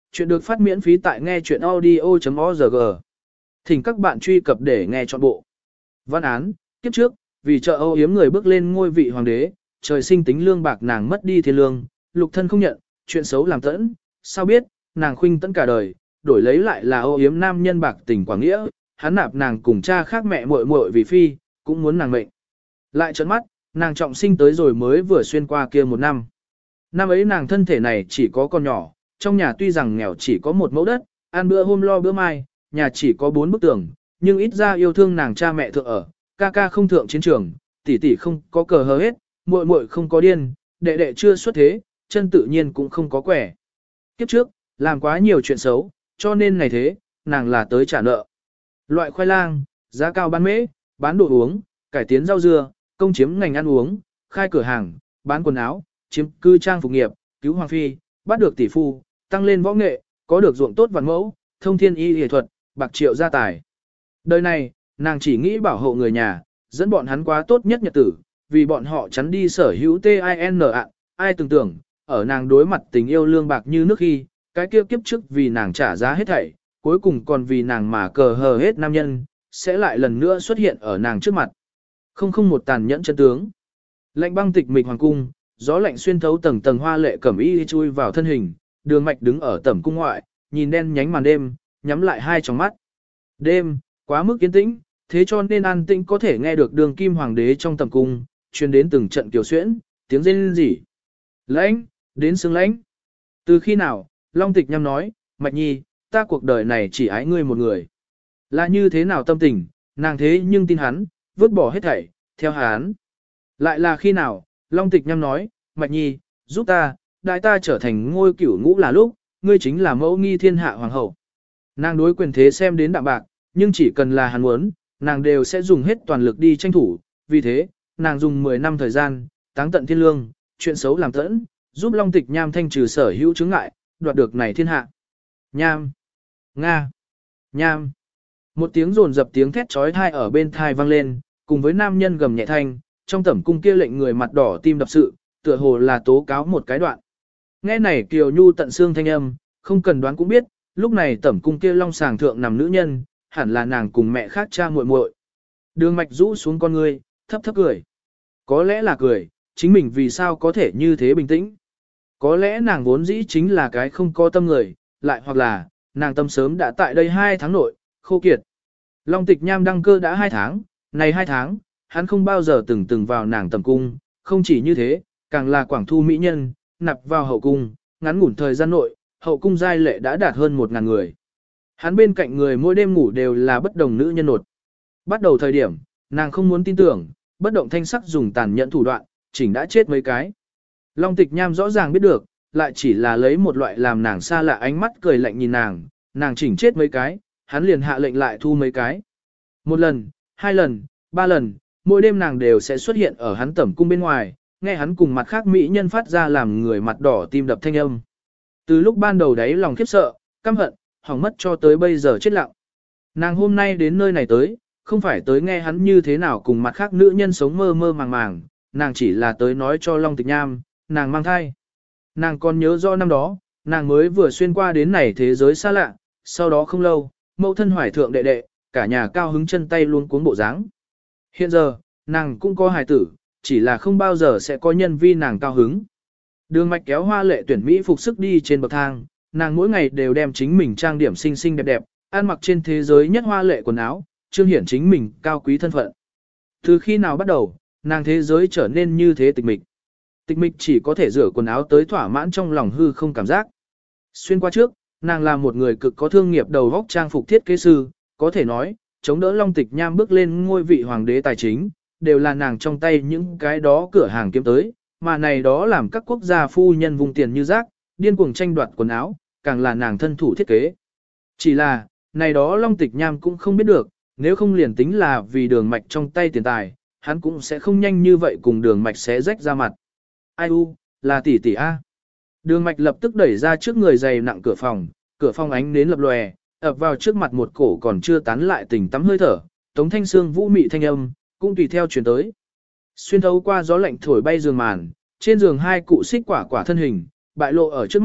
Chuyện được phát miễn phí tại nghe chuyện audio.org. Thỉnh các bạn truy cập để nghe trọn bộ. Văn án, kiếp trước, vì trợ âu yếm người bước lên ngôi vị hoàng đế, trời sinh tính lương bạc nàng mất đi thiên lương, lục thân không nhận, chuyện xấu làm tẫn, sao biết, nàng khuynh tẫn cả đời, đổi lấy lại là âu yếm nam nhân bạc tình quảng nghĩa, hắn nạp nàng cùng cha khác mẹ muội muội vì phi, cũng muốn nàng mệnh. Lại trợn mắt, nàng trọng sinh tới rồi mới vừa xuyên qua kia một năm. Năm ấy nàng thân thể này chỉ có con nhỏ, trong nhà tuy rằng nghèo chỉ có một mẫu đất, ăn bữa hôm lo bữa mai, nhà chỉ có 4 bức tường, nhưng ít ra yêu thương nàng cha mẹ thượng ở, ca ca không thượng chiến trường, tỷ tỷ không có cờ hờ hết, muội muội không có điên, đệ đệ chưa xuất thế, chân tự nhiên cũng không có quẻ. Kiếp trước, làm quá nhiều chuyện xấu, cho nên này thế, nàng là tới trả nợ. Loại khoai lang, giá cao bán mễ, bán đồ uống, cải tiến rau dưa, công chiếm ngành ăn uống, khai cửa hàng, bán quần áo, chiếm cư trang phục nghiệp, cứu hoàng phi, bắt được tỷ phu, tăng lên võ nghệ, có được ruộng tốt vạn mẫu, thông thiên y y thuật, bạc triệu gia tài. Đời này, nàng chỉ nghĩ bảo hộ người nhà, dẫn bọn hắn quá tốt nhất nhật tử, vì bọn họ chắn đi sở hữu tin ạ, ai tưởng tưởng, ở nàng đối mặt tình yêu lương bạc như nước khi, cái kia kiếp trước vì nàng trả giá hết thảy, cuối cùng còn vì nàng mà cờ hờ hết nam nhân, sẽ lại lần nữa xuất hiện ở nàng trước mặt. Không một tàn nhẫn chân tướng. Lạnh băng tịch mịch hoàng cung, gió lạnh xuyên thấu tầng tầng hoa lệ cẩm y chui vào thân hình, Đường Mạch đứng ở tẩm cung ngoại, nhìn đen nhánh màn đêm, nhắm lại hai tròng mắt. Đêm, quá mức yên tĩnh, thế cho nên an tĩnh có thể nghe được Đường Kim hoàng đế trong tẩm cung, truyền đến từng trận kiều xuyễn, tiếng rên rỉ. Lãnh, đến sương lãnh. Từ khi nào, Long Tịch nhắm nói, Mạch Nhi, ta cuộc đời này chỉ ái ngươi một người. Là như thế nào tâm tình, nàng thế nhưng tin hắn, vứt bỏ hết thảy, theo hắn. Lại là khi nào, Long Tịch nhắm nói, Mạch Nhi, giúp ta, đại ta trở thành ngôi cửu ngũ là lúc, ngươi chính là mẫu nghi thiên hạ hoàng hậu. Nàng đối quyền thế xem đến đạm bạc, nhưng chỉ cần là hắn muốn, nàng đều sẽ dùng hết toàn lực đi tranh thủ, vì thế, nàng dùng 10 năm thời gian, táng tận thiên lương, chuyện xấu làm tẫn, giúp Long Tịch Nham thanh trừ sở hữu chướng ngại, đoạt được này thiên hạ. Nham, Nga, Nham. Một tiếng rồn dập tiếng thét chói tai ở bên tai vang lên, cùng với nam nhân gầm nhẹ thanh, trong tẩm cung kia lệnh người mặt đỏ tim đập sự, tựa hồ là tố cáo một cái đoạn. Nghe này Kiều Nhu tận xương thanh âm, không cần đoán cũng biết, lúc này tẩm cung kia long sàng thượng nằm nữ nhân, hẳn là nàng cùng mẹ khác cha muội muội. Đường Mạch rũ xuống con ngươi, thấp thấp cười. Có lẽ là cười, chính mình vì sao có thể như thế bình tĩnh. Có lẽ nàng vốn dĩ chính là cái không có tâm người, lại hoặc là, nàng tâm sớm đã tại đây 2 tháng nội, khô kiệt. Long Tịch Nham đăng cơ đã 2 tháng, này 2 tháng, hắn không bao giờ từng vào nàng tầm cung, không chỉ như thế, càng là quảng thu mỹ nhân, nạp vào hậu cung, ngắn ngủn thời gian nội, hậu cung giai lệ đã đạt hơn 1.000 người. Hắn bên cạnh người mỗi đêm ngủ đều là bất đồng nữ nhân nột. Bắt đầu thời điểm, nàng không muốn tin tưởng, bất động thanh sắc dùng tàn nhẫn thủ đoạn, chỉnh đã chết mấy cái. Long Tịch Nham rõ ràng biết được, lại chỉ là lấy một loại làm nàng xa lạ ánh mắt cười lạnh nhìn nàng chỉnh chết mấy cái, hắn liền hạ lệnh lại thu mấy cái. 1 lần, 2 lần, 3 lần, mỗi đêm nàng đều sẽ xuất hiện ở hắn tẩm cung bên ngoài, nghe hắn cùng mặt khác mỹ nhân phát ra làm người mặt đỏ tim đập thanh âm. Từ lúc ban đầu đấy lòng khiếp sợ, căm hận, hỏng mất cho tới bây giờ chết lặng. Nàng hôm nay đến nơi này tới, không phải tới nghe hắn như thế nào cùng mặt khác nữ nhân sống mơ mơ màng màng, nàng chỉ là tới nói cho Long Tịch Nham, nàng mang thai. Nàng còn nhớ rõ năm đó, nàng mới vừa xuyên qua đến này thế giới xa lạ, sau đó không lâu, mẫu thân hoài thượng đệ đệ, cả nhà cao hứng chân tay luôn cuốn bộ dáng. Hiện giờ, nàng cũng có hài tử, chỉ là không bao giờ sẽ có nhân vi nàng cao hứng. Đường Mạch kéo hoa lệ tuyển Mỹ phục sức đi trên bậc thang, nàng mỗi ngày đều đem chính mình trang điểm xinh xinh đẹp đẹp, ăn mặc trên thế giới nhất hoa lệ quần áo, trương hiển chính mình cao quý thân phận. Từ khi nào bắt đầu, nàng thế giới trở nên như thế tịch mịch. Tịch mịch chỉ có thể rửa quần áo tới thỏa mãn trong lòng hư không cảm giác. Xuyên qua trước, nàng là một người cực có thương nghiệp đầu góc trang phục thiết kế sư, có thể nói, chống đỡ Long Tịch Nham bước lên ngôi vị hoàng đế tài chính, đều là nàng trong tay những cái đó cửa hàng kiếm tới, mà này đó làm các quốc gia phu nhân vùng tiền như rác, điên cuồng tranh đoạt quần áo, càng là nàng thân thủ thiết kế. Chỉ là, này đó Long Tịch Nham cũng không biết được, nếu không liền tính là vì Đường Mạch trong tay tiền tài, hắn cũng sẽ không nhanh như vậy cùng Đường Mạch xé rách ra mặt. Ai u, là tỷ tỷ A. Đường Mạch lập tức đẩy ra trước người dày nặng cửa phòng ánh nến lập lòe, ập vào trước mặt một cổ còn chưa tán lại tình tắm hơi thở, Tống Thanh Sương vũ mị thanh âm, cũng tùy theo truyền tới. Xuyên thấu qua gió lạnh thổi bay giường màn, trên giường 2 cụ xích quả thân hình, bại lộ ở trước mắt,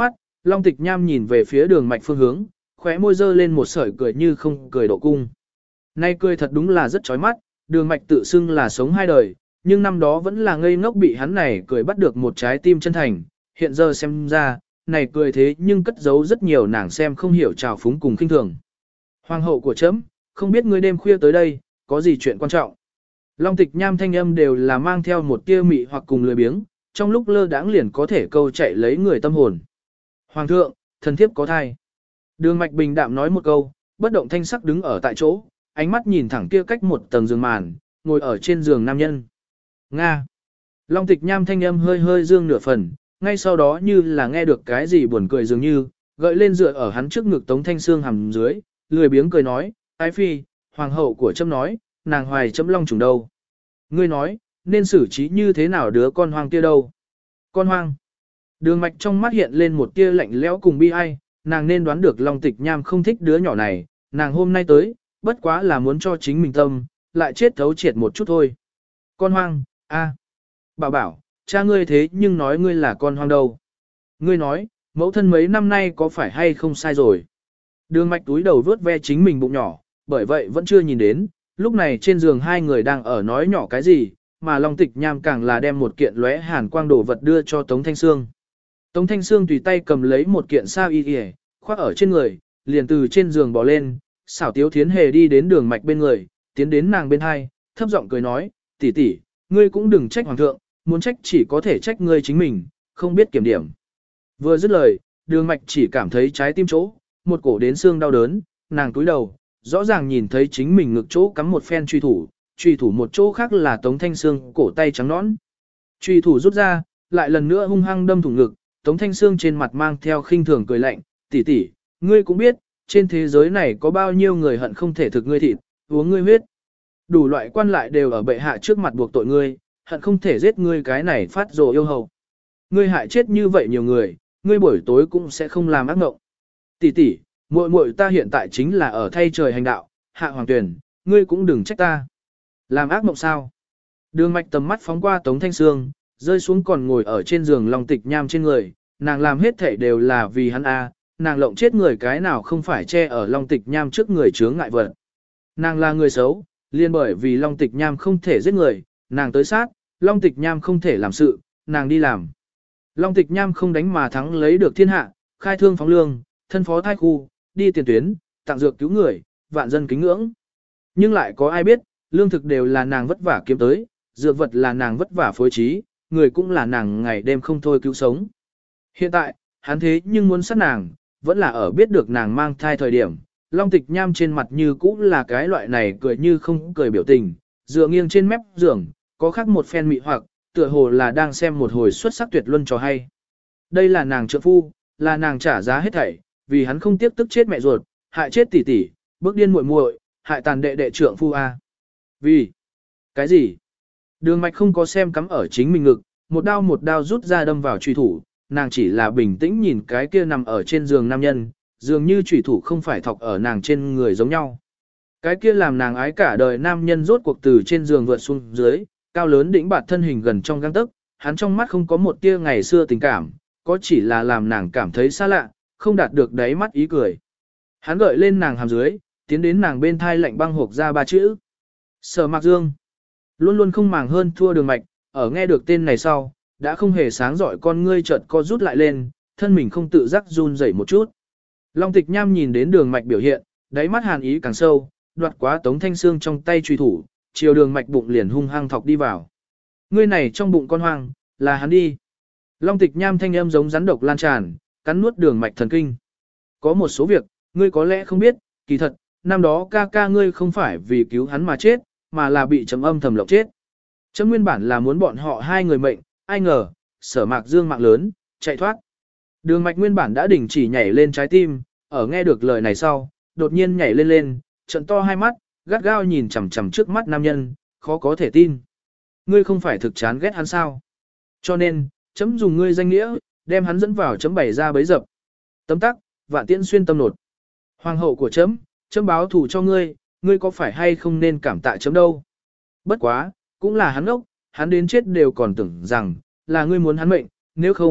Long Tịch Nham nhìn về phía đường mạch phương hướng, khóe môi dơ lên một sợi cười như không cười độ cung. Nay cười thật đúng là rất chói mắt, đường mạch tự xưng là sống hai đời, nhưng năm đó vẫn là ngây ngốc bị hắn này cười bắt được một trái tim chân thành, hiện giờ xem ra, này cười thế nhưng cất giấu rất nhiều nàng xem không hiểu trào phúng cùng khinh thường. Hoàng hậu của trẫm, không biết ngươi đêm khuya tới đây, có gì chuyện quan trọng. Long Tịch Nham thanh âm đều là mang theo một tia mị hoặc cùng lười biếng, trong lúc lơ đãng liền có thể câu chạy lấy người tâm hồn. Hoàng thượng, thần thiếp có thai. Đường mạch bình đạm nói một câu, bất động thanh sắc đứng ở tại chỗ, ánh mắt nhìn thẳng kia cách một tầng giường màn, ngồi ở trên giường nam nhân. Nga. Long Tịch Nham thanh âm hơi hơi dương nửa phần, ngay sau đó như là nghe được cái gì buồn cười dường như, gợi lên dựa ở hắn trước ngực Tống Thanh Sương hầm dưới, lười biếng cười nói, ái phi, hoàng hậu của trẫm nói, nàng hoài trẫm long trùng đâu. Ngươi nói, nên xử trí như thế nào đứa con hoang kia đâu. Con hoang. Đường mạch trong mắt hiện lên một tia lạnh lẽo cùng bi ai, nàng nên đoán được Long Tịch Nham không thích đứa nhỏ này, nàng hôm nay tới, bất quá là muốn cho chính mình tâm, lại chết thấu triệt một chút thôi. Con hoang, a, Bảo bảo, cha ngươi thế nhưng nói ngươi là con hoang đâu. Ngươi nói, mẫu thân mấy năm nay có phải hay không sai rồi. Đường mạch túi đầu vớt ve chính mình bụng nhỏ, bởi vậy vẫn chưa nhìn đến, lúc này trên giường hai người đang ở nói nhỏ cái gì, mà Long Tịch Nham càng là đem một kiện lóe hàn quang đồ vật đưa cho Tống Thanh Sương. Tống Thanh Sương tùy tay cầm lấy một kiện sao y y, khoác ở trên người, liền từ trên giường bò lên, xảo tiếu thiến hề đi đến đường mạch bên người, tiến đến nàng bên hai, thấp giọng cười nói, tỷ tỷ, ngươi cũng đừng trách hoàng thượng, muốn trách chỉ có thể trách ngươi chính mình, không biết kiểm điểm. Vừa dứt lời, đường mạch chỉ cảm thấy trái tim chỗ, một cổ đến xương đau đớn, nàng túi đầu, rõ ràng nhìn thấy chính mình ngực chỗ cắm một phen truy thủ một chỗ khác là Tống Thanh Sương cổ tay trắng nõn. Truy thủ rút ra, lại lần nữa hung hăng đâm thủng ngực, Tống Thanh Sương trên mặt mang theo khinh thường cười lạnh, tỷ tỷ, ngươi cũng biết, trên thế giới này có bao nhiêu người hận không thể thực ngươi thịt, uống ngươi huyết. Đủ loại quan lại đều ở bệ hạ trước mặt buộc tội ngươi, hận không thể giết ngươi cái này phát rồ yêu hầu. Ngươi hại chết như vậy nhiều người, ngươi buổi tối cũng sẽ không làm ác mộng. Tỷ tỷ, muội muội ta hiện tại chính là ở thay trời hành đạo, hạ hoàng tuyển, ngươi cũng đừng trách ta. Làm ác mộng sao? Đường mạch tầm mắt phóng qua Tống Thanh Sương, rơi xuống còn ngồi ở trên giường Long Tịch Nham trên người, nàng làm hết thảy đều là vì hắn a, nàng lộng chết người cái nào không phải che ở Long Tịch Nham trước người chướng ngại vật. Nàng là người xấu, liên bởi vì Long Tịch Nham không thể giết người, nàng tới sát, Long Tịch Nham không thể làm sự, nàng đi làm. Long Tịch Nham không đánh mà thắng lấy được thiên hạ, khai thương phóng lương, thân phó thai khu, đi tiền tuyến, tặng dược cứu người, vạn dân kính ngưỡng. Nhưng lại có ai biết, lương thực đều là nàng vất vả kiếm tới, dược vật là nàng vất vả phối trí, người cũng là nàng ngày đêm không thôi cứu sống. Hiện tại, hắn thế nhưng muốn sát nàng, vẫn là ở biết được nàng mang thai thời điểm. Long Tịch Nham trên mặt như cũ là cái loại này cười như không cười biểu tình, dựa nghiêng trên mép giường, có khác một phen mị hoặc, tựa hồ là đang xem một hồi xuất sắc tuyệt luân trò hay. Đây là nàng trợ phu, là nàng trả giá hết thảy, vì hắn không tiếc tức chết mẹ ruột, hại chết tỷ tỷ, bước điên muội muội, hại tàn đệ đệ trượng phu a. Vì cái gì? Đường mạch không có xem cắm ở chính mình ngực, một đao rút ra đâm vào truy thủ, nàng chỉ là bình tĩnh nhìn cái kia nằm ở trên giường nam nhân, dường như truy thủ không phải thọc ở nàng trên người giống nhau. Cái kia làm nàng ái cả đời nam nhân rốt cuộc từ trên giường vượt xuống dưới, cao lớn đĩnh bạt thân hình gần trong gang tấc, hắn trong mắt không có một tia ngày xưa tình cảm, có chỉ là làm nàng cảm thấy xa lạ, không đạt được đáy mắt ý cười. Hắn gợi lên nàng hàm dưới, tiến đến nàng bên thai lạnh băng hộp ra ba chữ. Sở Mạc Dương. Luôn luôn không màng hơn thua đường mạch, ở nghe được tên này sau, đã không hề sáng giỏi con ngươi chợt co rút lại lên, thân mình không tự giác run rẩy một chút. Long Tịch Nham nhìn đến đường mạch biểu hiện, đáy mắt hàn ý càng sâu, đoạt quá Tống Thanh Sương trong tay truy thủ, chiều đường mạch bụng liền hung hăng thọc đi vào. Ngươi này trong bụng con hoang, là hắn đi. Long Tịch Nham thanh âm giống rắn độc lan tràn, cắn nuốt đường mạch thần kinh. Có một số việc, ngươi có lẽ không biết, kỳ thật, năm đó ca ca ngươi không phải vì cứu hắn mà chết, mà là bị chấm âm thầm lộng chết. Chấm nguyên bản là muốn bọn họ hai người mệnh, ai ngờ, Sở Mạc Dương mạng lớn, chạy thoát. Đường mạch nguyên bản đã đình chỉ nhảy lên trái tim, ở nghe được lời này sau, đột nhiên nhảy lên, trận to hai mắt, gắt gao nhìn chằm chằm trước mắt nam nhân, khó có thể tin. Ngươi không phải thực chán ghét hắn sao? Cho nên, chấm dùng ngươi danh nghĩa, đem hắn dẫn vào chấm bày ra bấy dập. Tấm tắc, Vạn Tiễn xuyên tâm nột. Hoàng hậu của chấm báo thù cho ngươi, ngươi có phải hay không nên cảm tạ chấm đâu? Bất quá, cũng là hắn ốc, hắn đến chết đều còn tưởng rằng, là ngươi muốn hắn mệnh, nếu không,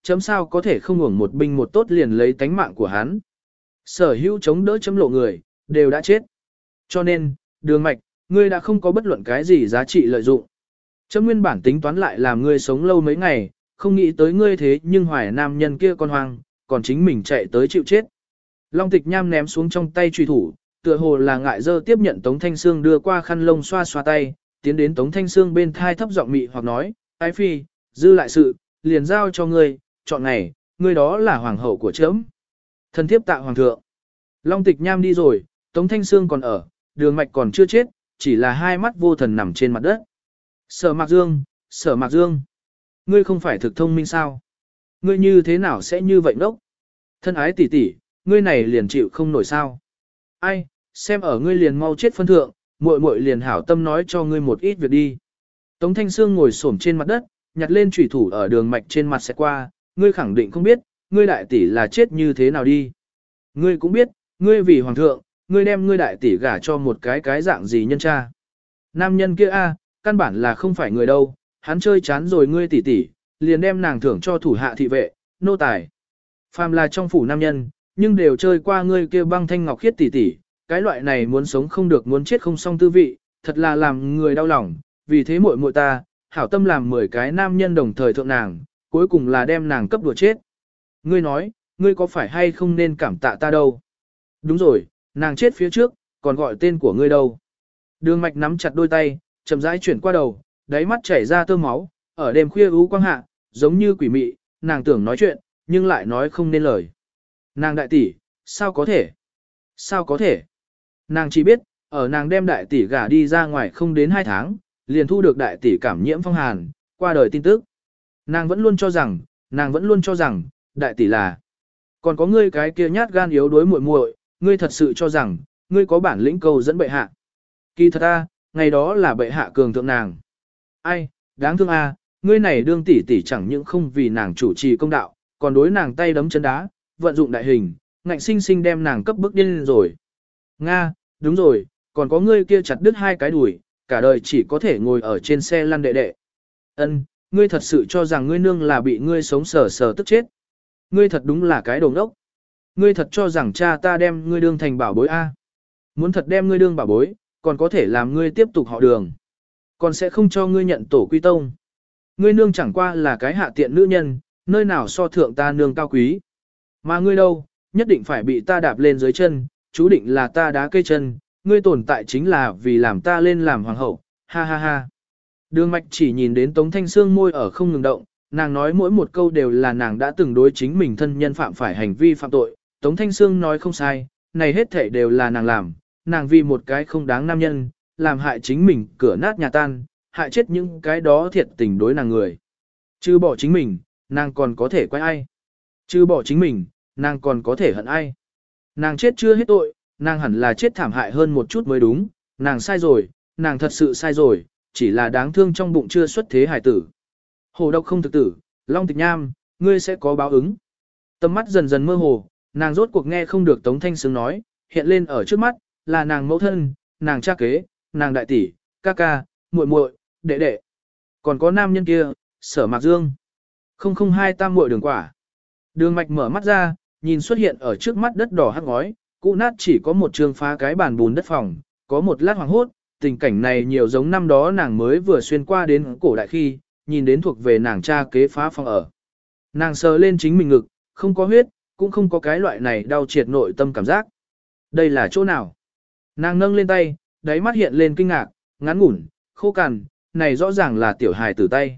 chấm sao có thể không hưởng một binh một tốt liền lấy tánh mạng của hắn. Sở hữu chống đỡ chấm lộ người, đều đã chết. Cho nên, Đường Mạch, ngươi đã không có bất luận cái gì giá trị lợi dụng. Chấm nguyên bản tính toán lại làm ngươi sống lâu mấy ngày, không nghĩ tới ngươi thế nhưng hoài nam nhân kia con hoang, còn chính mình chạy tới chịu chết. Long Tịch Nham ném xuống trong tay truy thủ, tựa hồ là ngại dơ tiếp nhận Tống Thanh Sương đưa qua khăn lông xoa xoa tay, tiến đến Tống Thanh Sương bên thai thấp giọng mị hoặc nói, ái phi, dư lại sự, liền giao cho ngươi, chọn ngày, ngươi đó là hoàng hậu của chấm. Thần thiếp tạ hoàng thượng. Long Tịch Nham đi rồi, Tống Thanh Sương còn ở, Đường Mạch còn chưa chết, chỉ là hai mắt vô thần nằm trên mặt đất. Sở Mạc Dương, ngươi không phải thực thông minh sao? Ngươi như thế nào sẽ như vậy đốc? Thân ái tỷ tỷ, ngươi này liền chịu không nổi sao? Ai, xem ở ngươi liền mau chết phân thượng, muội muội liền hảo tâm nói cho ngươi một ít việc đi. Tống Thanh Sương ngồi xổm trên mặt đất, nhặt lên chủy thủ ở Đường Mạch trên mặt sẽ qua, ngươi khẳng định không biết, ngươi đại tỷ là chết như thế nào đi. Ngươi cũng biết, ngươi vì hoàng thượng, ngươi đem ngươi đại tỷ gả cho một cái dạng gì nhân cha. Nam nhân kia a, căn bản là không phải người đâu, hắn chơi chán rồi ngươi tỷ tỷ, liền đem nàng thưởng cho thủ hạ thị vệ, nô tài. Phàm là trong phủ nam nhân, nhưng đều chơi qua ngươi kia băng thanh ngọc khiết tỷ tỷ, cái loại này muốn sống không được muốn chết không xong tư vị, thật là làm người đau lòng, vì thế muội muội ta, hảo tâm làm 10 cái nam nhân đồng thời thượng nàng, cuối cùng là đem nàng cấp đùa chết. Ngươi nói, ngươi có phải hay không nên cảm tạ ta đâu? Đúng rồi, nàng chết phía trước, còn gọi tên của ngươi đâu? Đường Mạch nắm chặt đôi tay, chậm rãi chuyển qua đầu, đáy mắt chảy ra tơ máu, ở đêm khuya u quang hạ, giống như quỷ mị, nàng tưởng nói chuyện, nhưng lại nói không nên lời. Nàng đại tỷ, sao có thể? Sao có thể? Nàng chỉ biết, ở nàng đem đại tỷ gả đi ra ngoài không đến 2 tháng, liền thu được đại tỷ cảm nhiễm phong hàn, qua đời tin tức. Nàng vẫn luôn cho rằng, đại tỷ là. Còn có ngươi cái kia nhát gan yếu đuối muội muội, ngươi thật sự cho rằng, ngươi có bản lĩnh câu dẫn bệ hạ. Kỳ thật a, ngày đó là bệ hạ cường thượng nàng. Ai, đáng thương a, ngươi này đương tỷ tỷ chẳng những không vì nàng chủ trì công đạo, còn đối nàng tay đấm chân đá, vận dụng đại hình, ngạnh sinh sinh đem nàng cấp bức điên rồi. Nga, đúng rồi, còn có ngươi kia chặt đứt 2 cái đùi, cả đời chỉ có thể ngồi ở trên xe lăn đệ đệ. Ân, ngươi thật sự cho rằng ngươi nương là bị ngươi sống sờ sờ tức chết. Ngươi thật đúng là cái đồ ngốc. Ngươi thật cho rằng cha ta đem ngươi đương thành bảo bối a? Muốn thật đem ngươi đương bảo bối, còn có thể làm ngươi tiếp tục họ Đường. Còn sẽ không cho ngươi nhận tổ quy tông. Ngươi nương chẳng qua là cái hạ tiện nữ nhân, nơi nào so thượng ta nương cao quý. Mà ngươi đâu, nhất định phải bị ta đạp lên dưới chân, chú định là ta đá cây chân, ngươi tồn tại chính là vì làm ta lên làm hoàng hậu, ha ha ha. Đường Mạch chỉ nhìn đến Tống Thanh Sương môi ở không ngừng động, nàng nói mỗi một câu đều là nàng đã từng đối chính mình thân nhân phạm phải hành vi phạm tội. Tống Thanh Sương nói không sai, này hết thảy đều là nàng làm, nàng vì một cái không đáng nam nhân, làm hại chính mình cửa nát nhà tan, hại chết những cái đó thiệt tình đối nàng người. Chứ bỏ chính mình, nàng còn có thể quay ai? Chứ bỏ chính mình, nàng còn có thể hận ai? Nàng chết chưa hết tội, nàng hẳn là chết thảm hại hơn một chút mới đúng, nàng sai rồi, nàng thật sự sai rồi, chỉ là đáng thương trong bụng chưa xuất thế hài tử. Hồ độc không thực tử, Long Tịch Nham, ngươi sẽ có báo ứng. Tầm mắt dần dần mơ hồ, nàng rốt cuộc nghe không được Tống Thanh Sương nói, hiện lên ở trước mắt, là nàng mẫu thân, nàng cha kế, nàng đại tỷ, ca ca, muội muội, đệ đệ. Còn có nam nhân kia, Sở Mạc Dương. 002 tam muội Đường Quả. Đường Mạch mở mắt ra, nhìn xuất hiện ở trước mắt đất đỏ hắc ngói, cũ nát chỉ có một trường phá cái bàn bùn đất phòng, có một lát hoàng hốt, tình cảnh này nhiều giống năm đó nàng mới vừa xuyên qua đến cổ đại khi, nhìn đến thuộc về nàng cha kế phá phòng ở. Nàng sờ lên chính mình ngực, không có huyết, cũng không có cái loại này đau triệt nội tâm cảm giác. Đây là chỗ nào? Nàng nâng lên tay, đáy mắt hiện lên kinh ngạc, ngắn ngủn, khô cằn, này rõ ràng là tiểu hài tử tay.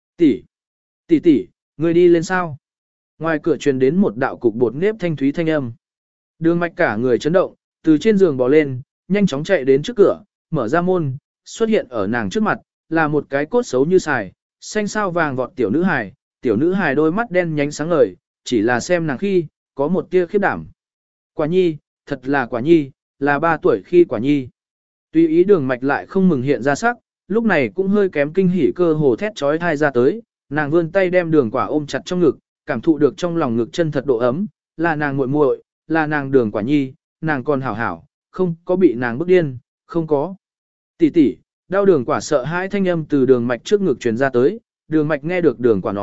Tỷ, người đi lên sao? Ngoài cửa truyền đến một đạo cục bột nếp thanh thúy thanh âm. Đường Mạch cả người chấn động, từ trên giường bò lên, nhanh chóng chạy đến trước cửa, mở ra môn, xuất hiện ở nàng trước mặt, là một cái cốt xấu như xài, xanh sao vàng vọt tiểu nữ hài đôi mắt đen nhánh sáng ngời, chỉ là xem nàng khi, có một tia khiếp đảm. Quả nhi, thật là quả nhi, là 3 tuổi khi quả nhi. Tuy ý Đường Mạch lại không mừng hiện ra sắc, lúc này cũng hơi kém kinh hỉ cơ hồ thét trói thai ra tới, nàng vươn tay đem Đường Quả ôm chặt trong ngực, cảm thụ được trong lòng ngực chân thật độ ấm, là nàng muội muội, là nàng Đường Quả nhi, nàng còn hảo hảo, không có bị nàng bức điên, không có. Tỷ, đau Đường Quả sợ hãi thanh âm từ Đường Mạch trước ngực truyền ra tới, Đường Mạch nghe được Đường Quả nói,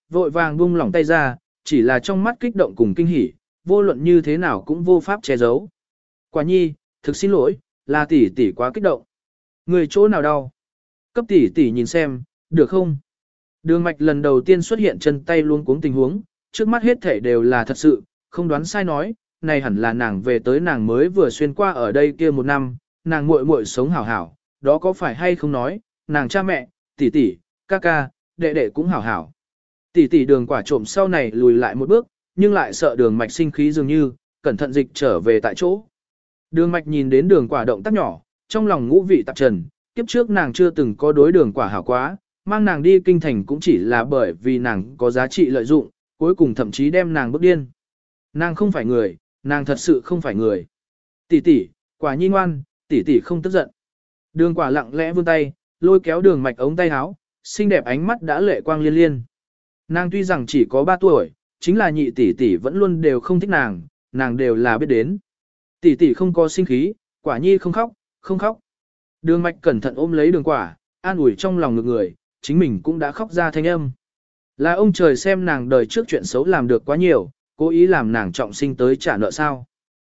vội vàng buông lỏng tay ra, chỉ là trong mắt kích động cùng kinh hỉ, vô luận như thế nào cũng vô pháp che giấu. Quả nhi, thực xin lỗi, là tỷ tỷ quá kích động. Người chỗ nào đau? Cấp tỷ tỷ nhìn xem, được không? Đường mạch lần đầu tiên xuất hiện chân tay luống cuống tình huống, trước mắt hết thể đều là thật sự, không đoán sai nói, này hẳn là nàng về tới nàng mới vừa xuyên qua ở đây kia một năm, nàng muội muội sống hảo hảo, đó có phải hay không nói, nàng cha mẹ, tỷ tỷ, ca ca, đệ đệ cũng hảo hảo. Tỷ tỷ Đường Quả trộm sau này lùi lại một bước, nhưng lại sợ Đường Mạch sinh khí dường như, cẩn thận dịch trở về tại chỗ. Đường Mạch nhìn đến Đường Quả động tác nhỏ, trong lòng ngũ vị tạp trần, kiếp trước nàng chưa từng có đối Đường Quả hảo quá, mang nàng đi kinh thành cũng chỉ là bởi vì nàng có giá trị lợi dụng, cuối cùng thậm chí đem nàng bức điên. Nàng không phải người, nàng thật sự không phải người. Tỷ tỷ, Quả nhi ngoan, tỷ tỷ không tức giận. Đường Quả lặng lẽ vươn tay, lôi kéo Đường Mạch ống tay áo, xinh đẹp ánh mắt đã lệ quang liên liên. Nàng tuy rằng chỉ có 3 tuổi, chính là nhị tỷ tỷ vẫn luôn đều không thích nàng đều là biết đến. Tỷ tỷ không có sinh khí, Quả nhi không khóc, không khóc. Đường Mạch cẩn thận ôm lấy Đường Quả, an ủi trong lòng ngực người, chính mình cũng đã khóc ra thanh âm. Là ông trời xem nàng đời trước chuyện xấu làm được quá nhiều, cố ý làm nàng trọng sinh tới trả nợ sao.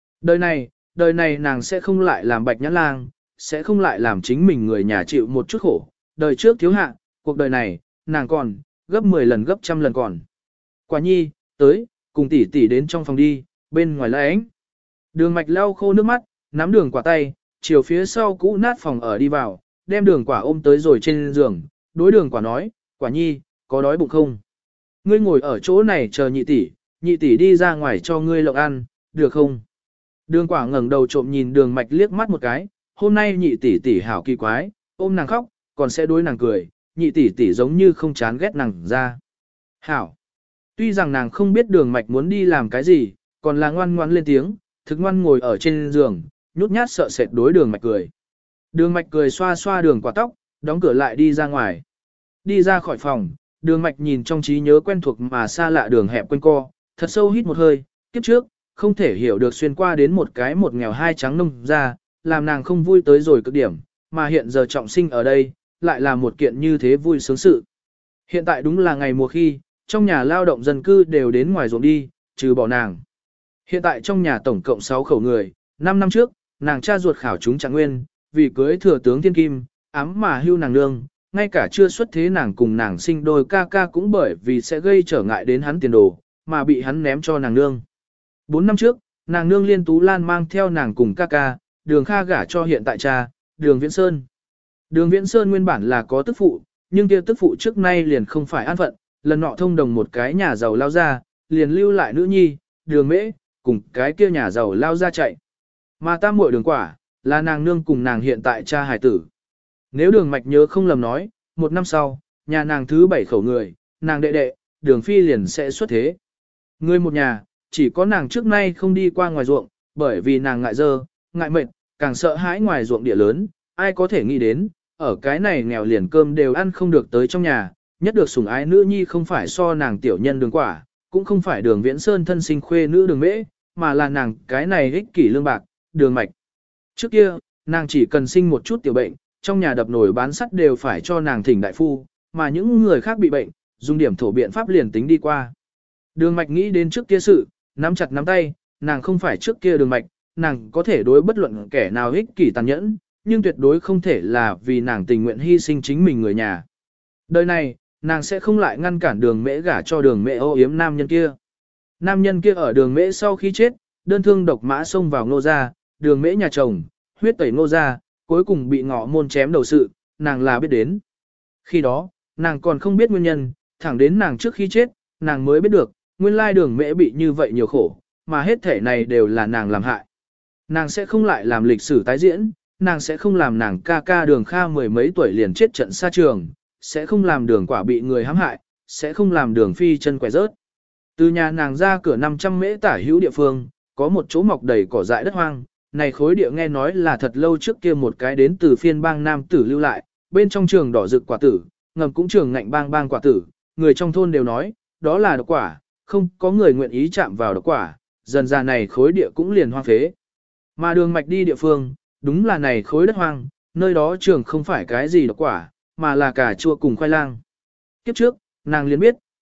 Đời này nàng sẽ không lại làm bạch nhãn lang, sẽ không lại làm chính mình người nhà chịu một chút khổ. Đời trước thiếu hạ, cuộc đời này, nàng còn, gấp 10 lần gấp trăm lần còn. Quả nhi, tới, cùng tỷ tỷ đến trong phòng đi, bên ngoài lại ánh. Đường Mạch lau khô nước mắt, nắm Đường Quả tay, chiều phía sau cũ nát phòng ở đi vào, đem Đường Quả ôm tới rồi trên giường, đối Đường Quả nói, Quả nhi, có đói bụng không? Ngươi ngồi ở chỗ này chờ nhị tỷ đi ra ngoài cho ngươi lộng ăn, được không? Đường Quả ngẩng đầu trộm nhìn Đường Mạch liếc mắt một cái, hôm nay nhị tỷ hảo kỳ quái, ôm nàng khóc, còn sẽ đối nàng cười, nhị tỷ giống như không chán ghét nàng ra. Hảo. Tuy rằng nàng không biết Đường Mạch muốn đi làm cái gì, còn là ngoan ngoãn lên tiếng, thực ngoan ngồi ở trên giường, nhút nhát sợ sệt đối Đường Mạch cười. Đường Mạch cười xoa xoa Đường Quả tóc, đóng cửa lại đi ra ngoài. Đi ra khỏi phòng, Đường Mạch nhìn trong trí nhớ quen thuộc mà xa lạ đường hẹp quanh co, thật sâu hít một hơi, kiếp trước, không thể hiểu được xuyên qua đến một nghèo hai trắng nông ra, làm nàng không vui tới rồi cực điểm, mà hiện giờ trọng sinh ở đây, lại là một kiện như thế vui sướng sự. Hiện tại đúng là ngày mùa khi, trong nhà lao động dân cư đều đến ngoài ruộng đi, trừ bỏ nàng. Hiện tại trong nhà tổng cộng 6 khẩu người, 5 năm trước, nàng cha ruột khảo chúng Trạng Nguyên, vì cưới thừa tướng Thiên Kim, ám mà hưu nàng nương, ngay cả chưa xuất thế nàng cùng nàng sinh đôi ca ca cũng bởi vì sẽ gây trở ngại đến hắn tiền đồ, mà bị hắn ném cho nàng nương. 4 năm trước, nàng nương Liên Tú Lan mang theo nàng cùng ca ca, Đường Kha gả cho hiện tại cha, Đường Viễn Sơn. Đường Viễn Sơn nguyên bản là có tức phụ, nhưng kia tức phụ trước nay liền không phải an phận, lần nọ thông đồng một cái nhà giàu lao ra, liền lưu lại nữ nhi, Đường Mễ, cùng cái kia nhà giàu lao ra chạy. Mà tam muội Đường Quả, là nàng nương cùng nàng hiện tại cha hài tử. Nếu Đường Mạch nhớ không lầm nói, 1 năm sau, nhà nàng thứ 7 khẩu người, nàng đệ đệ, Đường Phi liền sẽ xuất thế. Người một nhà, chỉ có nàng trước nay không đi qua ngoài ruộng, bởi vì nàng ngại dơ, ngại mệt, càng sợ hãi ngoài ruộng địa lớn, ai có thể nghĩ đến, ở cái này nghèo liền cơm đều ăn không được tới trong nhà, nhất được sủng ái nữ nhi không phải so nàng tiểu nhân Đường Quả, cũng không phải Đường Viễn Sơn thân sinh khuê nữ Đường Mễ, mà là nàng cái này ích kỷ lương bạc, Đường Mạch. Trước kia, nàng chỉ cần sinh một chút tiểu bệnh, trong nhà đập nồi bán sắt đều phải cho nàng thỉnh đại phu, mà những người khác bị bệnh, dùng điểm thổ biện pháp liền tính đi qua. Đường Mạch nghĩ đến trước kia sự, nắm chặt nắm tay, nàng không phải trước kia Đường Mạch, nàng có thể đối bất luận kẻ nào ích kỷ tàn nhẫn, nhưng tuyệt đối không thể là vì nàng tình nguyện hy sinh chính mình người nhà. Đời này, nàng sẽ không lại ngăn cản Đường Mễ gả cho Đường Mễ ô yếm nam nhân kia. Nam nhân kia ở Đường Mễ sau khi chết, đơn thương độc mã xông vào Ngô gia, Đường Mễ nhà chồng, huyết tẩy Ngô gia, cuối cùng bị ngọ môn chém đầu sự, nàng là biết đến. Khi đó, nàng còn không biết nguyên nhân, thẳng đến nàng trước khi chết, nàng mới biết được, nguyên lai Đường Mễ bị như vậy nhiều khổ, mà hết thể này đều là nàng làm hại. Nàng sẽ không lại làm lịch sử tái diễn, nàng sẽ không làm nàng ca ca Đường Kha 10 mấy tuổi liền chết trận xa trường, sẽ không làm Đường Quả bị người hãm hại, sẽ không làm Đường Phi chân quẻ rớt. Từ nhà nàng ra cửa 500 mễ tả hữu địa phương, có một chỗ mọc đầy cỏ dại đất hoang, này khối địa nghe nói là thật lâu trước kia một cái đến từ phiên bang nam tử lưu lại, bên trong trường đỏ rực quả tử, ngầm cũng trường ngạnh bang quả tử, người trong thôn đều nói, đó là độc quả, không có người nguyện ý chạm vào độc quả, dần ra này khối địa cũng liền hoang phế. Mà Đường Mạch đi địa phương, đúng là này khối đất hoang, nơi đó trường không phải cái gì độc quả, mà là cà chua cùng khoai lang. Kiếp trước, nàng liền biết,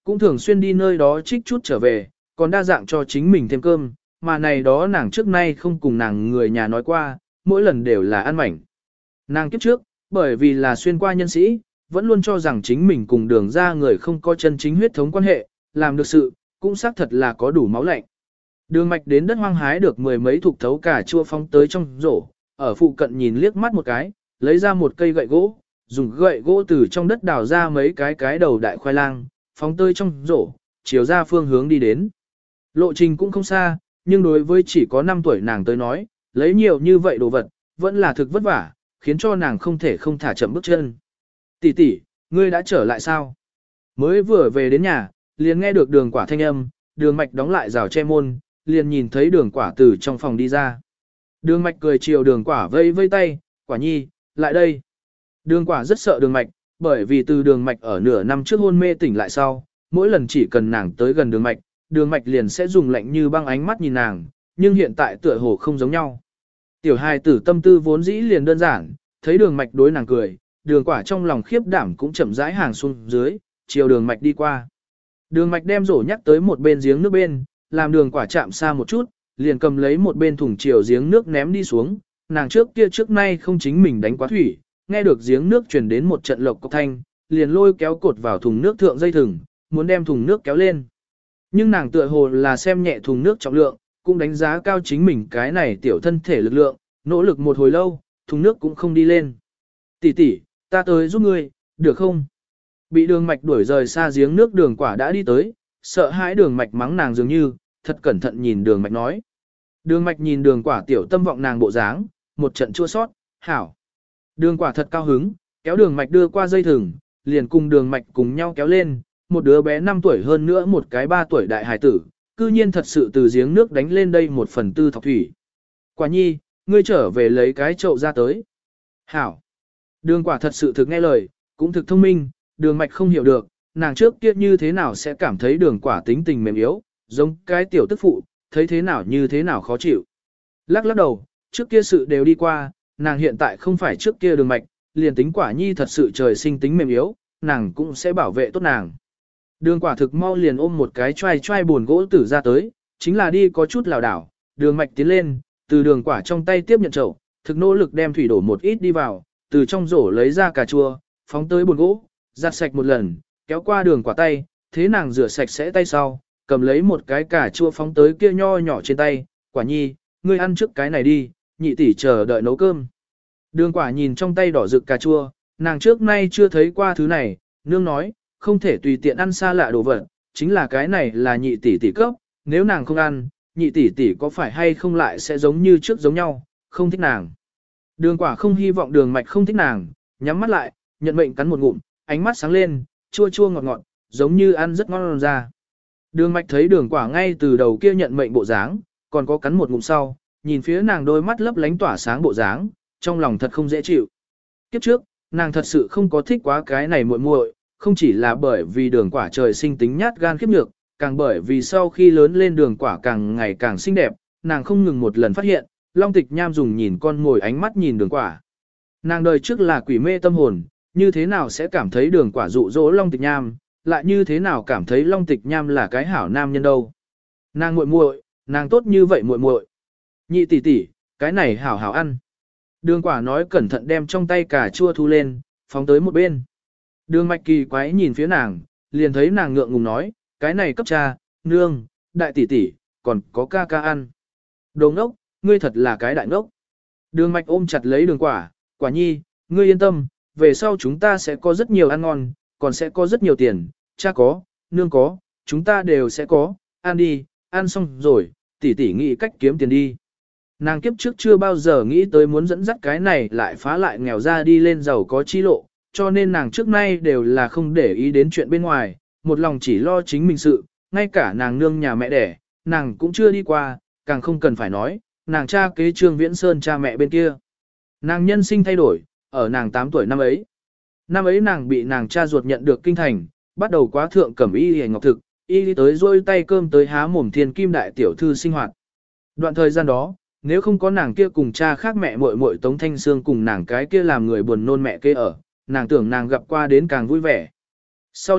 cũng thường xuyên đi nơi đó trích chút trở về, còn đa dạng cho chính mình thêm cơm, mà này đó nàng trước nay không cùng nàng người nhà nói qua, mỗi lần đều là ăn mảnh. Nàng kiếp trước, bởi vì là xuyên qua nhân sĩ, vẫn luôn cho rằng chính mình cùng đường ra người không có chân chính huyết thống quan hệ, làm được sự, cũng xác thật là có đủ máu lạnh. Đường mạch đến đất hoang hái được mười mấy thục thấu cà chua phóng tới trong rổ, ở phụ cận nhìn liếc mắt một cái, lấy ra một cây gậy gỗ, dùng gậy gỗ từ trong đất đào ra mấy cái đầu đại khoai lang, phóng tới trong rổ, chiều ra phương hướng đi đến. Lộ trình cũng không xa, nhưng đối với chỉ có 5 tuổi nàng tới nói, lấy nhiều như vậy đồ vật, vẫn là thực vất vả, khiến cho nàng không thể không thả chậm bước chân. Tỷ tỷ, ngươi đã trở lại sao? Mới vừa về đến nhà, liền nghe được đường quả thanh âm, đường mạch đóng lại rào che môn, liền nhìn thấy đường quả từ trong phòng đi ra. Đường mạch cười chiều đường quả vây vây tay, quả nhi, lại đây. Đường quả rất sợ đường mạch, bởi vì từ đường mạch ở nửa năm trước hôn mê tỉnh lại sau, mỗi lần chỉ cần nàng tới gần đường mạch liền sẽ dùng lạnh như băng ánh mắt nhìn nàng, nhưng hiện tại tựa hồ không giống nhau. Tiểu hài tử tâm tư vốn dĩ liền đơn giản, thấy đường mạch đối nàng cười, đường quả trong lòng khiếp đảm cũng chậm rãi hàng xuống dưới, chiều đường mạch đi qua. Đường mạch đem rổ nhắc tới một bên giếng nước bên, làm đường quả chạm xa một chút, liền cầm lấy một bên thùng chiều giếng nước ném đi xuống, nàng trước nay không chính mình đánh quá thủy, nghe được giếng nước truyền đến một trận lộc cộc thanh, liền lôi kéo cột vào thùng nước thượng dây thừng, muốn đem thùng nước kéo lên. Nhưng nàng tựa hồ là xem nhẹ thùng nước trọng lượng, cũng đánh giá cao chính mình cái này tiểu thân thể lực lượng, nỗ lực một hồi lâu, thùng nước cũng không đi lên. Tỷ tỷ, ta tới giúp ngươi, được không? Bị đường mạch đuổi rời xa giếng nước đường quả đã đi tới, sợ hãi đường mạch mắng nàng dường như, thật cẩn thận nhìn đường mạch nói. Đường mạch nhìn đường quả tiểu tâm vọng nàng bộ dáng, một trận chua sót, hảo. Đường quả thật cao hứng, kéo đường mạch đưa qua dây thừng, liền cùng đường mạch cùng nhau kéo lên, một đứa bé 5 tuổi hơn nữa một cái 3 tuổi đại hài tử, cư nhiên thật sự từ giếng nước đánh lên đây 1/4 thọc thủy. Quả nhi, ngươi trở về lấy cái chậu ra tới. Hảo. Đường quả thật sự thực nghe lời, cũng thực thông minh, đường mạch không hiểu được, nàng trước kia như thế nào sẽ cảm thấy đường quả tính tình mềm yếu, giống cái tiểu tức phụ, thấy thế nào như thế nào khó chịu. Lắc lắc đầu, trước kia sự đều đi qua, nàng hiện tại không phải trước kia đường mạch, liền tính quả nhi thật sự trời sinh tính mềm yếu, nàng cũng sẽ bảo vệ tốt nàng. Đường quả thực mau liền ôm một cái choai buồn gỗ tử ra tới, chính là đi có chút lảo đảo, đường mạch tiến lên, từ đường quả trong tay tiếp nhận chậu, thực nỗ lực đem thủy đổ một ít đi vào, từ trong rổ lấy ra cà chua, phóng tới buồn gỗ, giặt sạch một lần, kéo qua đường quả tay, thế nàng rửa sạch sẽ tay sau, cầm lấy một cái cà chua phóng tới kia nho nhỏ trên tay, quả nhi, ngươi ăn trước cái này đi, nhị tỷ chờ đợi nấu cơm. Đường quả nhìn trong tay đỏ rực cà chua, nàng trước nay chưa thấy qua thứ này, nương nói, không thể tùy tiện ăn xa lạ đồ vật, chính là cái này là nhị tỷ tỷ cấp, nếu nàng không ăn, nhị tỷ tỷ có phải hay không lại sẽ giống như trước giống nhau, không thích nàng. Đường quả không hy vọng đường mạch không thích nàng, nhắm mắt lại, nhận mệnh cắn một ngụm, ánh mắt sáng lên, chua chua ngọt ngọt, giống như ăn rất ngon ra. Đường mạch thấy đường quả ngay từ đầu kia nhận mệnh bộ dáng, còn có cắn một ngụm sau, nhìn phía nàng đôi mắt lấp lánh tỏa sáng bộ dáng, trong lòng thật không dễ chịu. Kiếp trước, nàng thật sự không có thích quá cái này muội muội, không chỉ là bởi vì đường quả trời sinh tính nhát gan khiếp nhược, càng bởi vì sau khi lớn lên đường quả càng ngày càng xinh đẹp, nàng không ngừng một lần phát hiện, Long Tịch Nham dùng nhìn con ngồi ánh mắt nhìn đường quả. Nàng đời trước là quỷ mê tâm hồn, như thế nào sẽ cảm thấy đường quả dụ dỗ Long Tịch Nham, lại như thế nào cảm thấy Long Tịch Nham là cái hảo nam nhân đâu. Nàng muội muội, nàng tốt như vậy muội muội. Nhị tỷ tỷ, cái này hảo hảo ăn. Đường quả nói cẩn thận đem trong tay cà chua thu lên, phóng tới một bên. Đường mạch kỳ quái nhìn phía nàng, liền thấy nàng ngượng ngùng nói, cái này cấp cha, nương, đại tỷ tỷ, còn có ca ca ăn. Đồ ngốc, ngươi thật là cái đại ngốc. Đường mạch ôm chặt lấy đường quả, quả nhi, ngươi yên tâm, về sau chúng ta sẽ có rất nhiều ăn ngon, còn sẽ có rất nhiều tiền, cha có, nương có, chúng ta đều sẽ có, ăn đi, ăn xong rồi, tỷ tỷ nghĩ cách kiếm tiền đi. Nàng kiếp trước chưa bao giờ nghĩ tới muốn dẫn dắt cái này lại phá lại nghèo ra đi lên giàu có chi lộ, cho nên nàng trước nay đều là không để ý đến chuyện bên ngoài, một lòng chỉ lo chính mình sự, ngay cả nàng nương nhà mẹ đẻ, nàng cũng chưa đi qua, càng không cần phải nói, nàng cha kế Trương Viễn Sơn cha mẹ bên kia. Nàng nhân sinh thay đổi, ở nàng 8 tuổi năm ấy. Năm ấy nàng bị nàng cha ruột nhận được kinh thành, bắt đầu quá thượng cẩm y hề ngọc thực, y đi tới rôi tay cơm tới há mồm thiên kim đại tiểu thư sinh hoạt. Đoạn thời gian đó, nếu không có nàng kia cùng cha khác mẹ muội muội Tống Thanh Sương cùng nàng cái kia làm người buồn nôn mẹ kia ở, nàng tưởng nàng gặp qua đến càng vui vẻ. Sau lại,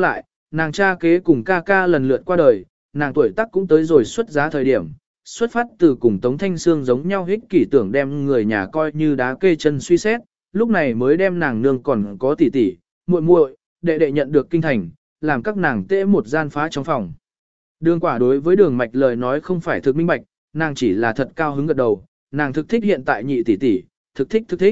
nàng cha kế cùng ca ca lần lượt qua đời, nàng tuổi tác cũng tới rồi xuất giá thời điểm, xuất phát từ cùng Tống Thanh Sương giống nhau hích kỷ tưởng đem người nhà coi như đá kê chân suy xét, lúc này mới đem nàng nương còn có tỷ tỷ, muội muội, đệ đệ nhận được kinh thành, làm các nàng tễ một gian phá trong phòng. Đường Quả đối với Đường Mạch lời nói không phải thực minh bạch, nàng chỉ là thật cao hứng gật đầu, nàng thực thích hiện tại nhị tỷ tỷ, thực thích.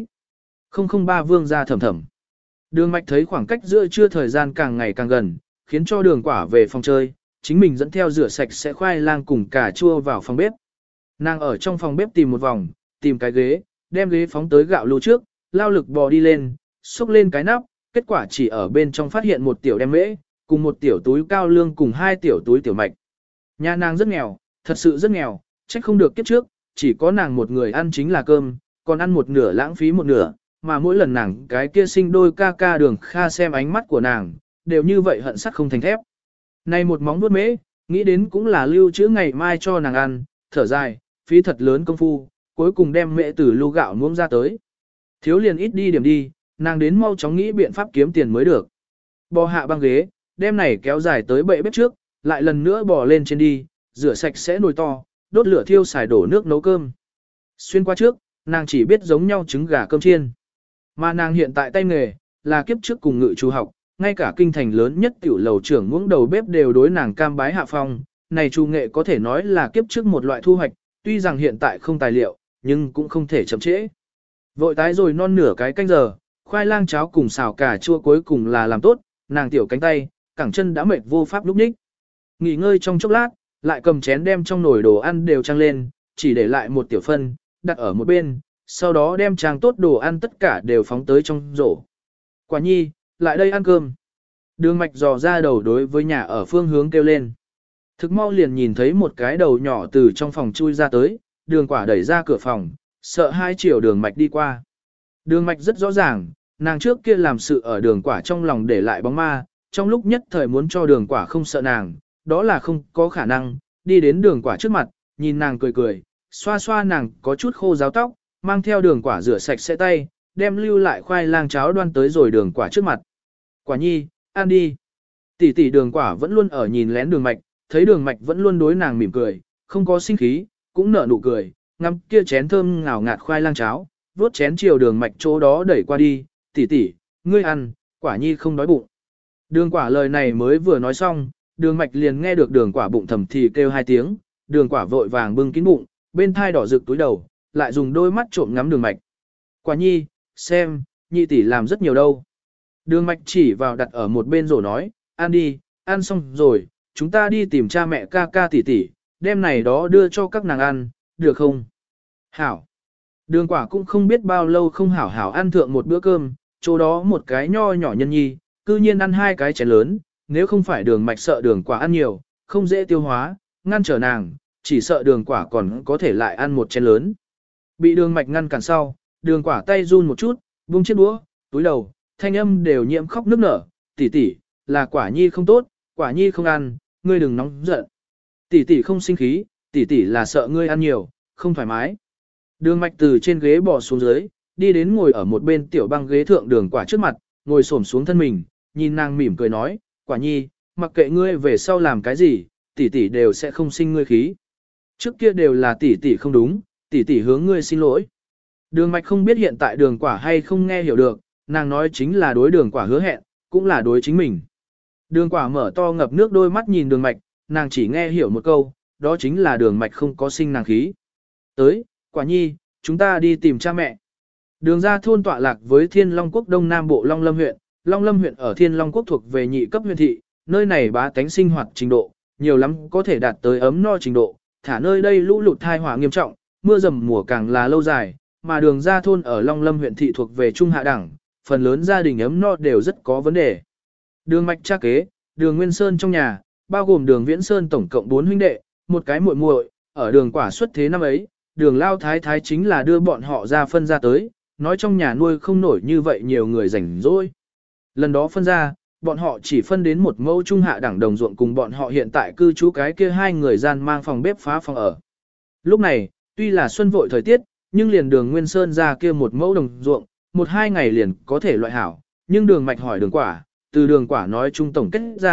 003 Vương gia thầm thầm. Đường Mạch thấy khoảng cách giữa trưa thời gian càng ngày càng gần, khiến cho Đường Quả về phòng chơi, chính mình dẫn theo rửa sạch sẽ khoai lang cùng cà chua vào phòng bếp. Nàng ở trong phòng bếp tìm một vòng, tìm cái ghế, đem ghế phóng tới gạo lô trước, lao lực bò đi lên, xúc lên cái nắp, kết quả chỉ ở bên trong phát hiện một tiểu đem mễ, cùng một tiểu túi cao lương cùng hai tiểu túi tiểu mạch. Nhà nàng rất nghèo, thật sự rất nghèo, trách không được kiếp trước, chỉ có nàng một người ăn chính là cơm, còn ăn một nửa lãng phí một nửa, mà mỗi lần nàng cái kia sinh đôi ca ca Đường Kha xem ánh mắt của nàng, đều như vậy hận sắt không thành thép. Này một móng vuốt mễ, nghĩ đến cũng là lưu trữ ngày mai cho nàng ăn, thở dài, phí thật lớn công phu, cuối cùng đem mễ từ lu gạo nuông ra tới. Thiếu liền ít đi điểm đi, nàng đến mau chóng nghĩ biện pháp kiếm tiền mới được. Bò hạ băng ghế, đem này kéo dài tới bệ bếp trước, lại lần nữa bò lên trên đi, rửa sạch sẽ nồi to, đốt lửa thiêu xài đổ nước nấu cơm. Xuyên qua trước, nàng chỉ biết giống nhau trứng gà cơm chiên. Mà nàng hiện tại tay nghề, là kiếp trước cùng ngự chú học, ngay cả kinh thành lớn nhất tiểu lầu trưởng muỗng đầu bếp đều đối nàng cam bái hạ phong. Này chú nghệ có thể nói là kiếp trước một loại thu hoạch, tuy rằng hiện tại không tài liệu, nhưng cũng không thể chậm trễ. Vội tái rồi non nửa cái canh giờ, khoai lang cháo cùng xào cà chua cuối cùng là làm tốt, nàng tiểu cánh tay, cẳng chân đã mệt vô pháp lúc ních. Nghỉ ngơi trong chốc lát, lại cầm chén đem trong nồi đồ ăn đều trang lên, chỉ để lại một tiểu phân, đặt ở một bên, sau đó đem trang tốt đồ ăn tất cả đều phóng tới trong rổ. Quả nhi, lại đây ăn cơm. Đường Mạch dò ra đầu đối với nhà ở phương hướng kêu lên. Thực mau liền nhìn thấy một cái đầu nhỏ từ trong phòng chui ra tới, Đường Quả đẩy ra cửa phòng, sợ hai chiều Đường Mạch đi qua. Đường Mạch rất rõ ràng, nàng trước kia làm sự ở Đường Quả trong lòng để lại bóng ma, trong lúc nhất thời muốn cho Đường Quả không sợ nàng, đó là không có khả năng, đi đến Đường Quả trước mặt, nhìn nàng cười cười, xoa xoa nàng có chút khô ráo tóc, mang theo Đường Quả rửa sạch sẽ tay, đem lưu lại khoai lang cháo đoan tới rồi Đường Quả trước mặt. Quả nhi, ăn đi. Tỷ tỷ Đường Quả vẫn luôn ở nhìn lén Đường Mạch, thấy Đường Mạch vẫn luôn đối nàng mỉm cười, không có sinh khí, cũng nở nụ cười, ngắm kia chén thơm ngào ngạt khoai lang cháo, vuốt chén chiều Đường Mạch chỗ đó đẩy qua đi, tỷ tỷ, ngươi ăn, Quả nhi không đói bụng. Đường Quả lời này mới vừa nói xong, Đường Mạch liền nghe được Đường Quả bụng thầm thì kêu hai tiếng, Đường Quả vội vàng bưng kín bụng, bên thai đỏ rực túi đầu, lại dùng đôi mắt trộm ngắm Đường Mạch. Quả nhi, xem, nhị tỷ làm rất nhiều đâu. Đường Mạch chỉ vào đặt ở một bên rổ nói, ăn đi, ăn xong rồi, chúng ta đi tìm cha mẹ ca ca tỷ tỷ, đem này đó đưa cho các nàng ăn, được không? Hảo. Đường Quả cũng không biết bao lâu không hảo hảo ăn thượng một bữa cơm, chỗ đó một cái nho nhỏ nhân nhi, cư nhiên ăn hai cái chén lớn, nếu không phải Đường Mạch sợ Đường Quả ăn nhiều, không dễ tiêu hóa, ngăn trở nàng, chỉ sợ Đường Quả còn có thể lại ăn một chén lớn. Bị Đường Mạch ngăn cản sau, Đường Quả tay run một chút, buông chiếc đũa, túi đầu, thanh âm đều nhiễm khóc nức nở, tỷ tỷ, là Quả nhi không tốt, Quả nhi không ăn, ngươi đừng nóng giận. Tỷ tỷ không sinh khí, tỷ tỷ là sợ ngươi ăn nhiều, không thoải mái. Đường Mạch từ trên ghế bò xuống dưới, đi đến ngồi ở một bên tiểu băng ghế thượng Đường Quả trước mặt, ngồi xổm xuống thân mình, nhìn nàng mỉm cười nói, Quả nhi, mặc kệ ngươi về sau làm cái gì, tỷ tỷ đều sẽ không sinh ngươi khí. Trước kia đều là tỷ tỷ không đúng, tỷ tỷ hướng ngươi xin lỗi. Đường Mạch không biết hiện tại Đường Quả hay không nghe hiểu được, nàng nói chính là đối Đường Quả hứa hẹn, cũng là đối chính mình. Đường Quả mở to ngập nước đôi mắt nhìn Đường Mạch, nàng chỉ nghe hiểu một câu, đó chính là Đường Mạch không có sinh nàng khí. Tới, Quả nhi, chúng ta đi tìm cha mẹ. Đường ra thôn tọa lạc với Thiên Long Quốc Đông Nam Bộ Long Lâm huyện. Long Lâm huyện ở Thiên Long Quốc thuộc về nhị cấp huyện thị, nơi này bá tánh sinh hoạt trình độ, nhiều lắm có thể đạt tới ấm no trình độ, thả nơi đây lũ lụt tai họa nghiêm trọng, mưa dầm mùa càng là lâu dài, mà đường ra thôn ở Long Lâm huyện thị thuộc về trung hạ đẳng, phần lớn gia đình ấm no đều rất có vấn đề. Đường Mạch cha kế, Đường Nguyên Sơn trong nhà, bao gồm Đường Viễn Sơn tổng cộng 4 huynh đệ, một cái muội muội, ở Đường Quả xuất thế năm ấy, Đường Lao Thái Thái chính là đưa bọn họ ra phân ra tới, nói trong nhà nuôi không nổi như vậy nhiều người rảnh rỗi. Lần đó phân ra, bọn họ chỉ phân đến một mẫu trung hạ đẳng đồng ruộng cùng bọn họ hiện tại cư trú cái kia hai người gian mang phòng bếp phá phòng ở. Lúc này, tuy là xuân vội thời tiết, nhưng liền Đường Nguyên Sơn ra kia một mẫu đồng ruộng, 1-2 ngày liền có thể loại hảo, nhưng Đường Mạch hỏi Đường Quả, từ Đường Quả nói chung tổng kết ra,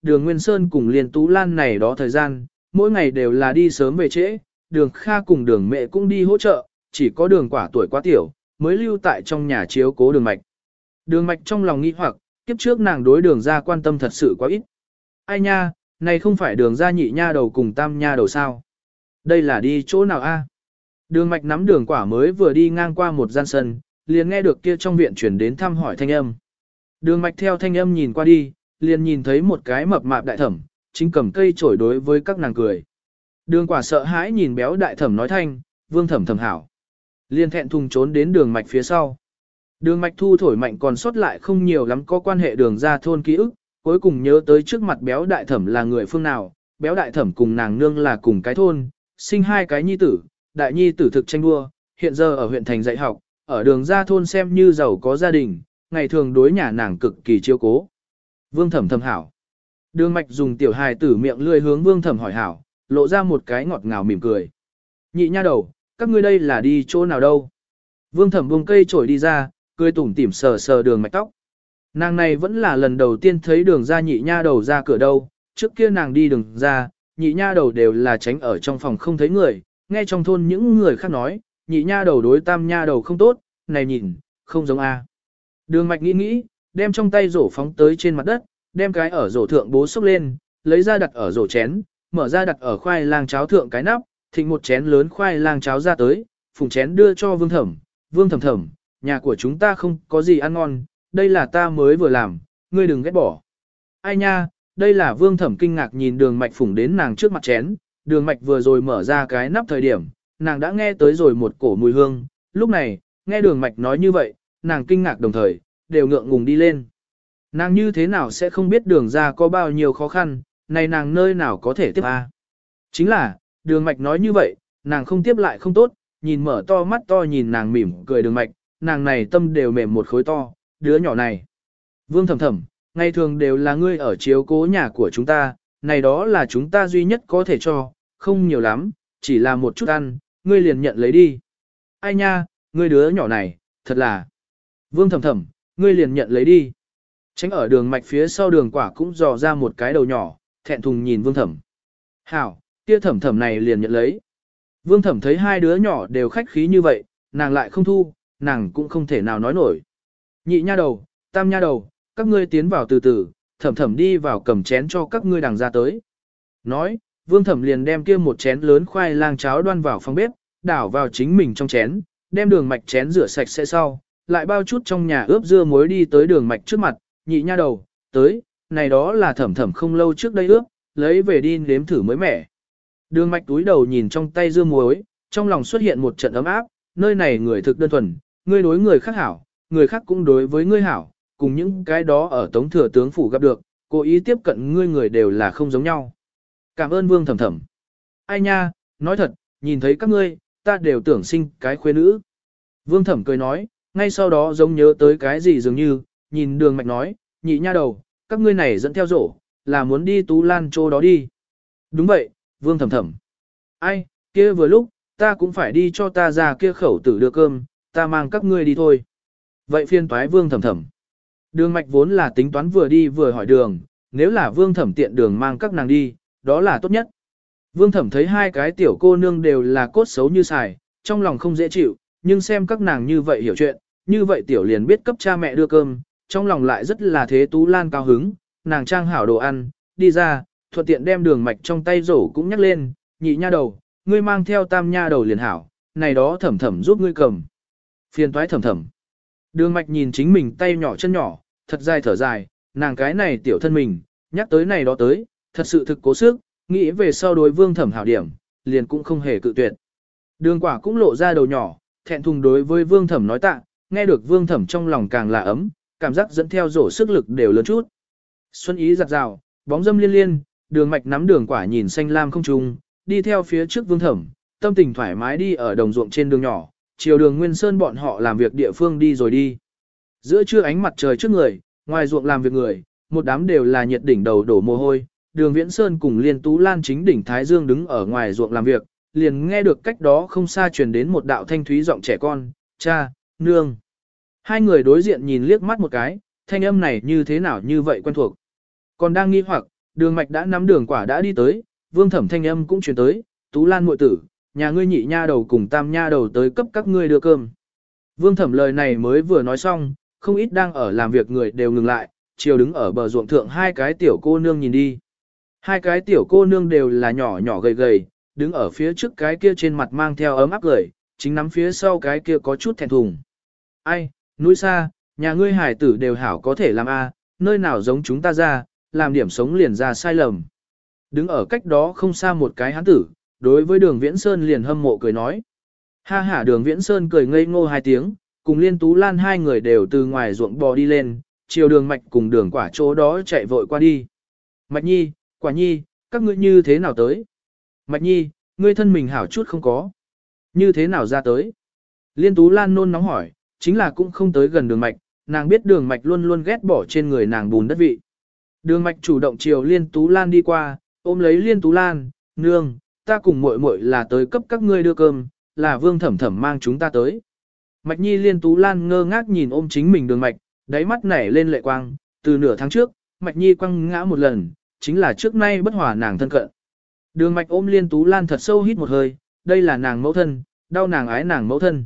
đường Nguyên Sơn cùng Liên Tú Lan này đó thời gian, mỗi ngày đều là đi sớm về trễ, đường Kha cùng đường mẹ cũng đi hỗ trợ, chỉ có đường quả tuổi quá tiểu, mới lưu tại trong nhà chiếu cố đường mạch. Đường mạch trong lòng nghi hoặc, kiếp trước nàng đối đường ra quan tâm thật sự quá ít. Ai nha, này không phải đường ra nhị nha đầu cùng tam nha đầu sao? Đây là đi chỗ nào a? Đường mạch nắm đường quả mới vừa đi ngang qua một gian sân, liền nghe được kia trong viện chuyển đến thăm hỏi thanh âm. Đường mạch theo thanh âm nhìn qua đi, liền nhìn thấy một cái mập mạp đại thẩm, chính cầm cây chổi đối với các nàng cười. Đường quả sợ hãi nhìn béo đại thẩm nói thanh, Vương thẩm thẩm hảo. Liền thẹn thùng trốn đến đường mạch phía sau. Đường mạch thu thổi mạnh còn sót lại không nhiều lắm có quan hệ đường ra thôn ký ức, cuối cùng nhớ tới trước mặt béo đại thẩm là người phương nào, béo đại thẩm cùng nàng nương là cùng cái thôn, sinh hai cái nhi tử, đại nhi tử thực tranh đua, hiện giờ ở huyện thành dạy học, ở đường ra thôn xem như giàu có gia đình, ngày thường đối nhà nàng cực kỳ chiếu cố. Vương thẩm thẩm hảo. Đường mạch dùng tiểu hài tử miệng lươi hướng vương thẩm hỏi hảo, lộ ra một cái ngọt ngào mỉm cười. Nhị nha đầu, các ngươi đây là đi chỗ nào đâu? Vương thẩm buông cây chổi đi ra, cười tủm tỉm sờ sờ đường mạch tóc. Nàng này vẫn là lần đầu tiên thấy đường ra nhị nha đầu ra cửa đâu, trước kia nàng đi đường ra, nhị nha đầu đều là tránh ở trong phòng không thấy người, nghe trong thôn những người khác nói, nhị nha đầu đối tam nha đầu không tốt, này nhìn, không giống a. Đường mạch nghĩ, đem trong tay rổ phóng tới trên mặt đất, đem cái ở rổ thượng bố xốc lên, lấy ra đặt ở rổ chén, mở ra đặt ở khoai lang cháo thượng cái nắp, thịnh một chén lớn khoai lang cháo ra tới, phùng chén đưa cho Vương thẩm. Vương thẩm thẩm, nhà của chúng ta không có gì ăn ngon, đây là ta mới vừa làm, ngươi đừng ghét bỏ. Ai nha, đây là Vương thẩm kinh ngạc nhìn đường mạch phủng đến nàng trước mặt chén, đường mạch vừa rồi mở ra cái nắp thời điểm, nàng đã nghe tới rồi một cổ mùi hương, lúc này, nghe đường mạch nói như vậy, nàng kinh ngạc đồng thời, đều ngượng ngùng đi lên. Nàng như thế nào sẽ không biết đường ra có bao nhiêu khó khăn, này nàng nơi nào có thể tiếp a? Chính là, đường mạch nói như vậy, nàng không tiếp lại không tốt, nhìn mở to mắt to nhìn nàng mỉm cười đường mạch, nàng này tâm đều mềm một khối to, đứa nhỏ này. Vương thẩm thẩm, ngày thường đều là ngươi ở chiếu cố nhà của chúng ta, này đó là chúng ta duy nhất có thể cho, không nhiều lắm, chỉ là một chút ăn, ngươi liền nhận lấy đi. Ai nha, ngươi đứa nhỏ này, thật là. Vương thẩm thẩm, ngươi liền nhận lấy đi. Tránh ở đường mạch phía sau đường quả cũng dò ra một cái đầu nhỏ, thẹn thùng nhìn vương thẩm. Hảo, kia thẩm thẩm này liền nhận lấy. Vương thẩm thấy hai đứa nhỏ đều khách khí như vậy, nàng lại không thu, nàng cũng không thể nào nói nổi. Nhị nha đầu, tam nha đầu, các ngươi tiến vào từ từ, thẩm thẩm đi vào cầm chén cho các ngươi đằng ra tới. Nói, vương thẩm liền đem kia một chén lớn khoai lang cháo đoan vào phòng bếp, đảo vào chính mình trong chén, đem đường mạch chén rửa sạch sẽ sau, lại bao chút trong nhà ướp dưa muối đi tới đường mạch trước mặt, nhị nha đầu, tới, này đó là thẩm thẩm không lâu trước đây ướp, lấy về đi nếm thử mới mẻ. Đường mạch túi đầu nhìn trong tay dưa muối, trong lòng xuất hiện một trận ấm áp, nơi này người thực đơn thuần, ngươi đối người khác hảo, người khác cũng đối với ngươi hảo, cùng những cái đó ở Tống Thừa Tướng Phủ gặp được, cố ý tiếp cận ngươi người đều là không giống nhau. Cảm ơn Vương thẩm thẩm. Ai nha, nói thật, nhìn thấy các ngươi, ta đều tưởng sinh cái khuê nữ. Vương thẩm cười nói, ngay sau đó giống nhớ tới cái gì dường như, nhìn đường mạch nói, nhị nha đầu, các ngươi này dẫn theo rổ, là muốn đi Tú Lan chỗ đó đi. Đúng vậy, Vương thẩm thẩm. Ai, kia vừa lúc, ta cũng phải đi cho ta ra kia khẩu tử đưa cơm, ta mang các ngươi đi thôi. Vậy phiên toái Vương thẩm thẩm. Đường mạch vốn là tính toán vừa đi vừa hỏi đường, nếu là Vương thẩm tiện đường mang các nàng đi, đó là tốt nhất. Vương thẩm thấy hai cái tiểu cô nương đều là cốt xấu như xài, trong lòng không dễ chịu, nhưng xem các nàng như vậy hiểu chuyện, như vậy tiểu liền biết cấp cha mẹ đưa cơm, trong lòng lại rất là thế Tú Lan cao hứng, nàng trang hảo đồ ăn, đi ra, thuận tiện đem đường mạch trong tay rổ cũng nhắc lên, nhị nha đầu, ngươi mang theo tam nha đầu liền hảo, này đó thẩm thẩm giúp ngươi cầm. Phiền toái thẩm thẩm. Đường mạch nhìn chính mình tay nhỏ chân nhỏ, thật dài thở dài, nàng cái này tiểu thân mình, nhắc tới này đó tới, thật sự thực cố sức, nghĩ về sau đối Vương thẩm hảo điểm, liền cũng không hề cự tuyệt. Đường quả cũng lộ ra đầu nhỏ, thẹn thùng đối với Vương thẩm nói tạ, nghe được Vương thẩm trong lòng càng là ấm, cảm giác dẫn theo rổ sức lực đều lớn chút. Xuân ý giặt rào, bóng dâm liên liên, đường mạch nắm đường quả nhìn xanh lam không trung, đi theo phía trước Vương thẩm, tâm tình thoải mái đi ở đồng ruộng trên đường nhỏ, chiều đường Nguyên Sơn bọn họ làm việc địa phương đi rồi đi. Giữa trưa ánh mặt trời trước người, ngoài ruộng làm việc người, một đám đều là nhiệt đỉnh đầu đổ mồ hôi, đường Viễn Sơn cùng Liên Tú Lan chính đỉnh Thái Dương đứng ở ngoài ruộng làm việc, liền nghe được cách đó không xa truyền đến một đạo thanh thúy giọng trẻ con, cha, nương. Hai người đối diện nhìn liếc mắt một cái, thanh âm này như thế nào như vậy quen thuộc. Còn đang nghi hoặc, Đường Mạch đã nắm đường quả đã đi tới, Vương Thẩm thanh âm cũng truyền tới, Tú Lan muội tử, nhà ngươi nhị nha đầu cùng tam nha đầu tới cấp các ngươi đưa cơm. Vương Thẩm lời này mới vừa nói xong, không ít đang ở làm việc người đều ngừng lại, chiều đứng ở bờ ruộng thượng hai cái tiểu cô nương nhìn đi. Hai cái tiểu cô nương đều là nhỏ nhỏ gầy gầy, đứng ở phía trước cái kia trên mặt mang theo ấm áp cười, chính nắm phía sau cái kia có chút thẹn thùng. Ai, núi xa, nhà ngươi hải tử đều hảo có thể làm a, nơi nào giống chúng ta ra, làm điểm sống liền ra sai lầm. Đứng ở cách đó không xa một cái hán tử, đối với đường Viễn Sơn liền hâm mộ cười nói. Ha ha, đường Viễn Sơn cười ngây ngô hai tiếng, cùng Liên Tú Lan hai người đều từ ngoài ruộng bò đi lên, chiều đường Mạch cùng đường quả chỗ đó chạy vội qua đi. Mạch Nhi, Quả Nhi, các ngươi như thế nào tới? Mạch Nhi, ngươi thân mình hảo chút không có. Như thế nào ra tới? Liên Tú Lan nôn nóng hỏi, chính là cũng không tới gần đường Mạch, nàng biết đường Mạch luôn luôn ghét bỏ trên người nàng bùn đất vị. Đường Mạch chủ động chiều Liên Tú Lan đi qua, ôm lấy Liên Tú Lan, nương, ta cùng muội muội là tới cấp các ngươi đưa cơm, là Vương Thẩm Thẩm mang chúng ta tới. Mạch Nhi Liên Tú Lan ngơ ngác nhìn ôm chính mình đường Mạch, đáy mắt nảy lên lệ quang, từ nửa tháng trước, Mạch Nhi quăng ngã một lần, chính là trước nay bất hòa nàng thân cận. Đường Mạch ôm Liên Tú Lan thật sâu hít một hơi, đây là nàng mẫu thân, đau nàng ái nàng mẫu thân.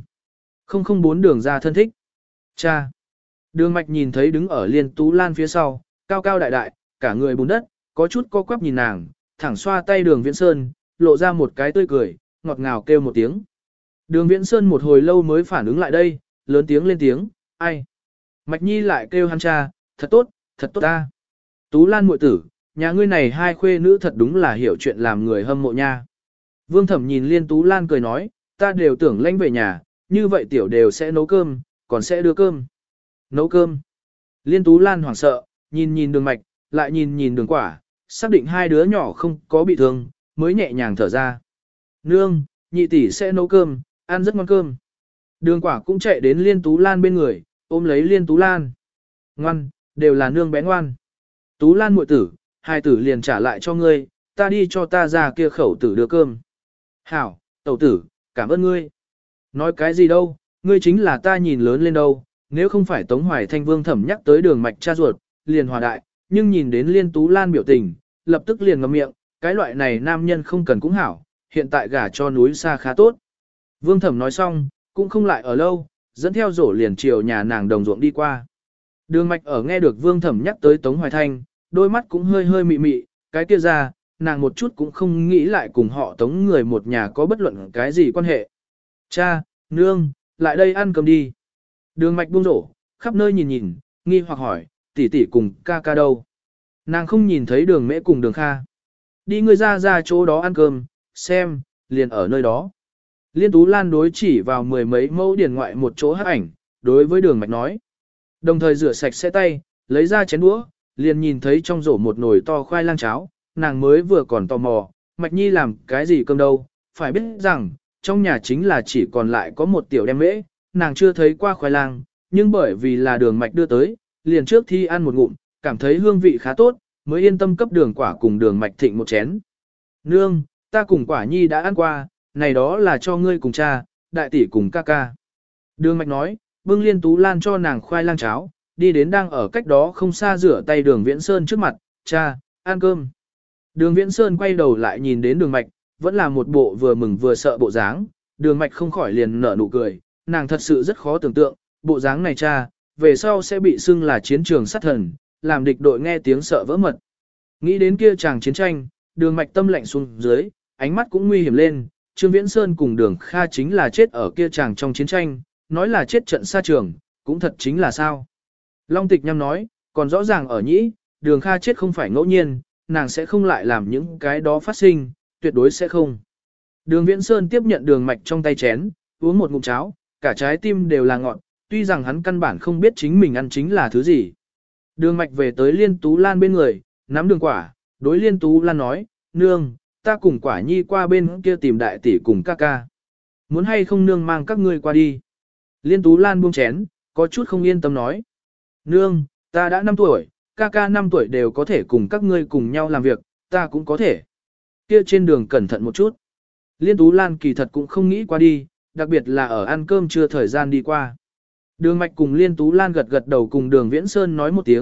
004 đường ra thân thích. Cha. Đường Mạch nhìn thấy đứng ở Liên Tú Lan phía sau, cao cao đại đại, cả người bùn đất, có chút co quắp nhìn nàng, thẳng xoa tay đường Viễn Sơn, lộ ra một cái tươi cười, ngọt ngào kêu một tiếng. Đường Viễn Sơn một hồi lâu mới phản ứng lại đây, lớn tiếng lên tiếng, ai? Mạch Nhi lại kêu hắn cha, thật tốt ta. Tú Lan muội tử, nhà ngươi này hai khuê nữ thật đúng là hiểu chuyện làm người hâm mộ nha. Vương Thẩm nhìn Liên Tú Lan cười nói, ta đều tưởng lãnh về nhà, như vậy tiểu đều sẽ nấu cơm, còn sẽ đưa cơm. Nấu cơm. Liên Tú Lan hoảng sợ, nhìn đường Mạch, lại nhìn đường quả, xác định hai đứa nhỏ không có bị thương, mới nhẹ nhàng thở ra. Nương, nhị tỷ sẽ nấu cơm, ăn rất ngon cơm. Đường quả cũng chạy đến Liên Tú Lan bên người, ôm lấy Liên Tú Lan. Ngoan, đều là nương bé ngoan. Tú Lan muội tử, hai tử liền trả lại cho ngươi, ta đi cho ta ra kia khẩu tử đưa cơm. Hảo, tẩu tử, cảm ơn ngươi. Nói cái gì đâu, ngươi chính là ta nhìn lớn lên đâu, nếu không phải Tống Hoài Thanh Vương Thẩm nhắc tới đường Mạch cha ruột, liền hòa đại, nhưng nhìn đến Liên Tú Lan biểu tình, lập tức liền ngậm miệng, cái loại này nam nhân không cần cũng hảo, hiện tại gả cho núi xa khá tốt. Vương Thẩm nói xong, cũng không lại ở lâu, dẫn theo rổ liền chiều nhà nàng đồng ruộng đi qua. Đường Mạch ở nghe được Vương Thẩm nhắc tới Tống Hoài Thanh, đôi mắt cũng hơi mị mị, cái kia ra, nàng một chút cũng không nghĩ lại cùng họ Tống người một nhà có bất luận cái gì quan hệ. Cha, nương, lại đây ăn cơm đi. Đường Mạch buông rổ, khắp nơi nhìn, nghi hoặc hỏi, tỷ tỷ cùng ca ca đâu? Nàng không nhìn thấy đường mễ cùng đường kha. Đi ngươi ra chỗ đó ăn cơm, xem, liền ở nơi đó. Liên Tú Lan đối chỉ vào mười mấy mẫu điền ngoại một chỗ hắc ảnh, đối với đường Mạch nói. Đồng thời rửa sạch sẽ tay, lấy ra chén đũa, liền nhìn thấy trong rổ một nồi to khoai lang cháo, nàng mới vừa còn tò mò, Mạch Nhi làm cái gì cơm đâu, phải biết rằng, trong nhà chính là chỉ còn lại có một tiểu đem mễ, nàng chưa thấy qua khoai lang, nhưng bởi vì là đường Mạch đưa tới, liền trước thi ăn một ngụm, cảm thấy hương vị khá tốt, mới yên tâm cấp đường quả cùng đường Mạch thịnh một chén. Nương, ta cùng Quả Nhi đã ăn qua, này đó là cho ngươi cùng cha, đại tỷ cùng ca ca. Đường Mạch nói, bưng Liên Tú Lan cho nàng khoai lang cháo, đi đến đang ở cách đó không xa rửa tay đường Viễn Sơn trước mặt, cha, ăn cơm. Đường Viễn Sơn quay đầu lại nhìn đến đường Mạch, vẫn là một bộ vừa mừng vừa sợ bộ dáng, đường Mạch không khỏi liền nở nụ cười, nàng thật sự rất khó tưởng tượng, bộ dáng này cha, về sau sẽ bị xưng là chiến trường sát thần, làm địch đội nghe tiếng sợ vỡ mật. Nghĩ đến kia chàng chiến tranh, đường Mạch tâm lạnh xuống dưới, ánh mắt cũng nguy hiểm lên, Trương Viễn Sơn cùng đường Kha chính là chết ở kia chàng trong chiến tranh, nói là chết trận xa trường, cũng thật chính là sao. Long Tịch Nham nói, còn rõ ràng ở nhĩ, đường Kha chết không phải ngẫu nhiên, nàng sẽ không lại làm những cái đó phát sinh, tuyệt đối sẽ không. Đường Viễn Sơn tiếp nhận đường Mạch trong tay chén, uống một ngụm cháo, cả trái tim đều là ngọt, tuy rằng hắn căn bản không biết chính mình ăn chính là thứ gì. Đường Mạch về tới Liên Tú Lan bên người, nắm đường quả, đối Liên Tú Lan nói, nương, ta cùng Quả Nhi qua bên kia tìm đại tỷ cùng ca ca. Muốn hay không nương mang các ngươi qua đi. Liên Tú Lan buông chén, có chút không yên tâm nói. Nương, ta đã 5 tuổi, ca ca 5 tuổi đều có thể cùng các ngươi cùng nhau làm việc, ta cũng có thể. Kia trên đường cẩn thận một chút. Liên Tú Lan kỳ thật cũng không nghĩ qua đi, đặc biệt là ở ăn cơm trưa thời gian đi qua. Đường Mạch cùng Liên Tú Lan gật gật đầu cùng đường Viễn Sơn nói một tiếng,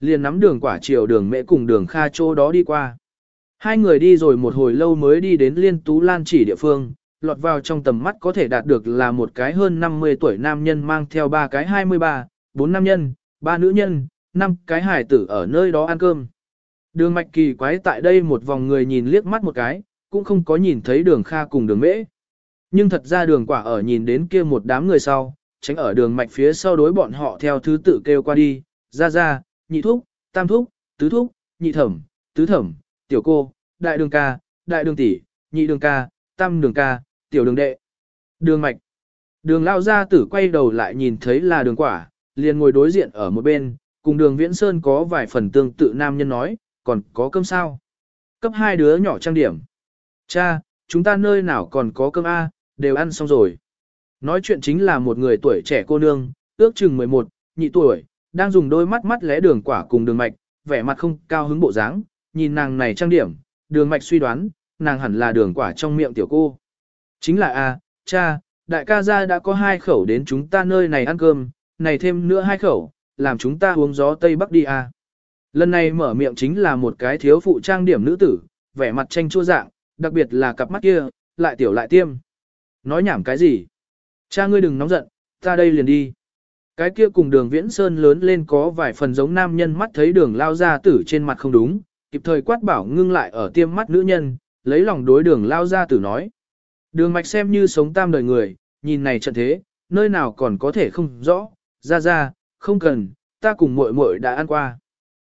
liền nắm đường quả chiều đường mẹ cùng đường Kha chỗ đó đi qua. Hai người đi rồi một hồi lâu mới đi đến Liên Tú Lan chỉ địa phương, lọt vào trong tầm mắt có thể đạt được là một cái hơn 50 tuổi nam nhân mang theo ba cái 23, 4 nam nhân, 3 nữ nhân, 5 cái hài tử ở nơi đó ăn cơm. Đường Mạch kỳ quái tại đây một vòng người nhìn liếc mắt một cái, cũng không có nhìn thấy đường Kha cùng đường Mễ. Nhưng thật ra đường quả ở nhìn đến kia một đám người sau, tránh ở đường Mạch phía sau đối bọn họ theo thứ tự kêu qua đi, ra, nhị thúc, tam thúc, tứ thúc, nhị thẩm, tứ thẩm, tiểu cô, đại đường ca, đại đường tỷ, nhị đường ca, tam đường ca, tiểu đường đệ. Đường Mạch. Đường lao gia tử quay đầu lại nhìn thấy là đường quả, liền ngồi đối diện ở một bên, cùng đường Viễn Sơn có vài phần tương tự nam nhân nói, còn có cơm sao? Cấp hai đứa nhỏ trang điểm. Cha, chúng ta nơi nào còn có cơm A, đều ăn xong rồi. Nói chuyện chính là một người tuổi trẻ cô nương, ước chừng 11, nhị tuổi, đang dùng đôi mắt mắt lẽ đường quả cùng đường Mạch, vẻ mặt không cao hứng bộ dáng, nhìn nàng này trang điểm, đường Mạch suy đoán, nàng hẳn là đường quả trong miệng tiểu cô. Chính là A, cha, đại ca gia đã có 2 khẩu đến chúng ta nơi này ăn cơm, này thêm nữa 2 khẩu, làm chúng ta uống gió Tây Bắc đi A. Lần này mở miệng chính là một cái thiếu phụ trang điểm nữ tử, vẻ mặt tranh chua dạng, đặc biệt là cặp mắt kia, lại tiểu lại tiêm. Nói nhảm cái gì? Cha ngươi đừng nóng giận, ta đây liền đi. Cái kia cùng đường Viễn Sơn lớn lên có vài phần giống nam nhân mắt thấy đường lao gia tử trên mặt không đúng, kịp thời quát bảo ngưng lại ở tiêm mắt nữ nhân, lấy lòng đối đường lao gia tử nói. Đường Mạch xem như sống tam đời người, nhìn này trận thế, nơi nào còn có thể không rõ, ra, không cần, ta cùng muội muội đã ăn qua.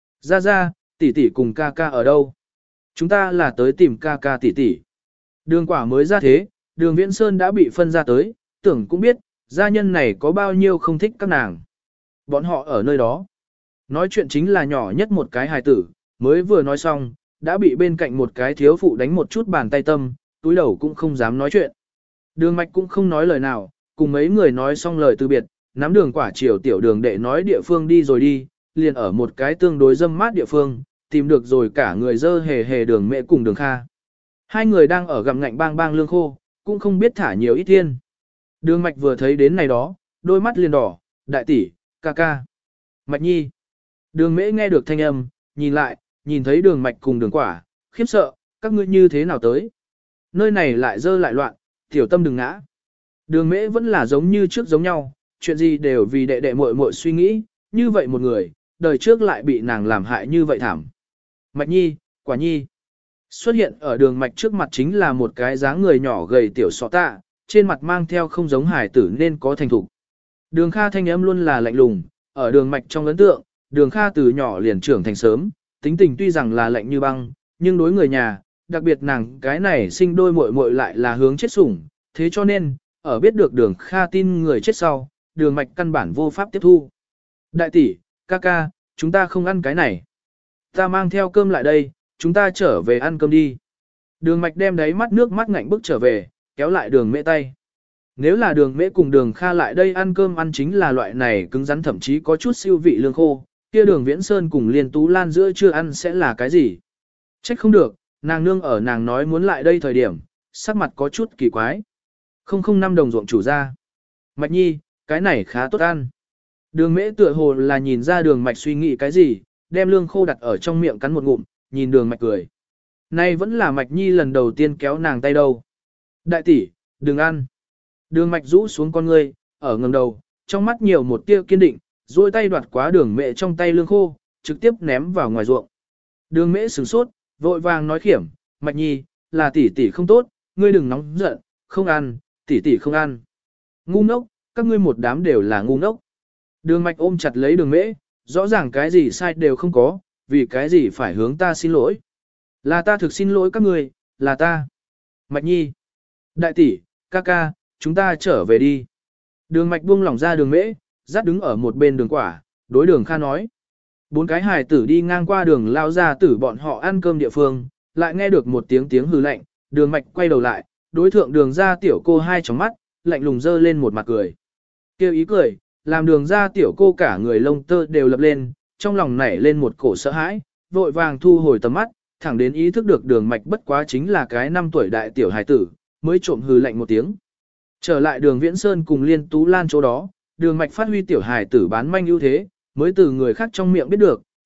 Ra, tỷ tỷ cùng ca ca ở đâu? Chúng ta là tới tìm ca ca tỷ tỷ. Đường quả mới ra thế, đường Viễn Sơn đã bị phân ra tới, tưởng cũng biết, gia nhân này có bao nhiêu không thích các nàng. Bọn họ ở nơi đó. Nói chuyện chính là nhỏ nhất một cái hài tử, mới vừa nói xong, đã bị bên cạnh một cái thiếu phụ đánh một chút bàn tay tâm, túi đầu cũng không dám nói chuyện. Đường Mạch cũng không nói lời nào, cùng mấy người nói xong lời từ biệt, nắm đường quả chiều tiểu đường đệ nói địa phương đi rồi đi, liền ở một cái tương đối râm mát địa phương, tìm được rồi cả người dơ hề hề đường Mẹ cùng đường Kha. Hai người đang ở gặm ngạnh bang bang lương khô, cũng không biết thả nhiều ít thiên. Đường Mạch vừa thấy đến này đó, đôi mắt liền đỏ, đại tỷ, ca ca. Mạch nhi. Đường Mễ nghe được thanh âm, nhìn lại, nhìn thấy đường Mạch cùng đường quả, khiếp sợ, các ngươi như thế nào tới. Nơi này lại dơ lại loạn, tiểu tâm đừng ngã. Đường Mễ vẫn là giống như trước giống nhau, chuyện gì đều vì đệ đệ muội muội suy nghĩ, như vậy một người, đời trước lại bị nàng làm hại như vậy thảm. Mạch nhi, quả nhi. Xuất hiện ở đường Mạch trước mặt chính là một cái dáng người nhỏ gầy tiểu sọ tạ, trên mặt mang theo không giống hải tử nên có thành thục. Đường Kha thanh âm luôn là lạnh lùng, ở đường Mạch trong ấn tượng, đường Kha từ nhỏ liền trưởng thành sớm, tính tình tuy rằng là lạnh như băng, nhưng đối người nhà, đặc biệt nàng cái này sinh đôi muội muội lại là hướng chết sủng, thế cho nên, ở biết được đường Kha tin người chết sau, đường Mạch căn bản vô pháp tiếp thu. Đại tỷ, ca ca, chúng ta không ăn cái này. Ta mang theo cơm lại đây, chúng ta trở về ăn cơm đi. Đường Mạch đem đáy mắt nước mắt ngạnh bước trở về, kéo lại đường Mễ tay. Nếu là đường Mễ cùng đường Kha lại đây ăn cơm ăn chính là loại này cứng rắn thậm chí có chút siêu vị lương khô, kia đường Viễn Sơn cùng Liên Tú Lan giữa chưa ăn sẽ là cái gì? Trách không được, nàng nương ở nàng nói muốn lại đây thời điểm, sắc mặt có chút kỳ quái. 005 đồng ruộng chủ ra. Mạch nhi, cái này khá tốt ăn. Đường Mễ tựa hồ là nhìn ra đường Mạch suy nghĩ cái gì, đem lương khô đặt ở trong miệng cắn một ngụm, nhìn đường Mạch cười. Nay vẫn là Mạch nhi lần đầu tiên kéo nàng tay đâu. Đại tỷ, đừng ăn. Đường Mạch rũ xuống con ngươi, ở ngẩng đầu, trong mắt nhiều một tia kiên định, duỗi tay đoạt quá đường Mễ trong tay lương khô, trực tiếp ném vào ngoài ruộng. Đường Mễ sửng sốt, vội vàng nói khiểm, Mạch nhi, là tỷ tỷ không tốt, ngươi đừng nóng giận, không ăn, tỷ tỷ không ăn. Ngu ngốc, các ngươi một đám đều là ngu ngốc. Đường Mạch ôm chặt lấy đường Mễ, rõ ràng cái gì sai đều không có, vì cái gì phải hướng ta xin lỗi. Là ta thực xin lỗi các ngươi, là ta. Mạch nhi. Đại tỷ, ca ca, chúng ta trở về đi. Đường Mạch buông lỏng ra đường Mễ, dắt đứng ở một bên đường quả, đối đường Kha nói. 4 cái hài tử đi ngang qua đường lao ra tử bọn họ ăn cơm địa phương, lại nghe được một tiếng hừ lạnh, đường Mạch quay đầu lại, đối thượng đường ra tiểu cô hai tròng mắt, lạnh lùng dơ lên một mặt cười. Kêu ý cười, làm đường ra tiểu cô cả người lông tơ đều lập lên, trong lòng nảy lên một cổ sợ hãi, vội vàng thu hồi tầm mắt, thẳng đến ý thức được đường Mạch bất quá chính là cái 5 tuổi đại tiểu hài tử, mới trộm hừ lạnh một tiếng. Trở lại đường Viễn Sơn cùng Liên Tú Lan chỗ đó, đường Mạch phát huy tiểu hài tử bán manh ưu thế, mới từ người khác trong miệng biết được,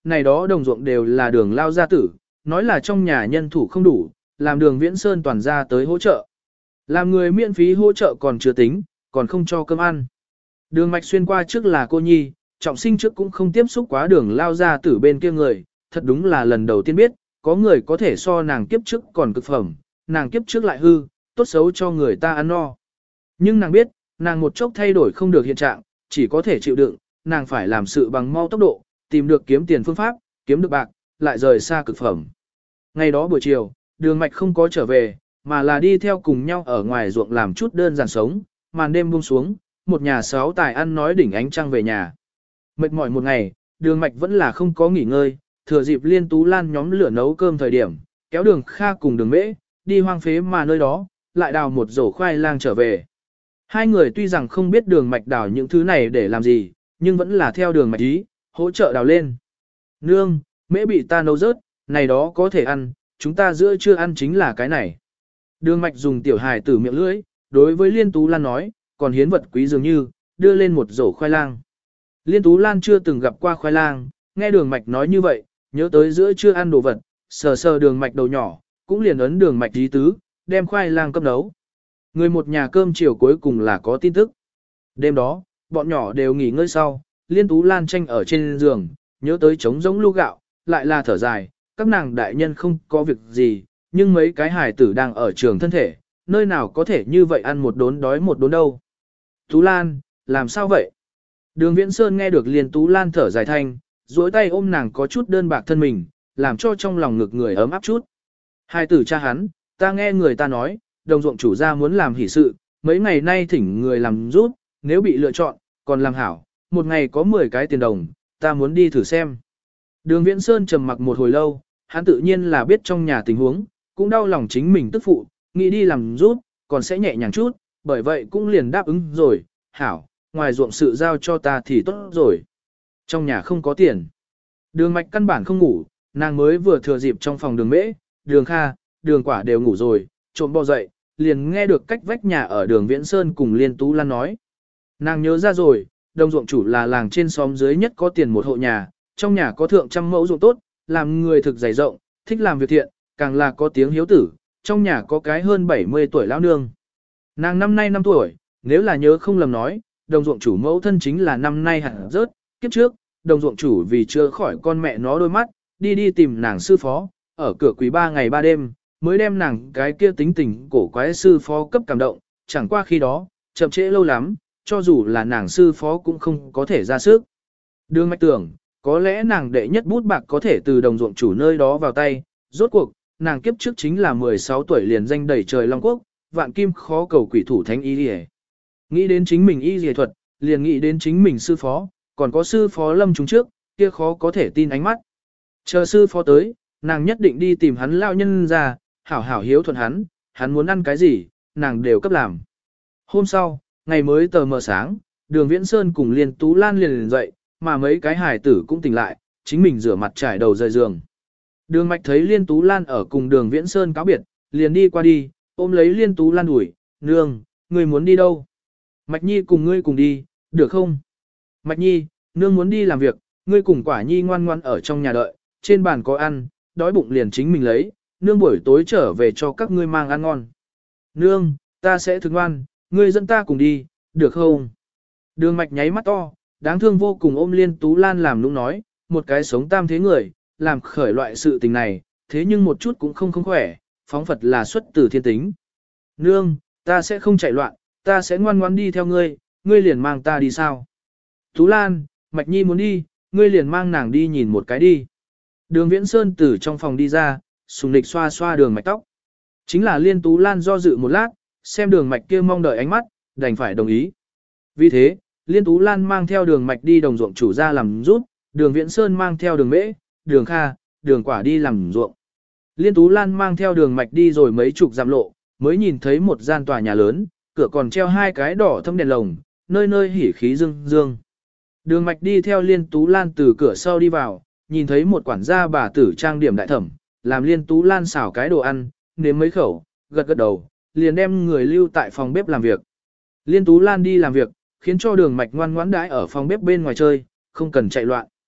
này đó đồng ruộng đều là đường lao gia tử, nói là trong nhà nhân thủ không đủ, làm đường Viễn Sơn toàn ra tới hỗ trợ. Làm người miễn phí hỗ trợ còn chưa tính, còn không cho cơm ăn. Đường mạch xuyên qua trước là cô nhi, trọng sinh trước cũng không tiếp xúc quá đường lao gia tử bên kia người, thật đúng là lần đầu tiên biết, có người có thể so nàng kiếp trước còn cực phẩm, nàng kiếp trước lại hư, tốt xấu cho người ta ăn no. Nhưng nàng biết, nàng một chốc thay đổi không được hiện trạng, chỉ có thể chịu đựng, nàng phải làm sự bằng mau tốc độ, tìm được kiếm tiền phương pháp, kiếm được bạc, lại rời xa cực phẩm. Ngày đó buổi chiều, đường mạch không có trở về, mà là đi theo cùng nhau ở ngoài ruộng làm chút đơn giản sống, màn đêm buông xuống, một nhà sáu tài ăn nói đỉnh ánh trăng về nhà. Mệt mỏi một ngày, đường mạch vẫn là không có nghỉ ngơi, thừa dịp Liên Tú Lan nhóm lửa nấu cơm thời điểm, kéo đường Kha cùng đường Mễ, đi hoang phế mà nơi đó, lại đào một rổ khoai lang trở về. Hai người tuy rằng không biết đường mạch đào những thứ này để làm gì, nhưng vẫn là theo đường mạch ý, hỗ trợ đào lên. Nương, Mễ bị ta nấu rớt, này đó có thể ăn, chúng ta giữa chưa ăn chính là cái này. Đường mạch dùng tiểu hài tử miệng lưỡi, đối với Liên Tú Lan nói, còn hiến vật quý dường như, đưa lên một rổ khoai lang. Liên Tú Lan chưa từng gặp qua khoai lang, nghe đường mạch nói như vậy, nhớ tới giữa chưa ăn đồ vật, sờ sờ đường mạch đầu nhỏ, cũng liền ấn đường mạch ý tứ, đem khoai lang cấp nấu. Người một nhà cơm chiều cuối cùng là có tin tức. Đêm đó, bọn nhỏ đều nghỉ ngơi sau, Liên Tú Lan tranh ở trên giường, nhớ tới trống giống lu gạo, lại là thở dài, các nàng đại nhân không có việc gì, nhưng mấy cái hài tử đang ở trường thân thể, nơi nào có thể như vậy ăn một đốn đói một đốn đâu. Tú Lan, làm sao vậy? Đường Viễn Sơn nghe được Liên Tú Lan thở dài thanh, duỗi tay ôm nàng có chút đơn bạc thân mình, làm cho trong lòng ngực người ấm áp chút. Hai tử cha hắn, ta nghe người ta nói, đồng ruộng chủ gia muốn làm hỷ sự, mấy ngày nay thỉnh người làm giúp, nếu bị lựa chọn, còn làm hảo, một ngày có 10 cái tiền đồng, ta muốn đi thử xem. Đường Viễn Sơn trầm mặc một hồi lâu, hắn tự nhiên là biết trong nhà tình huống, cũng đau lòng chính mình tức phụ, nghĩ đi làm giúp, còn sẽ nhẹ nhàng chút, bởi vậy cũng liền đáp ứng rồi, hảo, ngoài ruộng sự giao cho ta thì tốt rồi. Trong nhà không có tiền. Đường mạch căn bản không ngủ, nàng mới vừa thừa dịp trong phòng đường Mễ, đường Kha, đường Quả đều ngủ rồi, trộm bò dậy, liền nghe được cách vách nhà ở đường Viễn Sơn cùng Liên Tú Lan nói. Nàng nhớ ra rồi, đồng ruộng chủ là làng trên xóm dưới nhất có tiền một hộ nhà, trong nhà có thượng trăm mẫu ruộng tốt, làm người thực dày rộng, thích làm việc thiện, càng là có tiếng hiếu tử, trong nhà có cái hơn 70 tuổi lão nương. Nàng năm nay 5 tuổi, nếu là nhớ không lầm nói, đồng ruộng chủ mẫu thân chính là năm nay hẳn rớt, kiếp trước, đồng ruộng chủ vì chưa khỏi con mẹ nó đôi mắt, đi tìm nàng sư phó, ở cửa quý 3 ngày 3 đêm, mới đem nàng cái kia tính tình cổ quái sư phó cấp cảm động, chẳng qua khi đó, chậm trễ lâu lắm, cho dù là nàng sư phó cũng không có thể ra sức. Đường mạch tưởng, có lẽ nàng đệ nhất bút bạc có thể từ đồng ruộng chủ nơi đó vào tay, rốt cuộc, nàng kiếp trước chính là 16 tuổi liền danh đẩy trời Long Quốc, vạn kim khó cầu quỷ thủ thánh y liề. Nghĩ đến chính mình y liề thuật, liền nghĩ đến chính mình sư phó, còn có sư phó lâm chúng trước, kia khó có thể tin ánh mắt. Chờ sư phó tới, nàng nhất định đi tìm hắn lao nhân ra, hảo hảo hiếu thuận hắn muốn ăn cái gì, nàng đều cấp làm. Hôm sau, ngày mới tờ mờ sáng, đường Viễn Sơn cùng Liên Tú Lan liền dậy, mà mấy cái hài tử cũng tỉnh lại, chính mình rửa mặt trải đầu rời giường. Đường Mạch thấy Liên Tú Lan ở cùng đường Viễn Sơn cáo biệt, liền đi qua đi, ôm lấy Liên Tú Lan đuổi, nương, ngươi muốn đi đâu? Mạch Nhi cùng ngươi cùng đi, được không? Mạch Nhi, nương muốn đi làm việc, ngươi cùng Quả Nhi ngoan ngoan ở trong nhà đợi, trên bàn có ăn, đói bụng liền chính mình lấy, nương buổi tối trở về cho các ngươi mang ăn ngon. Nương, ta sẽ thức ngoan, ngươi dẫn ta cùng đi, được không? Đường Mạch nháy mắt to, đáng thương vô cùng ôm Liên Tú Lan làm nũng nói, một cái sống tam thế người, làm khởi loại sự tình này, thế nhưng một chút cũng không khỏe, phóng Phật là xuất từ thiên tính. Nương, ta sẽ không chạy loạn, ta sẽ ngoan ngoãn đi theo ngươi, ngươi liền mang ta đi sao? Tú Lan, Mạch Nhi muốn đi, ngươi liền mang nàng đi nhìn một cái đi. Đường Viễn Sơn từ trong phòng đi ra, sùng nịch xoa xoa đường Mạch tóc. Chính là Liên Tú Lan do dự một lát, xem đường Mạch kia mong đợi ánh mắt, đành phải đồng ý. Vì thế, Liên Tú Lan mang theo đường Mạch đi đồng ruộng chủ ra làm giúp, đường Viễn Sơn mang theo đường Mễ, đường Kha, đường Quả đi làm ruộng. Liên Tú Lan mang theo đường Mạch đi rồi mấy chục dặm lộ, mới nhìn thấy một gian tòa nhà lớn, cửa còn treo hai cái đỏ thâm đèn lồng, nơi nơi hỉ khí dương dương. Đường Mạch đi theo Liên Tú Lan từ cửa sau đi vào, nhìn thấy một quản gia bà tử trang điểm đại thẩm, làm Liên Tú Lan xào cái đồ ăn, nếm mấy khẩu, gật gật đầu, liền đem người lưu tại phòng bếp làm việc. Liên Tú Lan đi làm việc, khiến cho đường Mạch ngoan ngoãn đãi ở phòng bếp bên ngoài chơi, không cần chạy loạn.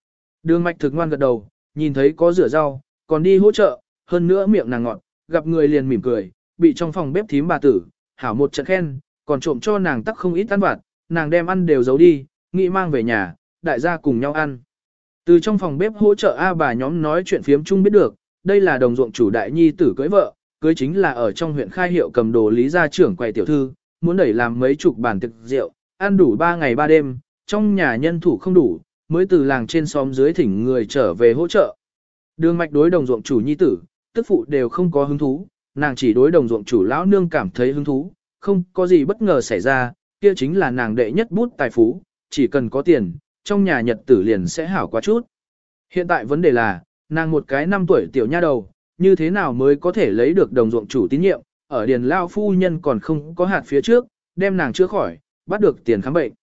Đường mạch thực ngoan gật đầu, nhìn thấy có rửa rau, còn đi hỗ trợ, hơn nữa miệng nàng ngọt, gặp người liền mỉm cười, bị trong phòng bếp thím bà tử, hảo một trận khen, còn trộm cho nàng tắc không ít ăn vặt, nàng đem ăn đều giấu đi, nghĩ mang về nhà, đại gia cùng nhau ăn. Từ trong phòng bếp hỗ trợ A bà nhóm nói chuyện phiếm chung biết được, đây là đồng ruộng chủ đại nhi tử cưới vợ, cưới chính là ở trong huyện Khai Hiệu cầm đồ lý gia trưởng quầy tiểu thư, muốn đẩy làm mấy chục bàn thực rượu, ăn đủ 3 ngày 3 đêm, trong nhà nhân thủ không đủ, mới từ làng trên xóm dưới thỉnh người trở về hỗ trợ. Đường mạch đối đồng ruộng chủ nhi tử, tức phụ đều không có hứng thú, nàng chỉ đối đồng ruộng chủ lão nương cảm thấy hứng thú, không có gì bất ngờ xảy ra, kia chính là nàng đệ nhất bút tài phú, chỉ cần có tiền, trong nhà nhật tử liền sẽ hảo quá chút. Hiện tại vấn đề là, nàng một cái 5 tuổi tiểu nha đầu, như thế nào mới có thể lấy được đồng ruộng chủ tín nhiệm, ở điền lao phu nhân còn không có hạt phía trước, đem nàng chữa khỏi, bắt được tiền khám bệnh.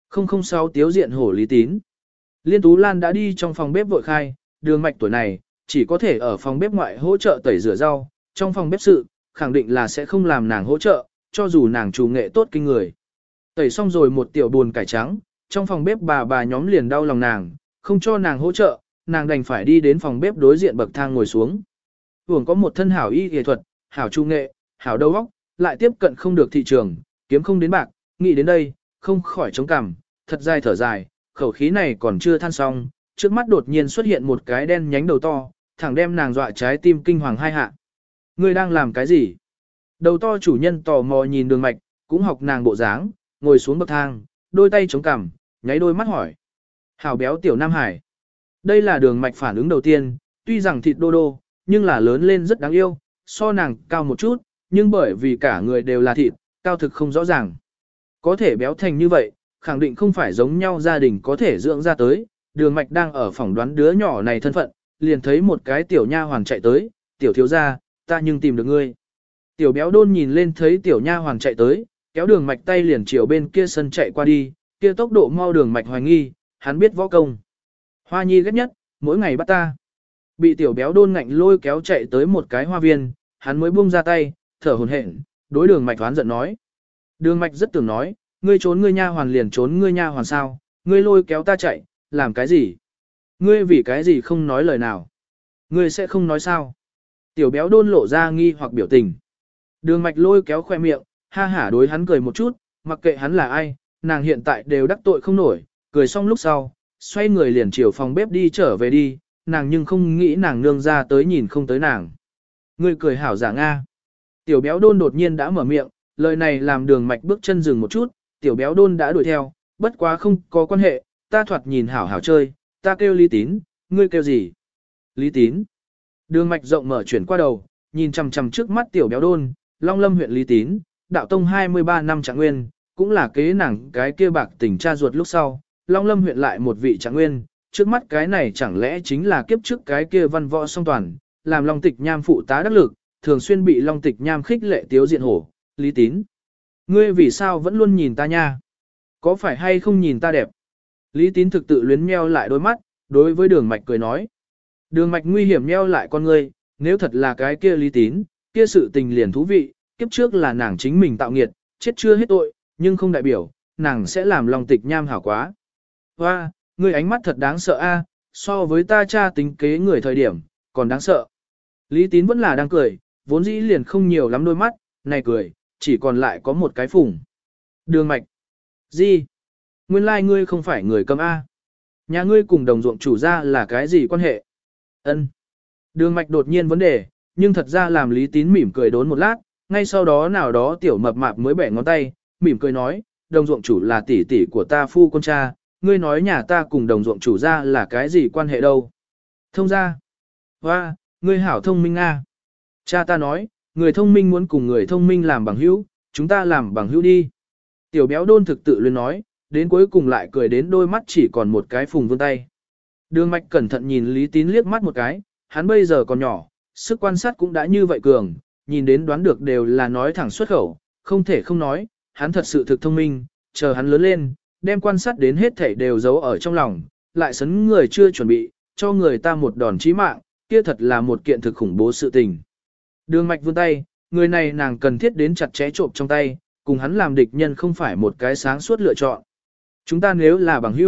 006 tiếu diện hổ Lý Tín. Liên Tú Lan đã đi trong phòng bếp vội khai, đường mạch tuổi này, chỉ có thể ở phòng bếp ngoại hỗ trợ tẩy rửa rau, trong phòng bếp sự, khẳng định là sẽ không làm nàng hỗ trợ, cho dù nàng chủ nghệ tốt kinh người. Tẩy xong rồi một tiểu buồn cải trắng, trong phòng bếp bà nhóm liền đau lòng nàng, không cho nàng hỗ trợ, nàng đành phải đi đến phòng bếp đối diện bậc thang ngồi xuống. Hưởng có một thân hảo y y thuật, hảo trung nghệ, hảo đầu óc, lại tiếp cận không được thị trường, kiếm không đến bạc, nghĩ đến đây, không khỏi chống cằm, thật dài thở dài, khẩu khí này còn chưa than xong, trước mắt đột nhiên xuất hiện một cái đen nhánh đầu to, thẳng đem nàng dọa trái tim kinh hoàng hai hạ. Ngươi đang làm cái gì? Đầu to chủ nhân tò mò nhìn đường mạch, cũng học nàng bộ dáng, ngồi xuống bậc thang, đôi tay chống cằm, nháy đôi mắt hỏi. Hảo béo tiểu Nam Hải. Đây là đường mạch phản ứng đầu tiên, tuy rằng thịt đô đô, nhưng là lớn lên rất đáng yêu, so nàng cao một chút, nhưng bởi vì cả người đều là thịt, cao thực không rõ ràng. Có thể béo thành như vậy, khẳng định không phải giống nhau gia đình có thể dưỡng ra tới, đường mạch đang ở phỏng đoán đứa nhỏ này thân phận, liền thấy một cái tiểu nha hoàn chạy tới, tiểu thiếu gia, ta nhưng tìm được ngươi. Tiểu béo đôn nhìn lên thấy tiểu nha hoàn chạy tới, kéo đường mạch tay liền chiều bên kia sân chạy qua đi, kia tốc độ mau đường mạch hoài nghi, hắn biết võ công. Hoa nhi ghét nhất, mỗi ngày bắt ta. Bị tiểu béo đôn ngạnh lôi kéo chạy tới một cái hoa viên, hắn mới buông ra tay, thở hổn hển, đối đường mạch oán giận nói. Đường mạch rất tưởng nói, ngươi trốn ngươi nha hoàn liền trốn ngươi nha hoàn sao, ngươi lôi kéo ta chạy, làm cái gì? Ngươi vì cái gì không nói lời nào? Ngươi sẽ không nói sao? Tiểu béo đôn lộ ra nghi hoặc biểu tình. Đường mạch lôi kéo khoe miệng, ha hả đối hắn cười một chút, mặc kệ hắn là ai, nàng hiện tại đều đắc tội không nổi, cười xong lúc sau, xoay người liền chiều phòng bếp đi trở về đi, nàng nhưng không nghĩ nàng nương ra tới nhìn không tới nàng. Ngươi cười hảo giả Nga. Tiểu béo đôn đột nhiên đã mở miệng, lời này làm đường mạch bước chân dừng một chút, tiểu béo đôn đã đuổi theo, bất quá không có quan hệ, ta thoạt nhìn hảo hảo chơi, ta kêu Lý Tín, ngươi kêu gì? Lý Tín. Đường mạch rộng mở chuyển qua đầu, nhìn chằm chằm trước mắt tiểu béo đôn, Long Lâm huyện Lý Tín, đạo tông 23 năm trạng nguyên, cũng là kế nàng cái kia bạc tình cha ruột lúc sau, Long Lâm huyện lại một vị trạng nguyên, trước mắt cái này chẳng lẽ chính là kiếp trước cái kia văn võ song toàn, làm Long Tịch Nham phụ tá đắc lực, thường xuyên bị Long Tịch Nham khích lệ tiếu diện hổ, Lý Tín. Ngươi vì sao vẫn luôn nhìn ta nha? Có phải hay không nhìn ta đẹp? Lý Tín thực tự luyến meo lại đôi mắt, đối với đường mạch cười nói. Đường mạch nguy hiểm meo lại con ngươi, nếu thật là cái kia Lý Tín, kia sự tình liền thú vị, kiếp trước là nàng chính mình tạo nghiệt, chết chưa hết tội, nhưng không đại biểu, nàng sẽ làm Long Tịch Nham hảo quá. Hoa, ngươi ánh mắt thật đáng sợ a, so với ta cha tính kế người thời điểm, còn đáng sợ. Lý Tín vẫn là đang cười, vốn dĩ liền không nhiều lắm đôi mắt, này cười, chỉ còn lại có một cái phùng. Đường mạch. Gì? Nguyên lai ngươi không phải người cầm A. Nhà ngươi cùng đồng ruộng chủ gia là cái gì quan hệ? Ân. Đường mạch đột nhiên vấn đề, nhưng thật ra làm Lý Tín mỉm cười đốn một lát, ngay sau đó nào đó tiểu mập mạp mới bẻ ngón tay, mỉm cười nói, đồng ruộng chủ là tỷ tỷ của ta phu con cha, ngươi nói nhà ta cùng đồng ruộng chủ gia là cái gì quan hệ đâu? Thông gia. Hoa, ngươi hảo thông minh a. Cha ta nói, người thông minh muốn cùng người thông minh làm bằng hữu, chúng ta làm bằng hữu đi. Tiểu béo đôn thực tự luyến nói, đến cuối cùng lại cười đến đôi mắt chỉ còn một cái phùng vươn tay. Đường mạch cẩn thận nhìn Lý Tín liếc mắt một cái, hắn bây giờ còn nhỏ, sức quan sát cũng đã như vậy cường, nhìn đến đoán được đều là nói thẳng xuất khẩu, không thể không nói, hắn thật sự thực thông minh, chờ hắn lớn lên, đem quan sát đến hết thảy đều giấu ở trong lòng, lại sấn người chưa chuẩn bị, cho người ta một đòn chí mạng, kia thật là một kiện thực khủng bố sự tình. Đường mạch vươn tay, người này nàng cần thiết đến chặt chẽ trộm trong tay, cùng hắn làm địch nhân không phải một cái sáng suốt lựa chọn. Chúng ta nếu là bằng hữu,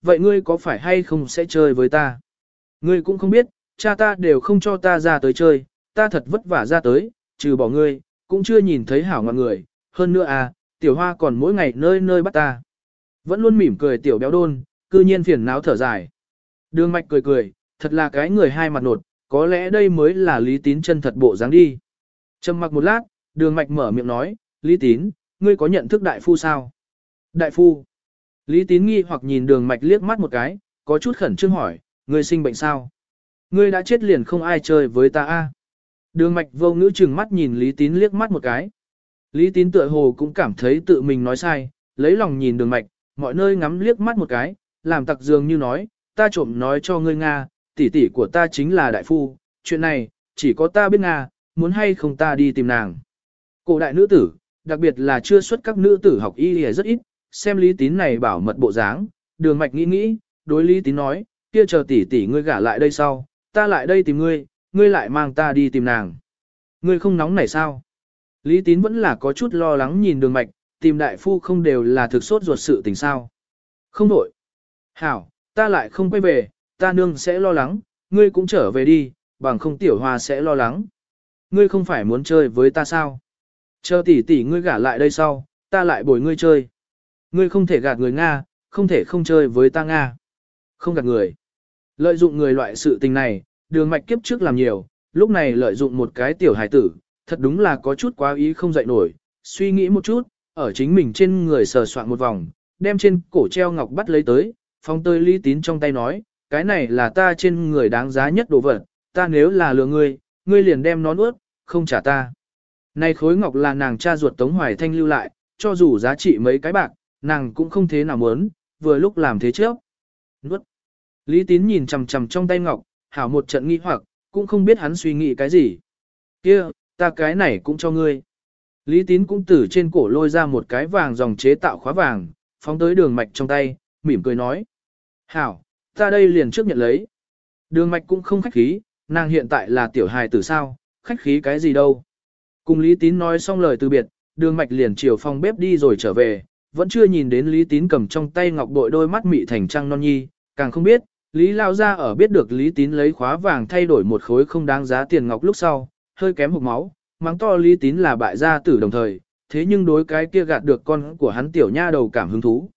vậy ngươi có phải hay không sẽ chơi với ta? Ngươi cũng không biết, cha ta đều không cho ta ra tới chơi, ta thật vất vả ra tới, trừ bỏ ngươi, cũng chưa nhìn thấy hảo ngọn người, hơn nữa à, tiểu hoa còn mỗi ngày nơi nơi bắt ta. Vẫn luôn mỉm cười tiểu béo đôn, cư nhiên phiền não thở dài. Đường mạch cười cười, thật là cái người hai mặt nột, có lẽ đây mới là Lý Tín chân thật bộ dáng đi. Trầm mặc một lát, đường mạch mở miệng nói, Lý Tín, ngươi có nhận thức đại phu sao? Đại phu. Lý Tín nghi hoặc nhìn đường mạch liếc mắt một cái, có chút khẩn trương hỏi, ngươi sinh bệnh sao? Ngươi đã chết liền không ai chơi với ta a? Đường mạch vô ngữ chừng mắt nhìn Lý Tín liếc mắt một cái. Lý Tín tựa hồ cũng cảm thấy tự mình nói sai, lấy lòng nhìn đường mạch, mọi nơi ngắm liếc mắt một cái, làm tặc dường như nói, ta trộm nói cho ngươi Nga, tỷ tỷ của ta chính là đại phu, chuyện này, chỉ có ta biết Nga, muốn hay không ta đi tìm nàng. Cổ đại nữ tử, đặc biệt là chưa xuất các nữ tử học y thì rất ít, xem Lý Tín này bảo mật bộ dáng, đường mạch nghĩ, đối Lý Tín nói, kia chờ tỷ tỷ ngươi gả lại đây sau, ta lại đây tìm ngươi, ngươi lại mang ta đi tìm nàng. Ngươi không nóng nảy sao? Lý Tín vẫn là có chút lo lắng nhìn đường mạch, tìm đại phu không đều là thực sốt ruột sự tình sao. Không đổi. Hảo, ta lại không quay về, ta nương sẽ lo lắng, ngươi cũng trở về đi, bằng không tiểu hoa sẽ lo lắng. Ngươi không phải muốn chơi với ta sao? Chờ tỷ tỷ ngươi gả lại đây sau, ta lại bồi ngươi chơi. Ngươi không thể gạt người Nga, không thể không chơi với ta Nga. Không gạt người. Lợi dụng người loại sự tình này, đường mạch kiếp trước làm nhiều, lúc này lợi dụng một cái tiểu hài tử, thật đúng là có chút quá ý không dậy nổi. Suy nghĩ một chút, ở chính mình trên người sờ soạn một vòng, đem trên cổ treo ngọc bắt lấy tới, phong tơi Lý Tín trong tay nói, cái này là ta trên người đáng giá nhất đồ vật, ta nếu là lừa ngươi, ngươi liền đem nó nuốt, không trả ta. Này khối ngọc là nàng cha ruột Tống Hoài Thanh lưu lại, cho dù giá trị mấy cái bạc, nàng cũng không thế nào muốn, vừa lúc làm thế trước. Nuốt. Lý Tín nhìn chằm chằm trong tay ngọc, hảo một trận nghi hoặc, cũng không biết hắn suy nghĩ cái gì. Kia, ta cái này cũng cho ngươi. Lý Tín cũng từ trên cổ lôi ra một cái vàng dòng chế tạo khóa vàng, phóng tới đường mạch trong tay, mỉm cười nói. Hảo, ta đây liền trước nhận lấy. Đường mạch cũng không khách khí, nàng hiện tại là tiểu hài tử sao, khách khí cái gì đâu. Cùng Lý Tín nói xong lời từ biệt, đường mạch liền chiều phòng bếp đi rồi trở về, vẫn chưa nhìn đến Lý Tín cầm trong tay ngọc bội đôi mắt mị thành trăng non nhi, càng không biết, Lý Lao Gia ở biết được Lý Tín lấy khóa vàng thay đổi một khối không đáng giá tiền ngọc lúc sau, hơi kém hộc máu, mắng to Lý Tín là bại gia tử đồng thời, thế nhưng đối cái kia gạt được con của hắn tiểu nha đầu cảm hứng thú.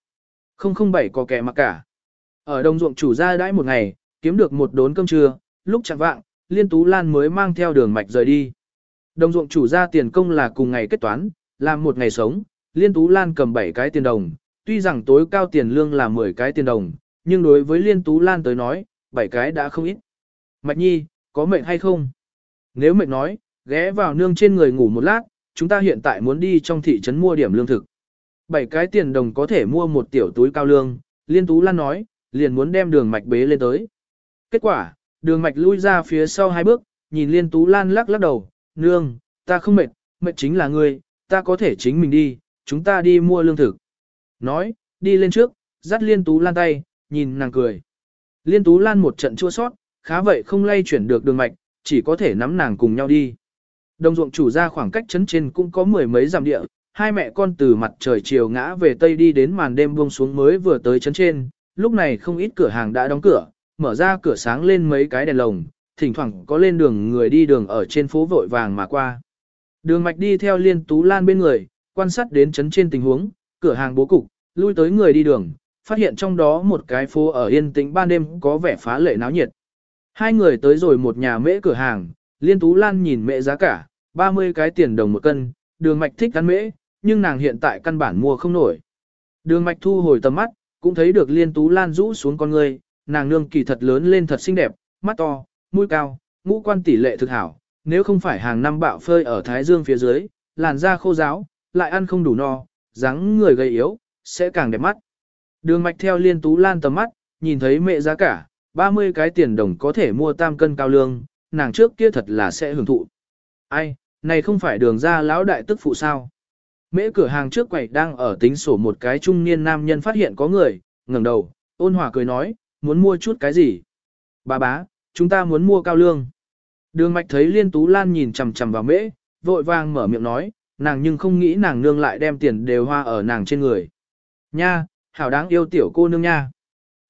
007 có kẻ mặc cả. Ở đồng ruộng chủ gia đãi một ngày, kiếm được một đốn cơm trưa, lúc chẳng vạng, Liên Tú Lan mới mang theo đường mạch rời đi. Đồng ruộng chủ gia tiền công là cùng ngày kết toán, làm một ngày sống, Liên Tú Lan cầm 7 cái tiền đồng, tuy rằng tối cao tiền lương là 10 cái tiền đồng, nhưng đối với Liên Tú Lan tới nói, 7 cái đã không ít. Mạch nhi, có mệnh hay không? Nếu mệnh nói, ghé vào nương trên người ngủ một lát, chúng ta hiện tại muốn đi trong thị trấn mua điểm lương thực. 7 cái tiền đồng có thể mua một tiểu túi cao lương, Liên Tú Lan nói, liền muốn đem đường mạch bế lên tới. Kết quả, đường mạch lui ra phía sau 2 bước, nhìn Liên Tú Lan lắc lắc đầu, nương, ta không mệt, mệt chính là ngươi, ta có thể chính mình đi, chúng ta đi mua lương thực. Nói, đi lên trước, dắt Liên Tú Lan tay, nhìn nàng cười. Liên Tú Lan một trận chua sót, khá vậy không lay chuyển được đường mạch, chỉ có thể nắm nàng cùng nhau đi. Đồng ruộng chủ ra khoảng cách trấn trên cũng có 10 mấy dặm địa, hai mẹ con từ mặt trời chiều ngã về tây đi đến màn đêm buông xuống mới vừa tới trấn trên, lúc này không ít cửa hàng đã đóng cửa, mở ra cửa sáng lên mấy cái đèn lồng, thỉnh thoảng có lên đường người đi đường ở trên phố vội vàng mà qua. Đường mạch đi theo Liên Tú Lan bên người, quan sát đến trấn trên tình huống, cửa hàng bố cục, lui tới người đi đường, phát hiện trong đó một cái phố ở yên tĩnh ban đêm có vẻ phá lệ náo nhiệt. Hai người tới rồi một nhà mễ cửa hàng, Liên Tú Lan nhìn mễ giá cả, 30 cái tiền đồng một cân, đường mạch thích ăn mễ, nhưng nàng hiện tại căn bản mua không nổi. Đường mạch thu hồi tầm mắt, cũng thấy được Liên Tú Lan rũ xuống con người, nàng nương kỳ thật lớn lên thật xinh đẹp, mắt to, mũi cao, ngũ quan tỷ lệ thực hảo, nếu không phải hàng năm bạo phơi ở thái dương phía dưới, làn da khô ráo, lại ăn không đủ no, dáng người gầy yếu, sẽ càng đẹp mắt. Đường mạch theo Liên Tú Lan tầm mắt, nhìn thấy mẹ giá cả, 30 cái tiền đồng có thể mua tam cân cao lương, nàng trước kia thật là sẽ hưởng thụ. Ai, này không phải đường ra lão đại tức phụ sao? Mễ cửa hàng trước quầy đang ở tính sổ một cái trung niên nam nhân phát hiện có người, ngẩng đầu, ôn hòa cười nói, muốn mua chút cái gì? Bà bá, chúng ta muốn mua cao lương. Đường mạch thấy Liên Tú Lan nhìn chằm chằm vào mễ, vội vàng mở miệng nói, nàng nhưng không nghĩ nàng nương lại đem tiền đều hoa ở nàng trên người. Nha, hảo đáng yêu tiểu cô nương nha.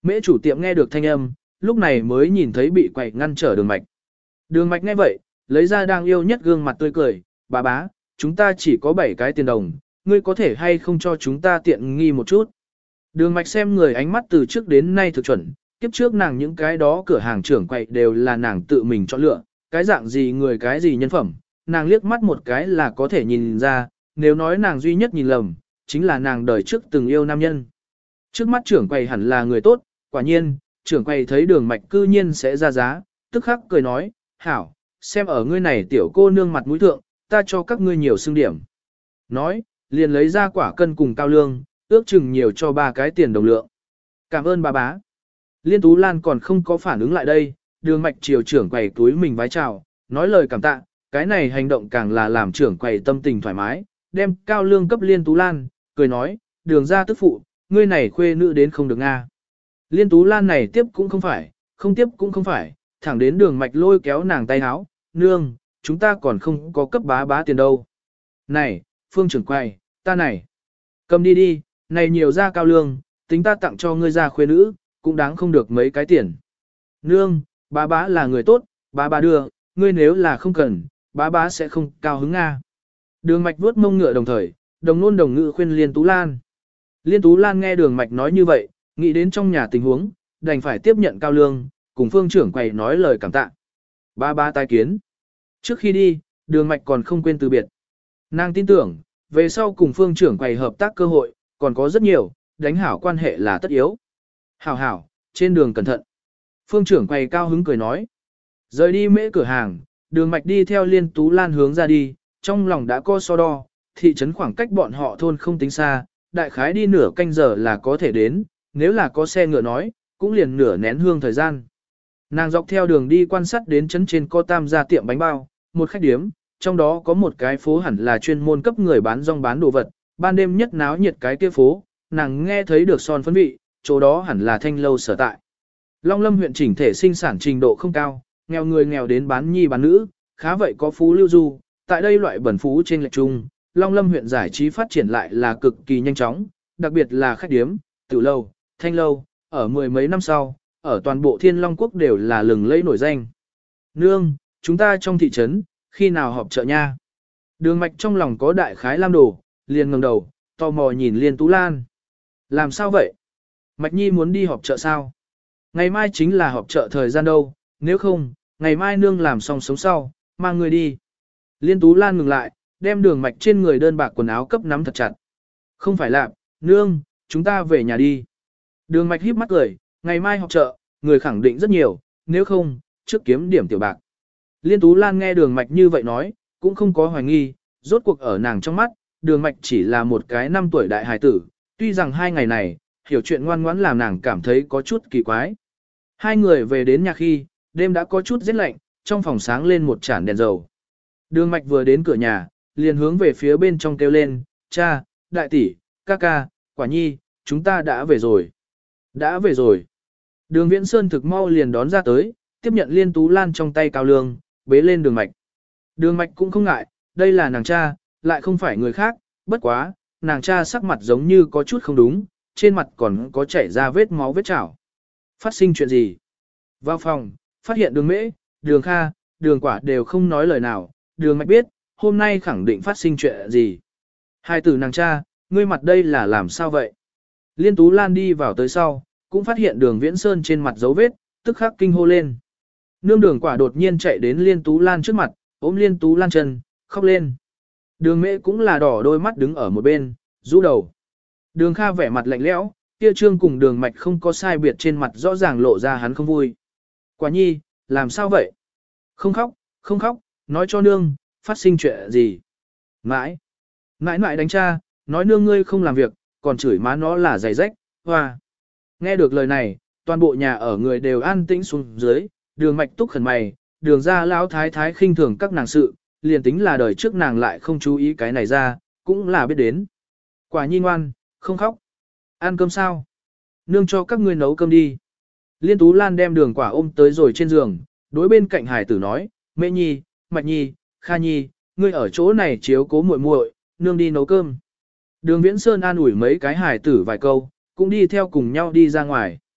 Mễ chủ tiệm nghe được thanh âm, lúc này mới nhìn thấy bị quậy ngăn trở Đường Mạch. Đường Mạch nghe vậy, lấy ra đang yêu nhất gương mặt tươi cười, bà bá, chúng ta chỉ có 7 cái tiền đồng, ngươi có thể hay không cho chúng ta tiện nghi một chút. Đường Mạch xem người ánh mắt từ trước đến nay thực chuẩn, kiếp trước nàng những cái đó cửa hàng trưởng quậy đều là nàng tự mình chọn lựa, cái dạng gì người cái gì nhân phẩm, nàng liếc mắt một cái là có thể nhìn ra, nếu nói nàng duy nhất nhìn lầm, chính là nàng đời trước từng yêu nam nhân. Trước mắt trưởng quầy hẳn là người tốt, quả nhiên, trưởng quầy thấy Đường Mạch cư nhiên sẽ ra giá, tức khắc cười nói, hảo, xem ở ngươi này tiểu cô nương mặt mũi thượng, ta cho các ngươi nhiều xương điểm. Nói, liền lấy ra quả cân cùng cao lương, ước chừng nhiều cho 3 cái tiền đồng lượng. Cảm ơn bà bá. Liên Tú Lan còn không có phản ứng lại đây, Đường Mạch chiều trưởng quầy túi mình vái chào, nói lời cảm tạ, cái này hành động càng là làm trưởng quầy tâm tình thoải mái, đem cao lương cấp Liên Tú Lan, cười nói, Đường gia tức phụ, ngươi này khuê nữ đến không được nga. Liên Tú Lan này tiếp cũng không phải, không tiếp cũng không phải, thẳng đến Đường Mạch lôi kéo nàng tay áo, nương, chúng ta còn không có cấp bá bá tiền đâu. Này, Phương trưởng quầy, ta này, cầm đi đi, này nhiều ra cao lương, tính ta tặng cho ngươi ra khuê nữ, cũng đáng không được mấy cái tiền. Nương, bá bá là người tốt, bá bá đưa, ngươi nếu là không cần, bá bá sẽ không cao hứng nga. Đường Mạch vuốt mông ngựa đồng thời, đồng nôn đồng ngữ khuyên Liên Tú Lan. Liên Tú Lan nghe Đường Mạch nói như vậy, nghĩ đến trong nhà tình huống, đành phải tiếp nhận cao lương, cùng Phương trưởng quầy nói lời cảm tạ. Bá bá tái kiến. Trước khi đi, Đường Mạch còn không quên từ biệt. Nàng tin tưởng, về sau cùng Phương trưởng quầy hợp tác cơ hội, còn có rất nhiều, đánh hảo quan hệ là tất yếu. Hảo hảo, trên đường cẩn thận. Phương trưởng quầy cao hứng cười nói. Rời đi mễ cửa hàng, Đường Mạch đi theo Liên Tú Lan hướng ra đi, trong lòng đã có so đo, thị trấn khoảng cách bọn họ thôn không tính xa, đại khái đi nửa canh giờ là có thể đến, nếu là có xe ngựa nói, cũng liền nửa nén hương thời gian. Nàng dọc theo đường đi quan sát đến trấn trên có tam gia tiệm bánh bao, một khách điếm, trong đó có một cái phố hẳn là chuyên môn cấp người bán rong bán đồ vật, ban đêm nhất náo nhiệt cái kia phố, nàng nghe thấy được son phấn vị, chỗ đó hẳn là thanh lâu sở tại. Long Lâm huyện chỉnh thể sinh sản trình độ không cao, nghèo người nghèo đến bán nhi bán nữ, khá vậy có phú lưu du, tại đây loại bẩn phú trên lệch chung, Long Lâm huyện giải trí phát triển lại là cực kỳ nhanh chóng, đặc biệt là khách điếm, tiểu lâu, thanh lâu, ở mười mấy năm sau, ở toàn bộ Thiên Long quốc đều là lừng lẫy nổi danh. Nương, chúng ta trong thị trấn, khi nào họp chợ nha? Đường Mạch trong lòng có đại khái lam đồ, liền ngẩng đầu, tò mò nhìn Liên Tú Lan. Làm sao vậy? Mạch Nhi muốn đi họp chợ sao? Ngày mai chính là họp chợ thời gian đâu, nếu không, ngày mai nương làm xong sống sau, mang người đi. Liên Tú Lan ngừng lại, đem Đường Mạch trên người đơn bạc quần áo cấp nắm thật chặt. Không phải làm, nương, chúng ta về nhà đi. Đường Mạch híp mắt cười, ngày mai họp chợ, người khẳng định rất nhiều, nếu không, trước kiếm điểm tiểu bạc. Liên Tú Lan nghe Đường Mạch như vậy nói, cũng không có hoài nghi, rốt cuộc ở nàng trong mắt, Đường Mạch chỉ là một cái 5 tuổi đại hài tử, tuy rằng 2 ngày này, hiểu chuyện ngoan ngoãn làm nàng cảm thấy có chút kỳ quái. Hai người về đến nhà khi, đêm đã có chút rét lạnh, trong phòng sáng lên một chản đèn dầu. Đường Mạch vừa đến cửa nhà, liền hướng về phía bên trong kêu lên, cha, đại tỷ, ca ca, quả nhi, chúng ta đã về rồi. Đã về rồi. Đường Viễn Sơn thực mau liền đón ra tới, tiếp nhận Liên Tú Lan trong tay cao lương, bế lên Đường Mạch. Đường Mạch cũng không ngại, đây là nàng cha, lại không phải người khác, bất quá, nàng cha sắc mặt giống như có chút không đúng, trên mặt còn có chảy ra vết máu vết chảo. Phát sinh chuyện gì? Vào phòng, phát hiện Đường Mễ, Đường Kha, Đường Quả đều không nói lời nào, Đường Mạch biết, hôm nay khẳng định phát sinh chuyện gì. Hai tử nàng cha, ngươi mặt đây là làm sao vậy? Liên Tú Lan đi vào tới sau, cũng phát hiện Đường Viễn Sơn trên mặt dấu vết, tức khắc kinh hô lên. Nương Đường Quả đột nhiên chạy đến Liên Tú Lan trước mặt, ôm Liên Tú Lan chân, khóc lên. Đường Mễ cũng là đỏ đôi mắt đứng ở một bên, rũ đầu. Đường Kha vẻ mặt lạnh lẽo, kia trương cùng Đường Mạch không có sai biệt trên mặt rõ ràng lộ ra hắn không vui. Quả nhi, làm sao vậy? Không khóc, không khóc, nói cho nương, phát sinh chuyện gì? Mãi mãi đánh cha, nói nương ngươi không làm việc, còn chửi má nó là giày rách, hoa. Nghe được lời này, toàn bộ nhà ở người đều an tĩnh xuống dưới, Đường Mạch túc khẩn mày, Đường ra lão thái thái khinh thường các nàng sự, liền tính là đời trước nàng lại không chú ý cái này ra, cũng là biết đến. Quả nhi ngoan, không khóc. Ăn cơm sao? Nương cho các ngươi nấu cơm đi. Liên Tú Lan đem Đường Quả ôm tới rồi trên giường, đối bên cạnh hải tử nói, Mễ Nhi, Mạch Nhi, Kha Nhi, ngươi ở chỗ này chiếu cố muội muội, nương đi nấu cơm. Đường Viễn Sơn an ủi mấy cái hải tử vài câu, cũng đi theo cùng nhau đi ra ngoài.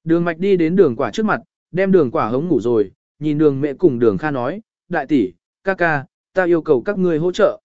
Đường Mạch đi đến đường quả trước mặt, đem đường quả hống ngủ rồi, nhìn đường mẹ cùng đường Kha nói, đại tỷ, ca ca, ta yêu cầu các ngươi hỗ trợ.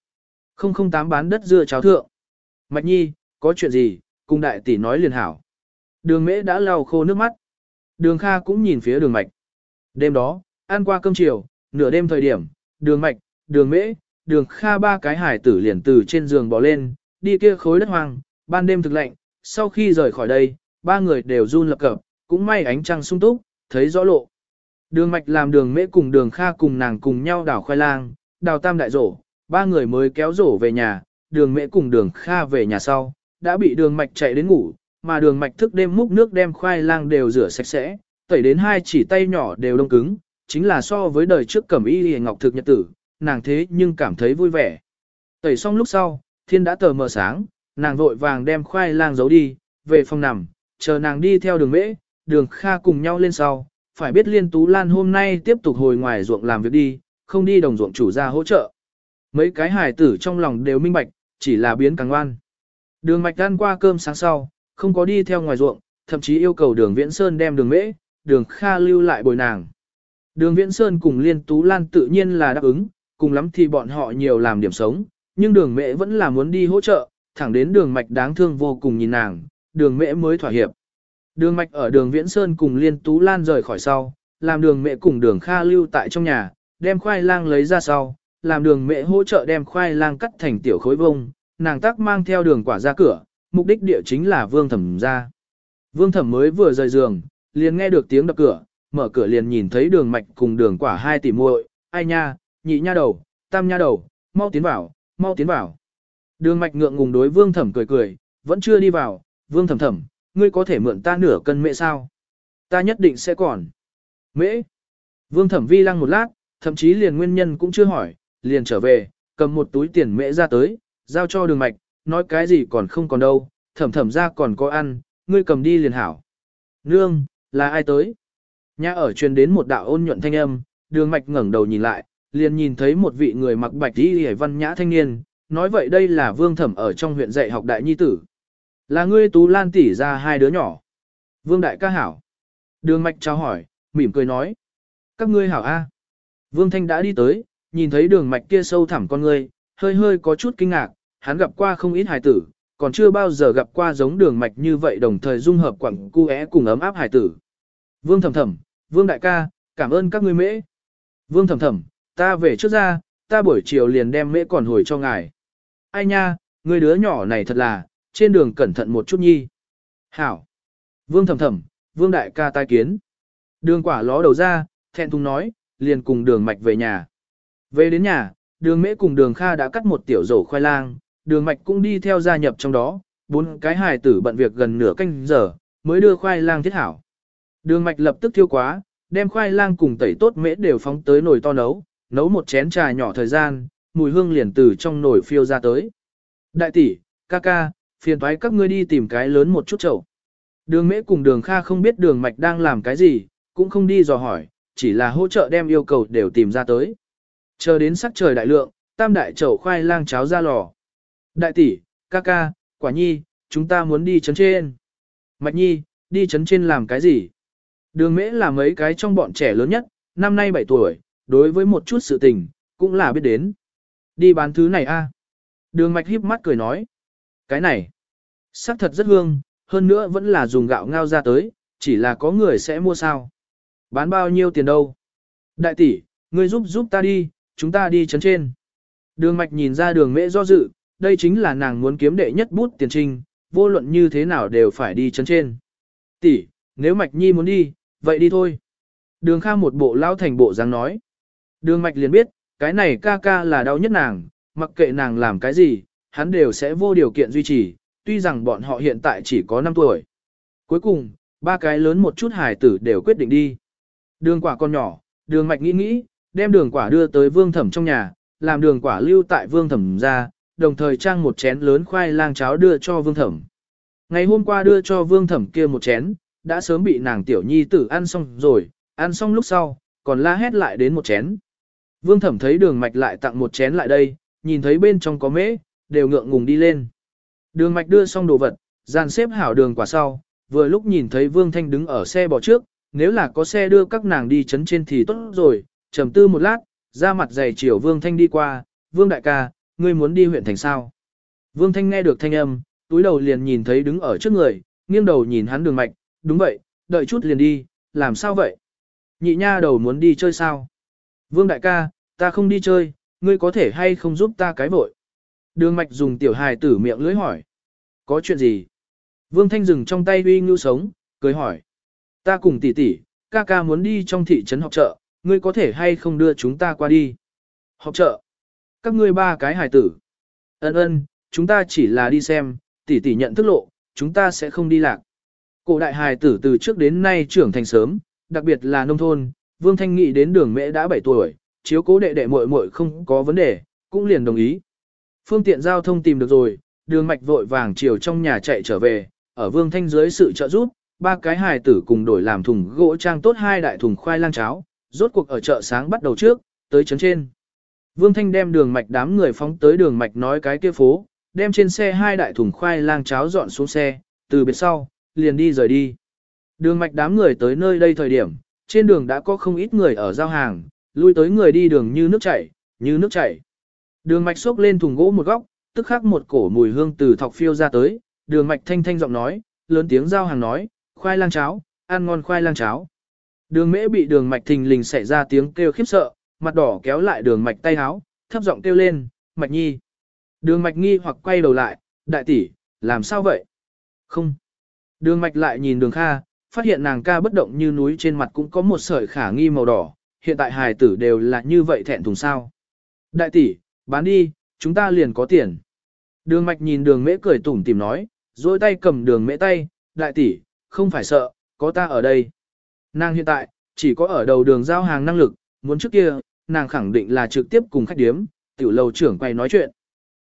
008 bán đất dưa cháo thượng. Mạch nhi, có chuyện gì, cùng đại tỷ nói liền hảo. Đường mễ đã lau khô nước mắt. Đường Kha cũng nhìn phía đường Mạch. Đêm đó, ăn qua cơm chiều, nửa đêm thời điểm, đường Mạch, đường mễ, đường Kha ba cái hải tử liền từ trên giường bò lên, đi kia khối đất hoang, ban đêm thực lạnh, sau khi rời khỏi đây, ba người đều run lập cập, cũng may ánh trăng sung túc, thấy rõ lộ. Đường Mạch làm đường mễ cùng đường Kha cùng nàng cùng nhau đào khoai lang, đào tam đại rổ, ba người mới kéo rổ về nhà, đường mễ cùng đường Kha về nhà sau, đã bị đường Mạch chạy đến ngủ, mà đường Mạch thức đêm múc nước đem khoai lang đều rửa sạch sẽ, tẩy đến hai chỉ tay nhỏ đều đông cứng, chính là so với đời trước cẩm y ngọc thực nhật tử, nàng thế nhưng cảm thấy vui vẻ. Tẩy xong lúc sau, thiên đã tờ mờ sáng, nàng vội vàng đem khoai lang giấu đi, về phòng nằm, chờ nàng đi theo đường mễ, đường Kha cùng nhau lên sau, phải biết Liên Tú Lan hôm nay tiếp tục hồi ngoài ruộng làm việc đi, không đi đồng ruộng chủ ra hỗ trợ. Mấy cái hài tử trong lòng đều minh bạch, chỉ là biến càng ngoan. Đường Mạch ăn qua cơm sáng sau, không có đi theo ngoài ruộng, thậm chí yêu cầu đường Viễn Sơn đem đường mễ, đường Kha lưu lại bồi nàng. Đường Viễn Sơn cùng Liên Tú Lan tự nhiên là đáp ứng, cùng lắm thì bọn họ nhiều làm điểm sống, nhưng đường mễ vẫn là muốn đi hỗ trợ, thẳng đến đường Mạch đáng thương vô cùng nhìn nàng, đường mễ mới thỏa hiệp. Đường Mạch ở đường Viễn Sơn cùng Liên Tú Lan rời khỏi sau, làm đường mẹ cùng đường Kha lưu tại trong nhà, đem khoai lang lấy ra sau, làm đường mẹ hỗ trợ đem khoai lang cắt thành tiểu khối vông, nàng tác mang theo đường quả ra cửa, mục đích địa chính là Vương Thẩm ra. Vương Thẩm mới vừa rời giường, liền nghe được tiếng đập cửa, mở cửa liền nhìn thấy đường Mạch cùng đường quả hai tỷ muội, ai nha, nhị nha đầu, tam nha đầu, mau tiến vào, mau tiến vào. Đường Mạch ngượng ngùng đối Vương Thẩm cười cười, vẫn chưa đi vào, Vương Thẩm thẩm, ngươi có thể mượn ta nửa cân mễ sao? Ta nhất định sẽ còn. Mễ. Vương Thẩm vi lăng một lát, thậm chí liền nguyên nhân cũng chưa hỏi, liền trở về, cầm một túi tiền mễ ra tới, giao cho đường Mạch, nói cái gì còn không còn đâu, Thẩm thẩm ra còn có ăn, ngươi cầm đi liền hảo. Nương, là ai tới? Nhà ở truyền đến một đạo ôn nhuận thanh âm, đường Mạch ngẩng đầu nhìn lại, liền nhìn thấy một vị người mặc bạch y hề văn nhã thanh niên, nói vậy đây là Vương Thẩm ở trong huyện dạy học đại nhi tử. Là ngươi Tú Lan tỷ ra hai đứa nhỏ. Vương đại ca hảo. Đường Mạch chào hỏi, mỉm cười nói. Các ngươi hảo a. Vương Thanh đã đi tới, nhìn thấy đường Mạch kia sâu thẳm con ngươi, hơi hơi có chút kinh ngạc, hắn gặp qua không ít hài tử, còn chưa bao giờ gặp qua giống đường Mạch như vậy đồng thời dung hợp quặng cu é cùng ấm áp hài tử. Vương Thẩm thẩm, Vương đại ca, cảm ơn các ngươi mễ. Vương Thẩm thẩm, ta về trước ra, ta buổi chiều liền đem mễ còn hồi cho ngài. Ai nha, người đứa nhỏ này thật là, trên đường cẩn thận một chút nhi. Hảo. Vương Thẩm thẩm, Vương đại ca tai kiến. Đường quả ló đầu ra, thẹn thùng nói, liền cùng đường Mạch về nhà. Về đến nhà, đường mễ cùng đường Kha đã cắt một tiểu rổ khoai lang, đường Mạch cũng đi theo gia nhập trong đó, bốn cái hài tử bận việc gần nửa canh giờ, mới đưa khoai lang thiết hảo. Đường Mạch lập tức thiêu quá, đem khoai lang cùng tẩy tốt mễ đều phóng tới nồi to nấu, nấu một chén trà nhỏ thời gian, mùi hương liền từ trong nồi phiêu ra tới. Đại tỷ, ca ca, phiền toái các ngươi đi tìm cái lớn một chút chậu. Đường mễ cùng đường Kha không biết đường Mạch đang làm cái gì, cũng không đi dò hỏi, chỉ là hỗ trợ đem yêu cầu đều tìm ra tới. Chờ đến sắc trời đại lượng, tam đại chậu khoai lang cháo ra lò. Đại tỷ, ca ca, quả nhi, chúng ta muốn đi trấn trên. Mạch nhi, đi trấn trên làm cái gì? Đường mễ là mấy cái trong bọn trẻ lớn nhất, năm nay 7 tuổi, đối với một chút sự tình, cũng là biết đến. Đi bán thứ này a. Đường Mạch híp mắt cười nói. Cái này, sắc thật rất hương, hơn nữa vẫn là dùng gạo ngao ra tới, chỉ là có người sẽ mua sao. Bán bao nhiêu tiền đâu? Đại tỷ, ngươi giúp ta đi, chúng ta đi trấn trên. Đường Mạch nhìn ra đường mễ do dự, đây chính là nàng muốn kiếm đệ nhất bút tiền trinh, vô luận như thế nào đều phải đi trấn trên. Tỷ, nếu Mạch Nhi muốn đi, vậy đi thôi. Đường Kha một bộ lao thành bộ dáng nói. Đường Mạch liền biết, cái này ca ca là đau nhất nàng, mặc kệ nàng làm cái gì, hắn đều sẽ vô điều kiện duy trì, tuy rằng bọn họ hiện tại chỉ có 5 tuổi. Cuối cùng, ba cái lớn một chút hài tử đều quyết định đi. Đường quả con nhỏ, đường Mạch nghĩ, đem đường quả đưa tới Vương Thẩm trong nhà, làm đường quả lưu tại Vương Thẩm ra, đồng thời trang một chén lớn khoai lang cháo đưa cho Vương Thẩm. Ngày hôm qua đưa cho Vương Thẩm kia một chén, đã sớm bị nàng tiểu nhi tử ăn xong rồi, ăn xong lúc sau, còn la hét lại đến một chén. Vương Thẩm thấy đường Mạch lại tặng một chén lại đây, nhìn thấy bên trong có mễ, đều ngượng ngùng đi lên. Đường Mạch đưa xong đồ vật, dàn xếp hảo đường quả sau, vừa lúc nhìn thấy Vương Thanh đứng ở xe bò trước, nếu là có xe đưa các nàng đi chấn trên thì tốt rồi, trầm tư một lát, ra mặt dày chiều Vương Thanh đi qua, Vương đại ca, ngươi muốn đi huyện thành sao? Vương Thanh nghe được thanh âm, túi đầu liền nhìn thấy đứng ở trước người, nghiêng đầu nhìn hắn Đường Mạch, đúng vậy, đợi chút liền đi, làm sao vậy? Nhị nha đầu muốn đi chơi sao? Vương đại ca, ta không đi chơi, ngươi có thể hay không giúp ta cái vội? Đường Mạch dùng tiểu hài tử miệng lưỡi hỏi. Có chuyện gì? Vương Thanh dừng trong tay uy ngưu sống, cười hỏi. Ta cùng tỷ tỷ, ca ca muốn đi trong thị trấn họp chợ, ngươi có thể hay không đưa chúng ta qua đi? Họp chợ? Các ngươi ba cái hài tử. Ân, chúng ta chỉ là đi xem, tỷ tỷ nhận thức lộ, chúng ta sẽ không đi lạc. Cổ đại hài tử từ trước đến nay trưởng thành sớm, đặc biệt là nông thôn, Vương Thanh nghĩ đến Đường Mễ đã 7 tuổi, chiếu cố đệ đệ muội muội không có vấn đề, cũng liền đồng ý. Phương tiện giao thông tìm được rồi, Đường Mạch vội vàng chiều trong nhà chạy trở về, ở Vương Thanh dưới sự trợ giúp, ba cái hài tử cùng đổi làm thùng gỗ trang tốt 2 đại thùng khoai lang cháo, rốt cuộc ở chợ sáng bắt đầu trước, tới trấn trên. Vương Thanh đem Đường Mạch đám người phóng tới Đường Mạch nói cái kia phố, đem trên xe 2 đại thùng khoai lang cháo dọn xuống xe, từ biệt sau, liền đi rời đi. Đường Mạch đám người tới nơi đây thời điểm, trên đường đã có không ít người ở giao hàng, lui tới người đi đường như nước chảy, như nước chảy. Đường Mạch xốc lên thùng gỗ một góc, tức khắc một cổ mùi hương từ thọc phiêu ra tới, Đường Mạch thanh thanh giọng nói, lớn tiếng giao hàng nói, khoai lang cháo, ăn ngon khoai lang cháo. Đường Mễ bị Đường Mạch thình lình xảy ra tiếng kêu khiếp sợ, mặt đỏ kéo lại Đường Mạch tay áo, thấp giọng kêu lên, Mạch Nhi. Đường Mạch nghi hoặc quay đầu lại, đại tỷ, làm sao vậy? Không. Đường Mạch lại nhìn Đường Kha, phát hiện nàng ca bất động như núi trên mặt cũng có một sợi khả nghi màu đỏ, hiện tại hài tử đều là như vậy thẹn thùng sao. Đại tỷ, bán đi, chúng ta liền có tiền. Đường Mạch nhìn Đường Mễ cười tủm tỉm nói, dôi tay cầm Đường Mễ tay, đại tỷ, không phải sợ, có ta ở đây. Nàng hiện tại, chỉ có ở đầu đường giao hàng năng lực, muốn trước kia, nàng khẳng định là trực tiếp cùng khách điếm, tiểu lầu trưởng quay nói chuyện.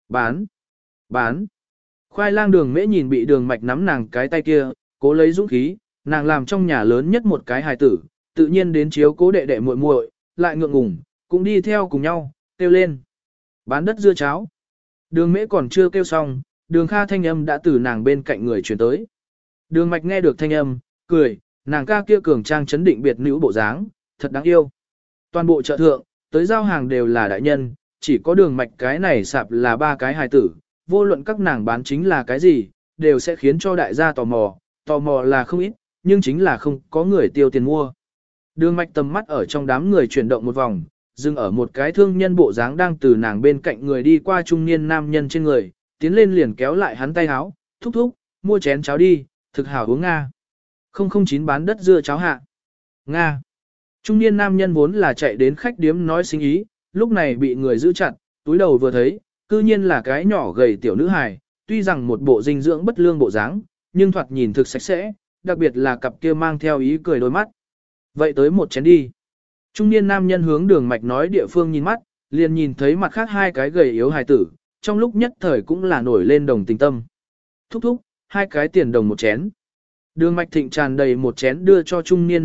Bán. Khoai lang Đường Mễ nhìn bị Đường Mạch nắm nàng cái tay kia, cố lấy dũng khí, nàng làm trong nhà lớn nhất một cái hài tử, tự nhiên đến chiếu cố đệ đệ muội muội, lại ngượng ngùng, cũng đi theo cùng nhau, kêu lên. Bán đất dưa cháo. Đường Mễ còn chưa kêu xong, Đường Kha thanh âm đã từ nàng bên cạnh người truyền tới. Đường Mạch nghe được thanh âm, cười, nàng ca kia cường trang chấn định biệt nữ bộ dáng, thật đáng yêu. Toàn bộ chợ thượng, tới giao hàng đều là đại nhân, chỉ có Đường Mạch cái này sạp là ba cái hài tử, vô luận các nàng bán chính là cái gì, đều sẽ khiến cho đại gia tò mò là không ít, nhưng chính là không có người tiêu tiền mua. Đường Mạch tầm mắt ở trong đám người chuyển động một vòng, dừng ở một cái thương nhân bộ dáng đang từ nàng bên cạnh người đi qua trung niên nam nhân trên người, tiến lên liền kéo lại hắn tay áo, thúc thúc, mua chén cháo đi, thực hảo uống Nga. 009 bán đất dưa cháo hạ. Nga. Trung niên nam nhân vốn là chạy đến khách điếm nói sinh ý, lúc này bị người giữ chặt, túi đầu vừa thấy, cư nhiên là cái nhỏ gầy tiểu nữ hài, tuy rằng một bộ dinh dưỡng bất lương bộ dáng, nhưng thoạt nhìn thực sạch sẽ, đặc biệt là cặp kia mang theo ý cười đôi mắt. Vậy tới một chén đi. Trung niên nam nhân hướng Đường Mạch nói địa phương nhìn mắt, liền nhìn thấy mặt khác 2 cái gầy yếu hài tử, trong lúc nhất thời cũng là nổi lên đồng tình tâm. Thúc thúc, 2 cái tiền đồng một chén. Đường Mạch thịnh tràn đầy một chén đưa cho trung niên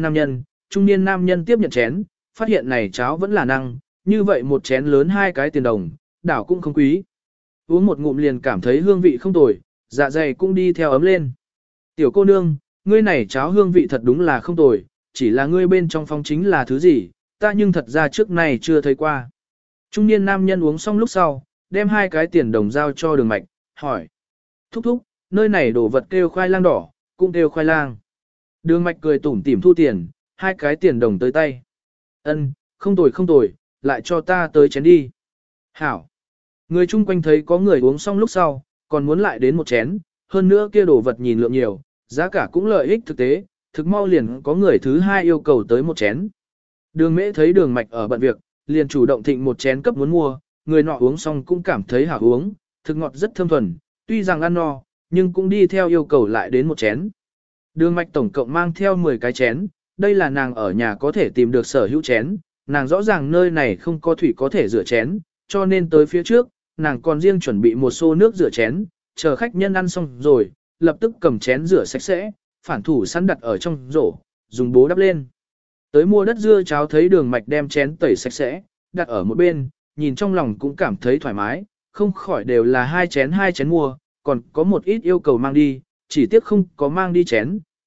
nam nhân tiếp nhận chén, phát hiện này cháo vẫn là năng, như vậy một chén lớn 2 cái tiền đồng, đảo cũng không quý. Uống một ngụm liền cảm thấy hương vị không tồi, dạ dày cũng đi theo ấm lên. Tiểu cô nương, ngươi này cháo hương vị thật đúng là không tồi, chỉ là ngươi bên trong phong chính là thứ gì, ta nhưng thật ra trước này chưa thấy qua. Trung niên nam nhân uống xong lúc sau, đem 2 cái tiền đồng giao cho Đường Mạch, hỏi. Thúc thúc, nơi này đổ vật kêu khoai lang đỏ, cũng kêu khoai lang. Đường Mạch cười tủm tỉm thu tiền, 2 cái tiền đồng tới tay. Không tồi, lại cho ta tới chén đi. Hảo. Người chung quanh thấy có người uống xong lúc sau, còn muốn lại đến một chén, hơn nữa kia đồ vật nhìn lượng nhiều, giá cả cũng lợi ích thực tế, thực mau liền có người thứ 2 yêu cầu tới một chén. Đường Mễ thấy Đường Mạch ở bận việc, liền chủ động thịnh một chén cấp muốn mua, người nọ uống xong cũng cảm thấy hảo uống, thực ngọt rất thơm thuần, tuy rằng ăn no, nhưng cũng đi theo yêu cầu lại đến một chén. Đường Mạch tổng cộng mang theo 10 cái chén, đây là nàng ở nhà có thể tìm được sở hữu chén, nàng rõ ràng nơi này không có thủy có thể rửa chén, cho nên tới phía trước, nàng còn riêng chuẩn bị một xô nước rửa chén, chờ khách nhân ăn xong rồi, lập tức cầm chén rửa sạch sẽ, phản thủ sẵn đặt ở trong rổ, dùng bố đắp lên. Tới mua đất dưa cháo thấy Đường Mạch đem chén tẩy sạch sẽ, đặt ở một bên, nhìn trong lòng cũng cảm thấy thoải mái, không khỏi đều là 2 chén mua, còn có một ít yêu cầu mang đi, chỉ tiếc không có mang đi chén,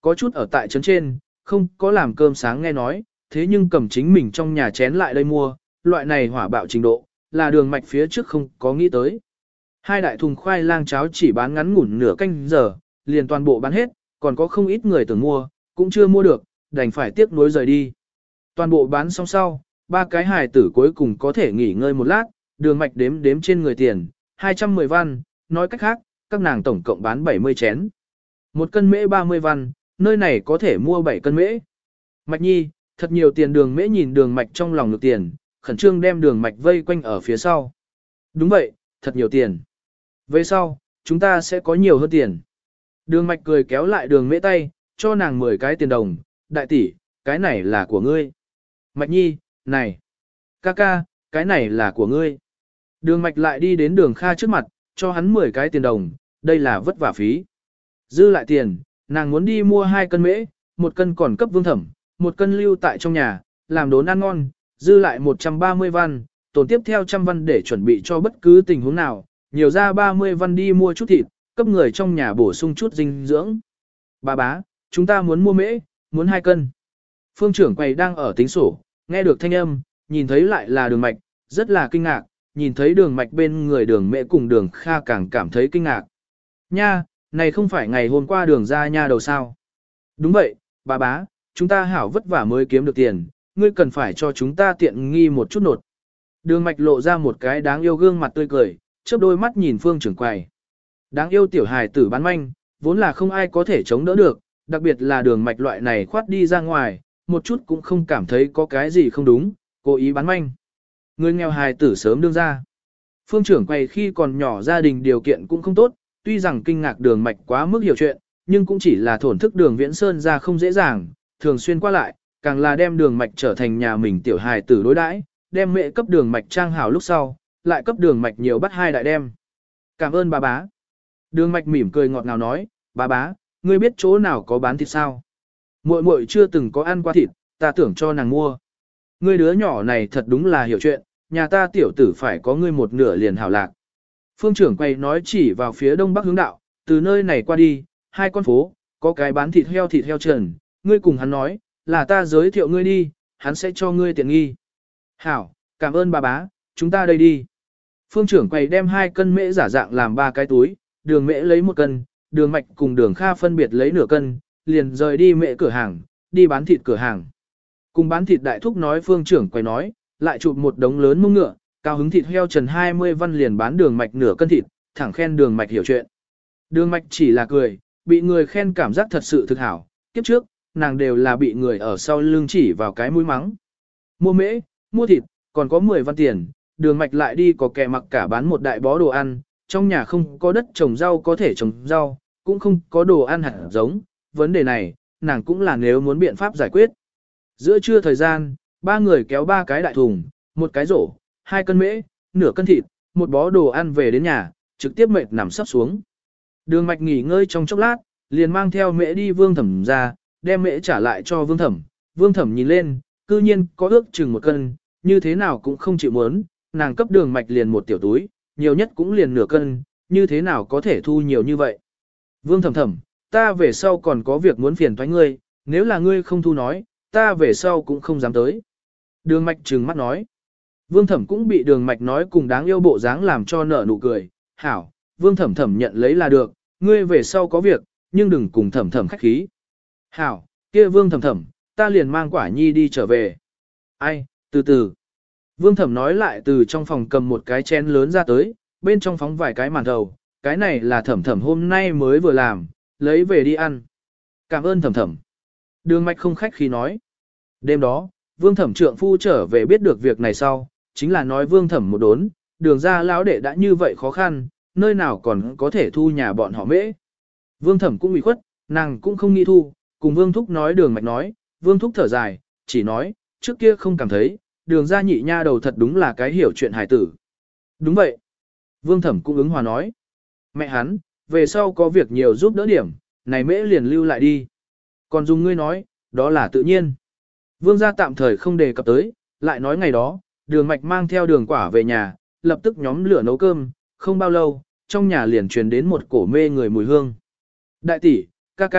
có chút ở tại trấn trên, không có làm cơm sáng nghe nói, thế nhưng cầm chính mình trong nhà chén lại đây mua, loại này hỏa bạo trình độ, là Đường Mạch phía trước không có nghĩ tới. Hai đại thùng khoai lang cháo chỉ bán ngắn ngủn nửa canh giờ, liền toàn bộ bán hết, còn có không ít người tưởng mua, cũng chưa mua được, đành phải tiếc nuối rời đi. Toàn bộ bán xong sau, ba cái hài tử cuối cùng có thể nghỉ ngơi một lát, Đường Mạch đếm đếm trên người tiền, 210 văn, nói cách khác, các nàng tổng cộng bán 70 chén. Một cân mễ 30 văn, nơi này có thể mua 7 cân mễ. Mạch Nhi, thật nhiều tiền Đường Mễ nhìn Đường Mạch trong lòng được tiền, khẩn trương đem Đường Mạch vây quanh ở phía sau. Đúng vậy, thật nhiều tiền. Về sau, chúng ta sẽ có nhiều hơn tiền. Đường Mạch cười kéo lại Đường Mễ tay, cho nàng 10 cái tiền đồng, đại tỷ, cái này là của ngươi. Mạch Nhi, này. Ca ca, cái này là của ngươi. Đường Mạch lại đi đến Đường Kha trước mặt, cho hắn 10 cái tiền đồng, đây là vất vả phí. Dư lại tiền, nàng muốn đi mua 2 cân mễ, 1 cân còn cấp Vương Thẩm, 1 cân lưu tại trong nhà, làm đốn ăn ngon, dư lại 130 văn, tồn tiếp theo 100 văn để chuẩn bị cho bất cứ tình huống nào, nhiều ra 30 văn đi mua chút thịt, cấp người trong nhà bổ sung chút dinh dưỡng. Bà bá, chúng ta muốn mua mễ, muốn 2 cân. Phương trưởng quầy đang ở tính sổ, nghe được thanh âm, nhìn thấy lại là Đường Mạch, rất là kinh ngạc, nhìn thấy Đường Mạch bên người Đường Mễ cùng Đường Kha càng cảm thấy kinh ngạc. Nha, này không phải ngày hôm qua Đường ra nha đầu sao? Đúng vậy, bà bá, chúng ta hảo vất vả mới kiếm được tiền, ngươi cần phải cho chúng ta tiện nghi một chút nột. Đường Mạch lộ ra một cái đáng yêu gương mặt tươi cười, chớp đôi mắt nhìn Phương trưởng quầy. Đáng yêu tiểu hài tử bán manh, vốn là không ai có thể chống đỡ được, đặc biệt là Đường Mạch loại này khoát đi ra ngoài, một chút cũng không cảm thấy có cái gì không đúng, cố ý bán manh. Người nghèo hài tử sớm đương ra. Phương trưởng quầy khi còn nhỏ gia đình điều kiện cũng không tốt, tuy rằng kinh ngạc Đường Mạch quá mức hiểu chuyện, nhưng cũng chỉ là thổn thức Đường Viễn Sơn ra không dễ dàng, thường xuyên qua lại, càng là đem Đường Mạch trở thành nhà mình tiểu hài tử đối đãi, đem mẹ cấp Đường Mạch trang hảo lúc sau, lại cấp Đường Mạch nhiều bắt 2 đại đem. Cảm ơn bà bá. Đường Mạch mỉm cười ngọt ngào nói, bà bá, ngươi biết chỗ nào có bán thịt sao? Muội muội chưa từng có ăn qua thịt, ta tưởng cho nàng mua. Ngươi đứa nhỏ này thật đúng là hiểu chuyện, nhà ta tiểu tử phải có ngươi một nửa liền hảo lạc. Phương trưởng quay nói chỉ vào phía đông bắc hướng đạo, từ nơi này qua đi, 2 con phố, có cái bán thịt heo trần, ngươi cùng hắn nói, là ta giới thiệu ngươi đi, hắn sẽ cho ngươi tiện nghi. Hảo, cảm ơn bà bá, chúng ta đây đi. Phương trưởng quầy đem 2 cân mễ giả dạng làm 3 cái túi, Đường Mễ lấy 1 cân, Đường Mạch cùng Đường Kha phân biệt lấy nửa cân, liền rời đi mễ cửa hàng, đi bán thịt cửa hàng. Cùng bán thịt đại thúc nói Phương trưởng quầy nói, lại chụp một đống lớn mông ngựa, cao hứng thịt heo trần 20 văn liền bán Đường Mạch nửa cân thịt, thẳng khen Đường Mạch hiểu chuyện. Đường Mạch chỉ là cười, bị người khen cảm giác thật sự thực hảo, kiếp trước, nàng đều là bị người ở sau lưng chỉ vào cái mũi mắng. Mua mễ, mua thịt, còn có 10 văn tiền, Đường Mạch lại đi có kẻ mặc cả bán một đại bó đồ ăn, trong nhà không có đất trồng rau có thể trồng rau, cũng không có đồ ăn hạt giống, vấn đề này, nàng cũng là nếu muốn biện pháp giải quyết. Giữa trưa thời gian, 3 người kéo 3 cái đại thùng, một cái rổ, 2 cân mễ, nửa cân thịt, một bó đồ ăn về đến nhà, trực tiếp mệt nằm sắp xuống. Đường Mạch nghỉ ngơi trong chốc lát, liền mang theo mễ đi Vương Thẩm ra, đem mễ trả lại cho Vương Thẩm. Vương Thẩm nhìn lên, cư nhiên có ước chừng 1 cân, như thế nào cũng không chịu muốn, nàng cấp Đường Mạch liền một tiểu túi, nhiều nhất cũng liền nửa cân, như thế nào có thể thu nhiều như vậy. Vương Thẩm Thẩm, ta về sau còn có việc muốn phiền toái ngươi, nếu là ngươi không thu nói, ta về sau cũng không dám tới. Đường Mạch trừng mắt nói. Vương Thẩm cũng bị Đường Mạch nói cùng đáng yêu bộ dáng làm cho nở nụ cười. Hảo, Vương Thẩm Thẩm nhận lấy là được, ngươi về sau có việc, nhưng đừng cùng Thẩm Thẩm khách khí. Hảo, kia Vương Thẩm Thẩm, ta liền mang Quả Nhi đi trở về. Ai, từ từ. Vương Thẩm nói lại từ trong phòng cầm một cái chén lớn ra tới, bên trong phóng vài cái màn thầu, cái này là Thẩm Thẩm hôm nay mới vừa làm, lấy về đi ăn. Cảm ơn Thẩm Thẩm. Đường Mạch không khách khí nói. Đêm đó, Vương Thẩm trượng phu trở về biết được việc này sau, chính là nói Vương Thẩm một đốn, Đường ra lão đệ đã như vậy khó khăn, nơi nào còn có thể thu nhà bọn họ mễ. Vương Thẩm cũng ủy khuất, nàng cũng không nghĩ thu, cùng Vương Thúc nói Đường Mạch nói, Vương Thúc thở dài, chỉ nói, trước kia không cảm thấy, Đường ra nhị nha đầu thật đúng là cái hiểu chuyện hài tử. Đúng vậy. Vương Thẩm cũng ứng hòa nói. Mẹ hắn, về sau có việc nhiều giúp đỡ điểm, này mễ liền lưu lại đi. Còn dùng ngươi nói, đó là tự nhiên. Vương gia tạm thời không đề cập tới, lại nói ngày đó, Đường Mạch mang theo Đường Quả về nhà, lập tức nhóm lửa nấu cơm, không bao lâu, trong nhà liền truyền đến một cổ mê người mùi hương. Đại tỷ, ca ca,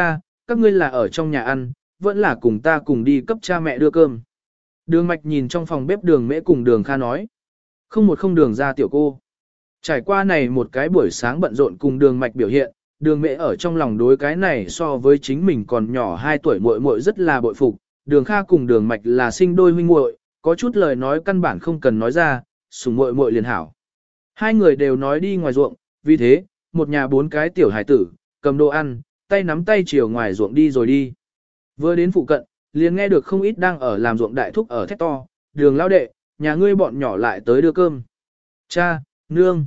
các ngươi là ở trong nhà ăn, vẫn là cùng ta cùng đi cấp cha mẹ đưa cơm. Đường Mạch nhìn trong phòng bếp Đường Mễ cùng Đường Kha nói. Không đường ra tiểu cô. Trải qua này một cái buổi sáng bận rộn cùng Đường Mạch biểu hiện, Đường Mễ ở trong lòng đối cái này so với chính mình còn nhỏ 2 tuổi muội muội rất là bội phục. Đường Kha cùng Đường Mạch là sinh đôi huynh muội, có chút lời nói căn bản không cần nói ra, sủng muội muội liền hảo. Hai người đều nói đi ngoài ruộng, vì thế, một nhà 4 cái tiểu hải tử, cầm đồ ăn, tay nắm tay chiều ngoài ruộng đi rồi đi. Vừa đến phụ cận, liền nghe được không ít đang ở làm ruộng đại thúc ở thét to, Đường lão đệ, nhà ngươi bọn nhỏ lại tới đưa cơm. Cha, nương.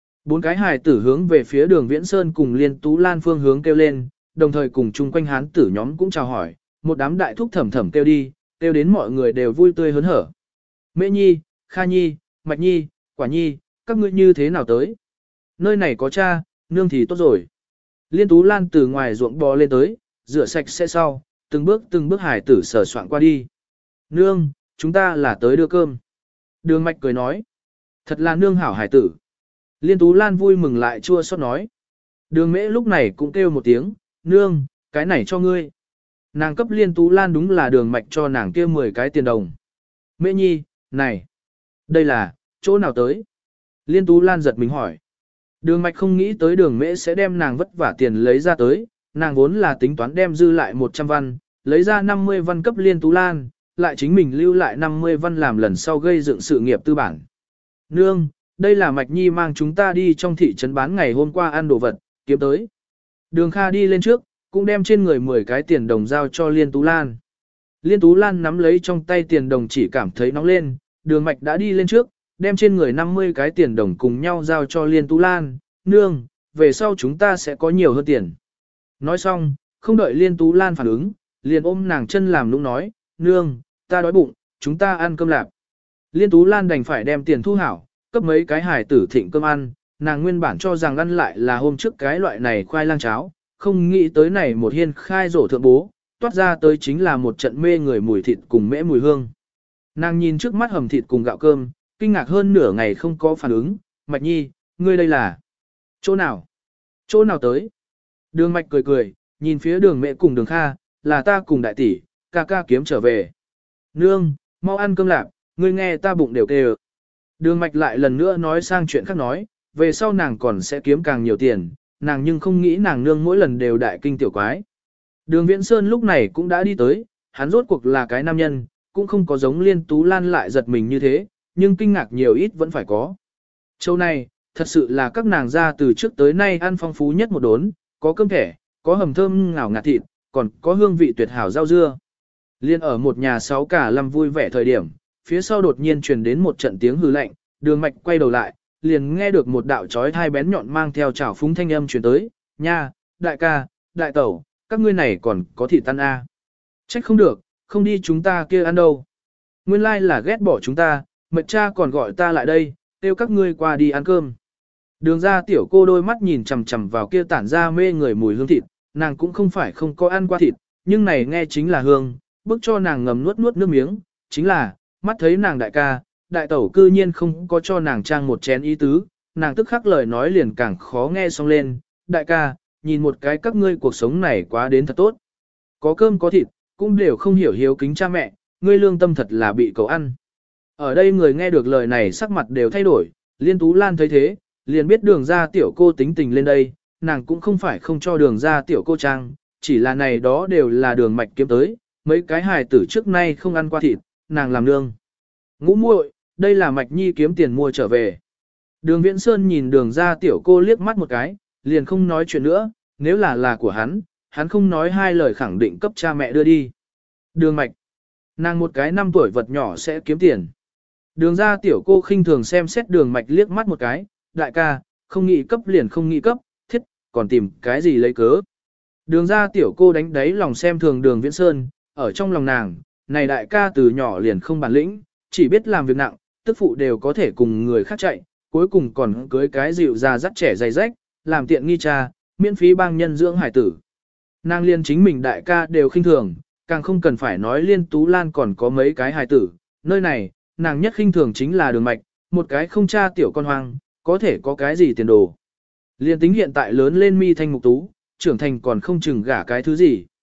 4 cái hài tử hướng về phía Đường Viễn Sơn cùng Liên Tú Lan phương hướng kêu lên, đồng thời cùng chung quanh hán tử nhóm cũng chào hỏi, một đám đại thúc thầm thầm kêu đi, kêu đến mọi người đều vui tươi hớn hở. Mễ Nhi, Kha Nhi, Mạch Nhi, Quả Nhi, các ngươi như thế nào tới? Nơi này có cha, nương thì tốt rồi. Liên Tú Lan từ ngoài ruộng bò lên tới, rửa sạch sẽ sau, từng bước hải tử sờ soạn qua đi. Nương, chúng ta là tới đưa cơm. Đường Mạch cười nói. Thật là nương hảo hải tử. Liên Tú Lan vui mừng lại chua xót nói. Đường Mễ lúc này cũng kêu một tiếng, nương, cái này cho ngươi. Nàng cấp Liên Tú Lan đúng là Đường Mạch cho nàng kia 10 cái tiền đồng. Mễ Nhi, này, đây là, chỗ nào tới? Liên Tú Lan giật mình hỏi. Đường Mạch không nghĩ tới Đường Mễ sẽ đem nàng vất vả tiền lấy ra tới, nàng vốn là tính toán đem dư lại 100 văn, lấy ra 50 văn cấp Liên Tú Lan, lại chính mình lưu lại 50 văn làm lần sau gây dựng sự nghiệp tư bản. Nương, đây là Mạch Nhi mang chúng ta đi trong thị trấn bán ngày hôm qua ăn đồ vật, kiếm tới. Đường Kha đi lên trước, cũng đem trên người 10 cái tiền đồng giao cho Liên Tú Lan. Liên Tú Lan nắm lấy trong tay tiền đồng chỉ cảm thấy nóng lên, Đường Mạch đã đi lên trước, đem trên người 50 cái tiền đồng cùng nhau giao cho Liên Tú Lan, nương, về sau chúng ta sẽ có nhiều hơn tiền. Nói xong, không đợi Liên Tú Lan phản ứng, liền ôm nàng chân làm nũng nói, nương, ta đói bụng, chúng ta ăn cơm lạp. Liên Tú Lan đành phải đem tiền thu hảo, cấp mấy cái hải tử thịnh cơm ăn, nàng nguyên bản cho rằng ăn lại là hôm trước cái loại này khoai lang cháo, không nghĩ tới này một hiên khai rổ thượng bố, toát ra tới chính là một trận mê người mùi thịt cùng mễ mùi hương. Nàng nhìn trước mắt hầm thịt cùng gạo cơm, kinh ngạc hơn nửa ngày không có phản ứng, Mạch Nhi, ngươi đây là chỗ nào? Chỗ nào tới? Đường Mạch cười cười, nhìn phía Đường Mẹ cùng Đường Kha, là ta cùng đại tỷ, ca ca kiếm trở về. Nương, mau ăn cơm lạp, ngươi nghe ta bụng đều kêu. Đường Mạch lại lần nữa nói sang chuyện khác nói, về sau nàng còn sẽ kiếm càng nhiều tiền, nàng nhưng không nghĩ nàng nương mỗi lần đều đại kinh tiểu quái. Đường Viễn Sơn lúc này cũng đã đi tới, hắn rốt cuộc là cái nam nhân, cũng không có giống Liên Tú Lan lại giật mình như thế, nhưng kinh ngạc nhiều ít vẫn phải có. Châu này, thật sự là các nàng ra từ trước tới nay ăn phong phú nhất một đốn, có cơm thẻ, có hầm thơm ngào ngạt thịt, còn có hương vị tuyệt hảo rau dưa. Liên ở một nhà 6 cả lâm vui vẻ thời điểm, phía sau đột nhiên truyền đến một trận tiếng hừ lạnh, Đường Mạch quay đầu lại, liền nghe được một đạo chói tai bén nhọn mang theo chảo phúng thanh âm truyền tới, nha, đại ca, đại tẩu, các ngươi này còn có thịt tan a? Trách không được, không đi chúng ta kia ăn đâu. Nguyên lai là ghét bỏ chúng ta, mệt cha còn gọi ta lại đây, kêu các ngươi qua đi ăn cơm. Đường ra tiểu cô đôi mắt nhìn chằm chằm vào kia tản ra mê người mùi hương thịt, nàng cũng không phải không có ăn qua thịt, nhưng này nghe chính là hương, bức cho nàng ngầm nuốt nuốt nước miếng, chính là, mắt thấy nàng đại ca, đại tẩu cư nhiên không có cho nàng trang một chén ý tứ, nàng tức khắc lời nói liền càng khó nghe xong lên, đại ca, nhìn một cái các ngươi cuộc sống này quá đến thật tốt. Có cơm có thịt, cũng đều không hiểu hiếu kính cha mẹ, ngươi lương tâm thật là bị cầu ăn. Ở đây người nghe được lời này sắc mặt đều thay đổi, Liên Tú Lan thấy thế, liền biết đường ra tiểu cô tính tình lên đây, nàng cũng không phải không cho đường ra tiểu cô trang, chỉ là này đó đều là Đường Mạch kiếm tới, mấy cái hài tử trước nay không ăn qua thịt, nàng làm nương. Ngũ muội, đây là Mạch Nhi kiếm tiền mua trở về. Đường Viễn Sơn nhìn đường ra tiểu cô liếc mắt một cái, liền không nói chuyện nữa, nếu là của hắn không nói hai lời khẳng định cấp cha mẹ đưa đi. Đường Mạch, nàng một cái 5 tuổi vật nhỏ sẽ kiếm tiền. Đường ra tiểu cô khinh thường xem xét Đường Mạch liếc mắt một cái, đại ca, không nghĩ cấp liền không nghĩ cấp, thiết, còn tìm cái gì lấy cớ. Đường ra tiểu cô đánh đáy lòng xem thường Đường Viễn Sơn, ở trong lòng nàng, này đại ca từ nhỏ liền không bản lĩnh, chỉ biết làm việc nặng, tức phụ đều có thể cùng người khác chạy, cuối cùng còn cưới cái dịu ra dắt trẻ dày rách, làm tiện nghi cha, miễn phí bang nhân dưỡng hải tử. Nàng liên chính mình đại ca đều khinh thường, càng không cần phải nói Liên Tú Lan còn có mấy cái hải tử, nơi này, nàng nhất khinh thường chính là Đường Mạch, một cái không cha tiểu con hoang, có thể có cái gì tiền đồ. Liên tính hiện tại lớn lên mi thanh mục tú, trưởng thành còn không chừng gả cái thứ gì.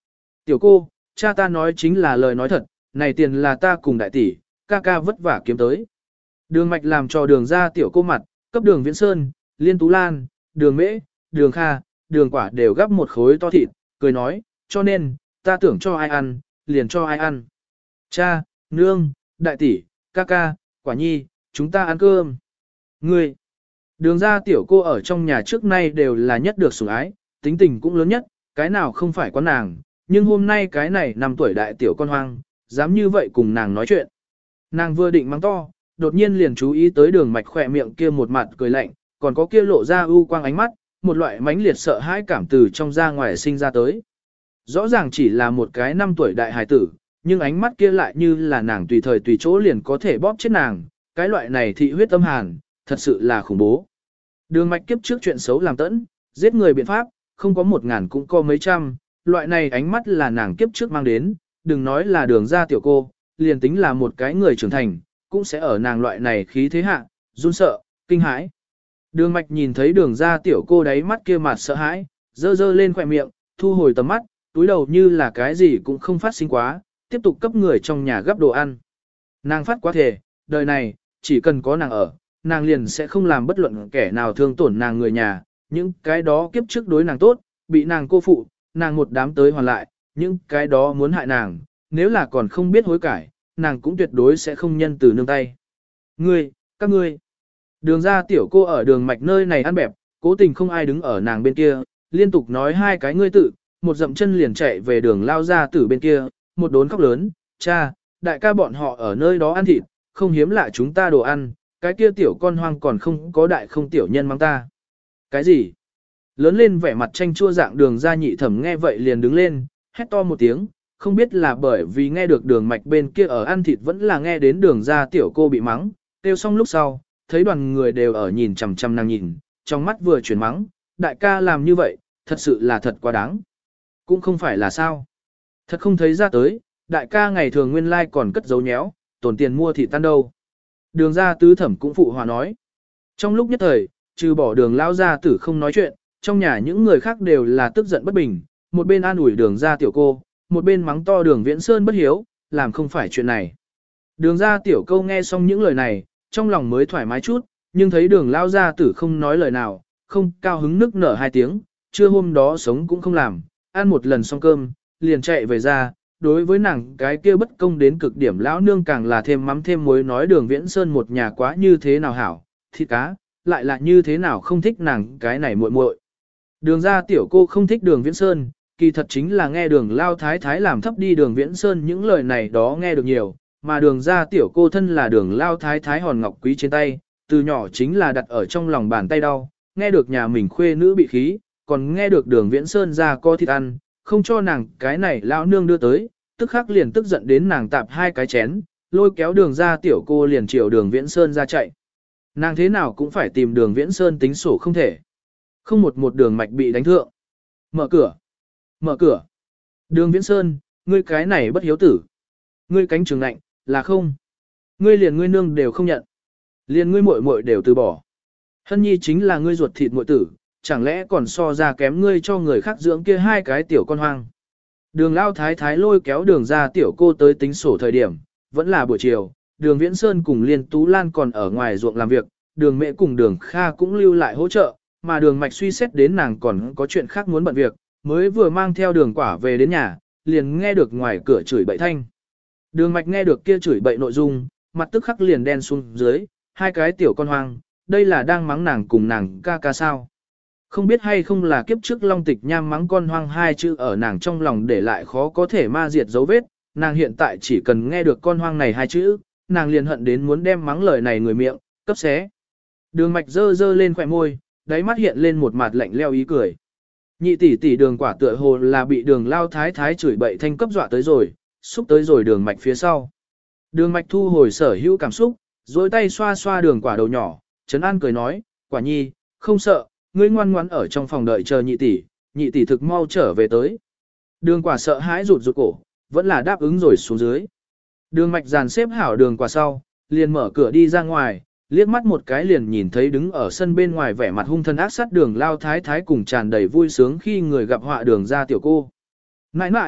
Tiểu cô, cha ta nói chính là lời nói thật, này tiền là ta cùng đại tỷ, ca ca vất vả kiếm tới. Đường mạch làm cho đường ra tiểu cô mặt, cấp đường Viễn Sơn, Liên Tú Lan, đường Mễ, đường Kha, đường Quả đều gắp một khối to thịt, cười nói, cho nên, ta tưởng cho ai ăn, liền cho ai ăn. Cha, nương, đại tỷ, ca ca, Quả nhi, chúng ta ăn cơm. Ngươi, đường ra tiểu cô ở trong nhà trước nay đều là nhất được sủng ái, tính tình cũng lớn nhất, cái nào không phải con nàng, nhưng hôm nay cái này 5 tuổi đại tiểu con hoang, dám như vậy cùng nàng nói chuyện. Nàng vừa định mắng to, đột nhiên liền chú ý tới đường mạch khỏe miệng kia một mặt cười lạnh, còn có kia lộ ra ưu quang ánh mắt, một loại mãnh liệt sợ hãi cảm từ trong ra ngoài sinh ra tới. Rõ ràng chỉ là một cái 5 tuổi đại hài tử, nhưng ánh mắt kia lại như là nàng tùy thời tùy chỗ liền có thể bóp chết nàng, cái loại này thị huyết âm hàn, thật sự là khủng bố. Đường mạch kiếp trước chuyện xấu làm tẫn, giết người biện pháp, không có 1000 cũng có mấy trăm, loại này ánh mắt là nàng kiếp trước mang đến, đừng nói là đường ra tiểu cô, liền tính là một cái người trưởng thành, cũng sẽ ở nàng loại này khí thế hạ, run sợ, kinh hãi. Đường mạch nhìn thấy đường ra tiểu cô đáy mắt kia mặt sợ hãi, dơ dơ lên khỏe miệng, thu hồi tầm mắt, túi đầu như là cái gì cũng không phát sinh quá, tiếp tục cấp người trong nhà gấp đồ ăn. Nàng phát quá thể, đời này, chỉ cần có nàng ở, nàng liền sẽ không làm bất luận kẻ nào thương tổn nàng người nhà, những cái đó kiếp trước đối nàng tốt, bị nàng cô phụ, nàng một đám tới hoàn lại, những cái đó muốn hại nàng, nếu là còn không biết hối cải, nàng cũng tuyệt đối sẽ không nhân từ nương tay. Ngươi, các ngươi, đường ra tiểu cô ở đường mạch nơi này ăn bẹp, cố tình không ai đứng ở nàng bên kia, liên tục nói 2 cái ngươi tự, một dậm chân liền chạy về đường lao ra tử bên kia, một đốn khóc lớn, cha, đại ca bọn họ ở nơi đó ăn thịt, không hiếm lạ chúng ta đồ ăn, cái kia tiểu con hoang còn không có đại không tiểu nhân mang ta. Cái gì? Lớn lên vẻ mặt tranh chua dạng đường ra nhị thẩm nghe vậy liền đứng lên, hét to một tiếng, không biết là bởi vì nghe được đường mạch bên kia ở ăn thịt vẫn là nghe đến đường ra tiểu cô bị mắng, tiêu xong lúc sau, thấy đoàn người đều ở nhìn chằm chằm nàng nhìn, trong mắt vừa chuyển mắng, đại ca làm như vậy, thật sự là thật quá đáng. Cũng không phải là sao. Thật không thấy ra tới, đại ca ngày thường nguyên lai còn cất giấu nhéo, tổn tiền mua thịt tan đâu. Đường ra tứ thẩm cũng phụ hòa nói. Trong lúc nhất thời, trừ bỏ đường lao ra tử không nói chuyện, trong nhà những người khác đều là tức giận bất bình, một bên an ủi đường ra tiểu cô, một bên mắng to đường Viễn Sơn bất hiếu, làm không phải chuyện này. Đường ra tiểu câu nghe xong những lời này, trong lòng mới thoải mái chút, nhưng thấy đường lao ra tử không nói lời nào, không cao hứng nức nở 2 tiếng, trưa hôm đó sống cũng không làm, ăn một lần xong cơm, liền chạy về ra, đối với nàng cái kia bất công đến cực điểm lão nương càng là thêm mắm thêm muối nói đường Viễn Sơn một nhà quá như thế nào hảo, thịt cá, lại là như thế nào không thích nàng cái này muội muội. Đường ra tiểu cô không thích đường Viễn Sơn, kỳ thật chính là nghe đường lao thái thái làm thấp đi đường Viễn Sơn những lời này đó nghe được nhiều, mà đường ra tiểu cô thân là đường lao thái thái hòn ngọc quý trên tay, từ nhỏ chính là đặt ở trong lòng bàn tay đau, nghe được nhà mình khuê nữ bị khí, còn nghe được đường Viễn Sơn ra co thịt ăn, không cho nàng cái này lão nương đưa tới, tức khắc liền tức giận đến nàng tạp 2 cái chén, lôi kéo đường ra tiểu cô liền chiều đường Viễn Sơn ra chạy. Nàng thế nào cũng phải tìm đường Viễn Sơn tính sổ không thể. Không một đường mạch bị đánh thượng. Mở cửa. Mở cửa. Đường Viễn Sơn, ngươi cái này bất hiếu tử. Ngươi cánh trường lạnh, là không. Ngươi liền ngươi nương đều không nhận. Liền ngươi muội muội đều từ bỏ. Hân nhi chính là ngươi ruột thịt muội tử, chẳng lẽ còn so ra kém ngươi cho người khác dưỡng kia 2 cái tiểu con hoang. Đường lao thái thái lôi kéo đường ra tiểu cô tới tính sổ thời điểm, vẫn là buổi chiều, đường Viễn Sơn cùng Liên Tú Lan còn ở ngoài ruộng làm việc, đường Mẹ cùng đường Kha cũng lưu lại hỗ trợ, mà đường Mạch suy xét đến nàng còn có chuyện khác muốn bận việc, mới vừa mang theo đường Quả về đến nhà, liền nghe được ngoài cửa chửi bậy thanh. Đường Mạch nghe được kia chửi bậy nội dung, mặt tức khắc liền đen xuống dưới, 2 cái tiểu con hoang, đây là đang mắng nàng cùng nàng ca ca sao. Không biết hay không là kiếp trước Long Tịch Nham mắng con hoang 2 chữ ở nàng trong lòng để lại khó có thể ma diệt dấu vết, nàng hiện tại chỉ cần nghe được con hoang này 2 chữ, nàng liền hận đến muốn đem mắng lời này người miệng, cấp xé. Đường Mạch dơ dơ lên khỏe môi, đáy mắt hiện lên một mặt lạnh leo ý cười. Nhị tỷ tỷ đường Quả tựa hồ là bị đường lao thái thái chửi bậy thanh cấp dọa tới rồi, xúc tới rồi đường Mạch phía sau. Đường Mạch thu hồi sở hữu cảm xúc, dối tay xoa xoa đường Quả đầu nhỏ, trấn an cười nói, Quả nhi, không sợ, ngươi ngoan ngoãn ở trong phòng đợi chờ nhị tỷ thực mau trở về tới. Đường Quả sợ hãi rụt rụt cổ, vẫn là đáp ứng rồi xuống dưới. Đường Mạch dàn xếp hảo đường Quả sau, liền mở cửa đi ra ngoài, liếc mắt một cái liền nhìn thấy đứng ở sân bên ngoài vẻ mặt hung thân ác sát đường lao thái thái cùng tràn đầy vui sướng khi người gặp họa đường ra tiểu cô. Nãi nãi,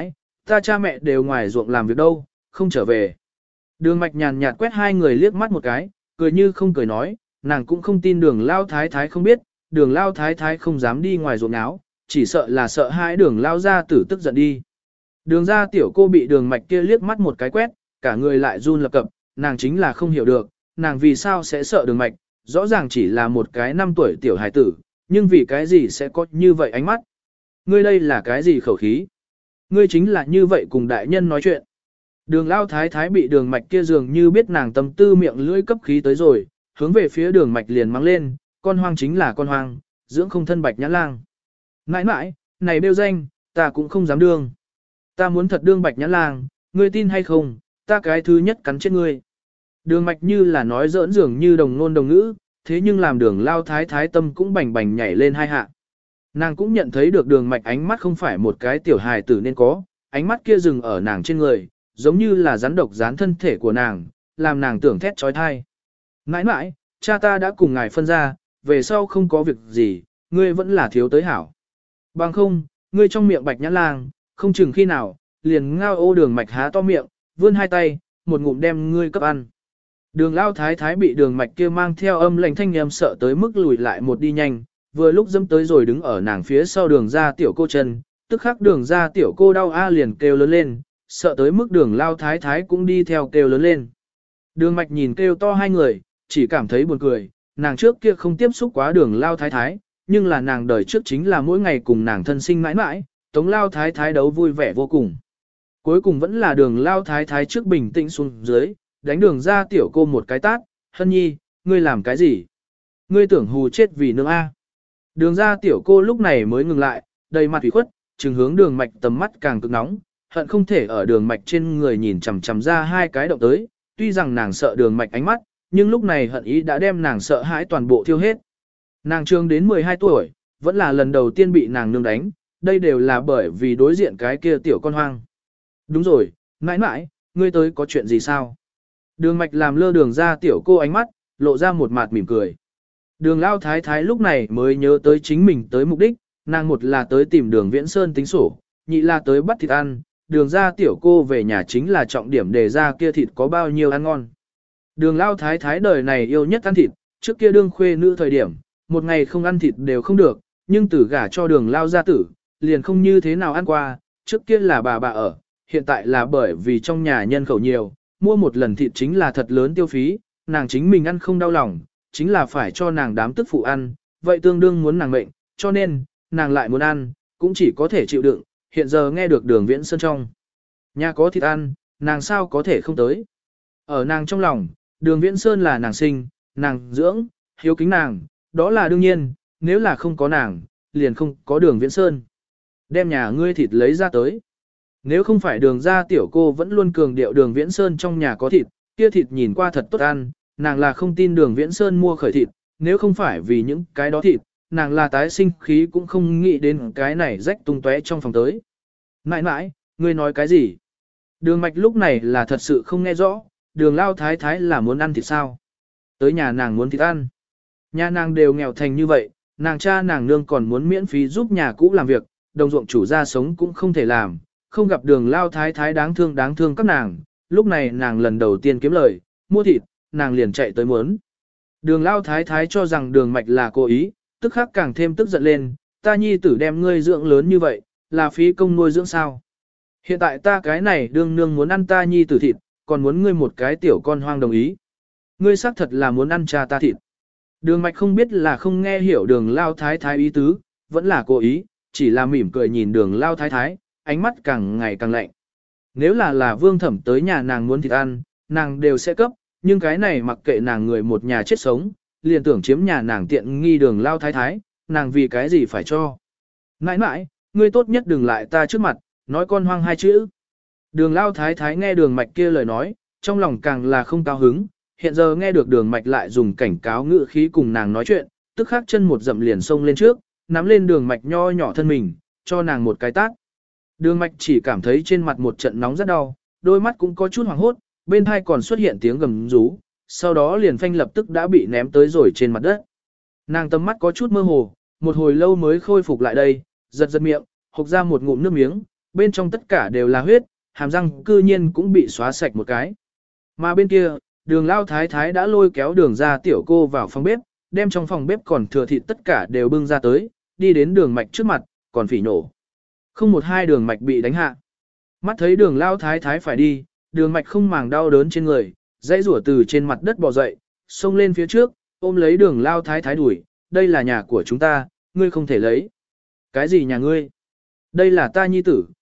ta cha mẹ đều ngoài ruộng làm việc đâu, không trở về. Đường mạch nhàn nhạt quét hai người liếc mắt một cái, cười như không cười nói, nàng cũng không tin đường lao thái thái không biết, đường lao thái thái không dám đi ngoài ruộng áo, chỉ sợ là sợ hãi đường lao ra tử tức giận đi. Đường ra tiểu cô bị đường mạch kia liếc mắt một cái quét, cả người lại run lập cập, nàng chính là không hiểu được, nàng vì sao sẽ sợ đường mạch, rõ ràng chỉ là một cái 5 tuổi tiểu hài tử, nhưng vì cái gì sẽ có như vậy ánh mắt. Ngươi đây là cái gì khẩu khí? Ngươi chính là như vậy cùng đại nhân nói chuyện. Đường lao thái thái bị đường mạch kia dường như biết nàng tâm tư miệng lưỡi cấp khí tới rồi, hướng về phía đường mạch liền mang lên, con hoang chính là con hoang, dưỡng không thân bạch nhã lang. Mãi mãi, này bêu danh, ta cũng không dám đương. Ta muốn thật đương bạch nhã lang, ngươi tin hay không, ta cái thứ nhất cắn chết ngươi. Đường mạch như là nói giỡn dường như đồng ngôn đồng ngữ, thế nhưng làm đường lao thái thái tâm cũng bành bành nhảy lên hai hạ. Nàng cũng nhận thấy được đường mạch ánh mắt không phải một cái tiểu hài tử nên có, ánh mắt kia dừng ở nàng trên người, giống như là rắn độc dán thân thể của nàng, làm nàng tưởng thét trói thai. Mãi mãi, cha ta đã cùng ngài phân ra, về sau không có việc gì, ngươi vẫn là thiếu tới hảo. Bằng không, ngươi trong miệng bạch nhã lang, không chừng khi nào, liền ngao ô đường mạch há to miệng, vươn hai tay, một ngụm đem ngươi cấp ăn. Đường lao thái thái bị đường mạch kia mang theo âm lệnh thanh nhầm sợ tới mức lùi lại một đi nhanh, vừa lúc dẫm tới rồi đứng ở nàng phía sau đường ra tiểu cô chân, tức khắc đường ra tiểu cô đau a liền kêu lớn lên, sợ tới mức đường lao thái thái cũng đi theo kêu lớn lên. Đường mạch nhìn kêu to hai người, chỉ cảm thấy buồn cười, nàng trước kia không tiếp xúc quá đường lao thái thái, nhưng là nàng đời trước chính là mỗi ngày cùng nàng thân sinh mãi mãi, tống lao thái thái đấu vui vẻ vô cùng. Cuối cùng vẫn là đường lao thái thái trước bình tĩnh xuống dưới, đánh đường ra tiểu cô một cái tát, Hân Nhi, ngươi làm cái gì? Ngươi tưởng hù chết vì nương A. Đường ra tiểu cô lúc này mới ngừng lại, đầy mặt ủy khuất, trừng hướng đường mạch tầm mắt càng cực nóng, hận không thể ở đường mạch trên người nhìn chằm chằm ra hai cái động tới, tuy rằng nàng sợ đường mạch ánh mắt, nhưng lúc này hận ý đã đem nàng sợ hãi toàn bộ thiêu hết. Nàng trương đến 12 tuổi, vẫn là lần đầu tiên bị nàng nương đánh, đây đều là bởi vì đối diện cái kia tiểu con hoang. Đúng rồi, mãi mãi, ngươi tới có chuyện gì sao? Đường mạch làm lơ đường ra tiểu cô ánh mắt, lộ ra một mặt mỉm cười. Đường lao thái thái lúc này mới nhớ tới chính mình tới mục đích, nàng một là tới tìm đường Viễn Sơn tính sổ, nhị là tới bắt thịt ăn, đường ra tiểu cô về nhà chính là trọng điểm đề ra kia thịt có bao nhiêu ăn ngon. Đường lao thái thái đời này yêu nhất ăn thịt, trước kia đương khuê nữ thời điểm, một ngày không ăn thịt đều không được, nhưng tử gả cho đường lao gia tử, liền không như thế nào ăn qua, trước kia là bà ở, hiện tại là bởi vì trong nhà nhân khẩu nhiều, mua một lần thịt chính là thật lớn tiêu phí, nàng chính mình ăn không đau lòng, chính là phải cho nàng đám tức phụ ăn, vậy tương đương muốn nàng mệnh, cho nên, nàng lại muốn ăn, cũng chỉ có thể chịu đựng, hiện giờ nghe được đường Viễn Sơn trong. Nhà có thịt ăn, nàng sao có thể không tới. Ở nàng trong lòng, đường Viễn Sơn là nàng sinh, nàng dưỡng, hiếu kính nàng, đó là đương nhiên, nếu là không có nàng, liền không có đường Viễn Sơn. Đem nhà ngươi thịt lấy ra tới. Nếu không phải đường ra tiểu cô vẫn luôn cường điệu đường Viễn Sơn trong nhà có thịt, kia thịt nhìn qua thật tốt ăn, nàng là không tin đường Viễn Sơn mua khởi thịt, nếu không phải vì những cái đó thịt, nàng là tái sinh khí cũng không nghĩ đến cái này rách tung tóe trong phòng tới. Mãi mãi, ngươi nói cái gì? Đường mạch lúc này là thật sự không nghe rõ, đường lao thái thái là muốn ăn thịt sao? Tới nhà nàng muốn thịt ăn. Nhà nàng đều nghèo thành như vậy, nàng cha nàng nương còn muốn miễn phí giúp nhà cũ làm việc, đồng ruộng chủ gia sống cũng không thể làm, không gặp đường lao thái thái đáng thương các nàng, lúc này nàng lần đầu tiên kiếm lời, mua thịt, nàng liền chạy tới muốn. Đường lao thái thái cho rằng đường mạch là cố ý, tức khắc càng thêm tức giận lên, ta nhi tử đem ngươi dưỡng lớn như vậy, là phí công nuôi dưỡng sao. Hiện tại ta cái này đương nương muốn ăn ta nhi tử thịt, còn muốn ngươi một cái tiểu con hoang đồng ý. Ngươi xác thật là muốn ăn cha ta thịt. Đường mạch không biết là không nghe hiểu đường lao thái thái ý tứ, vẫn là cố ý, chỉ là mỉm cười nhìn đường lao thái thái, ánh mắt càng ngày càng lạnh. Nếu là vương thẩm tới nhà nàng muốn thịt ăn, nàng đều sẽ cấp, nhưng cái này mặc kệ nàng người một nhà chết sống, liền tưởng chiếm nhà nàng tiện nghi đường lao thái thái, nàng vì cái gì phải cho. Nãi nãi, ngươi tốt nhất đừng lại ta trước mặt, nói con hoang hai chữ. Đường lao thái thái nghe đường mạch kia lời nói, trong lòng càng là không cao hứng, hiện giờ nghe được đường mạch lại dùng cảnh cáo ngữ khí cùng nàng nói chuyện, tức khắc chân một dậm liền xông lên trước, nắm lên đường mạch nho nhỏ thân mình, cho nàng một cái tát. Đường mạch chỉ cảm thấy trên mặt một trận nóng rất đau, đôi mắt cũng có chút hoảng hốt, bên tai còn xuất hiện tiếng gầm rú, sau đó liền phanh lập tức đã bị ném tới rồi trên mặt đất. Nàng tầm mắt có chút mơ hồ, một hồi lâu mới khôi phục lại đây, giật giật miệng, hộc ra một ngụm nước miếng, bên trong tất cả đều là huyết, hàm răng cư nhiên cũng bị xóa sạch một cái. Mà bên kia, đường lao thái thái đã lôi kéo đường ra tiểu cô vào phòng bếp, đem trong phòng bếp còn thừa thịt tất cả đều bưng ra tới, đi đến đường mạch trước mặt, còn phỉ nổ. Không một hai đường mạch bị đánh hạ. Mắt thấy đường lao thái thái phải đi, đường mạch không màng đau đớn trên người, dãy rủa từ trên mặt đất bò dậy, xông lên phía trước, ôm lấy đường lao thái thái đuổi, đây là nhà của chúng ta, ngươi không thể lấy. Cái gì nhà ngươi? Đây là ta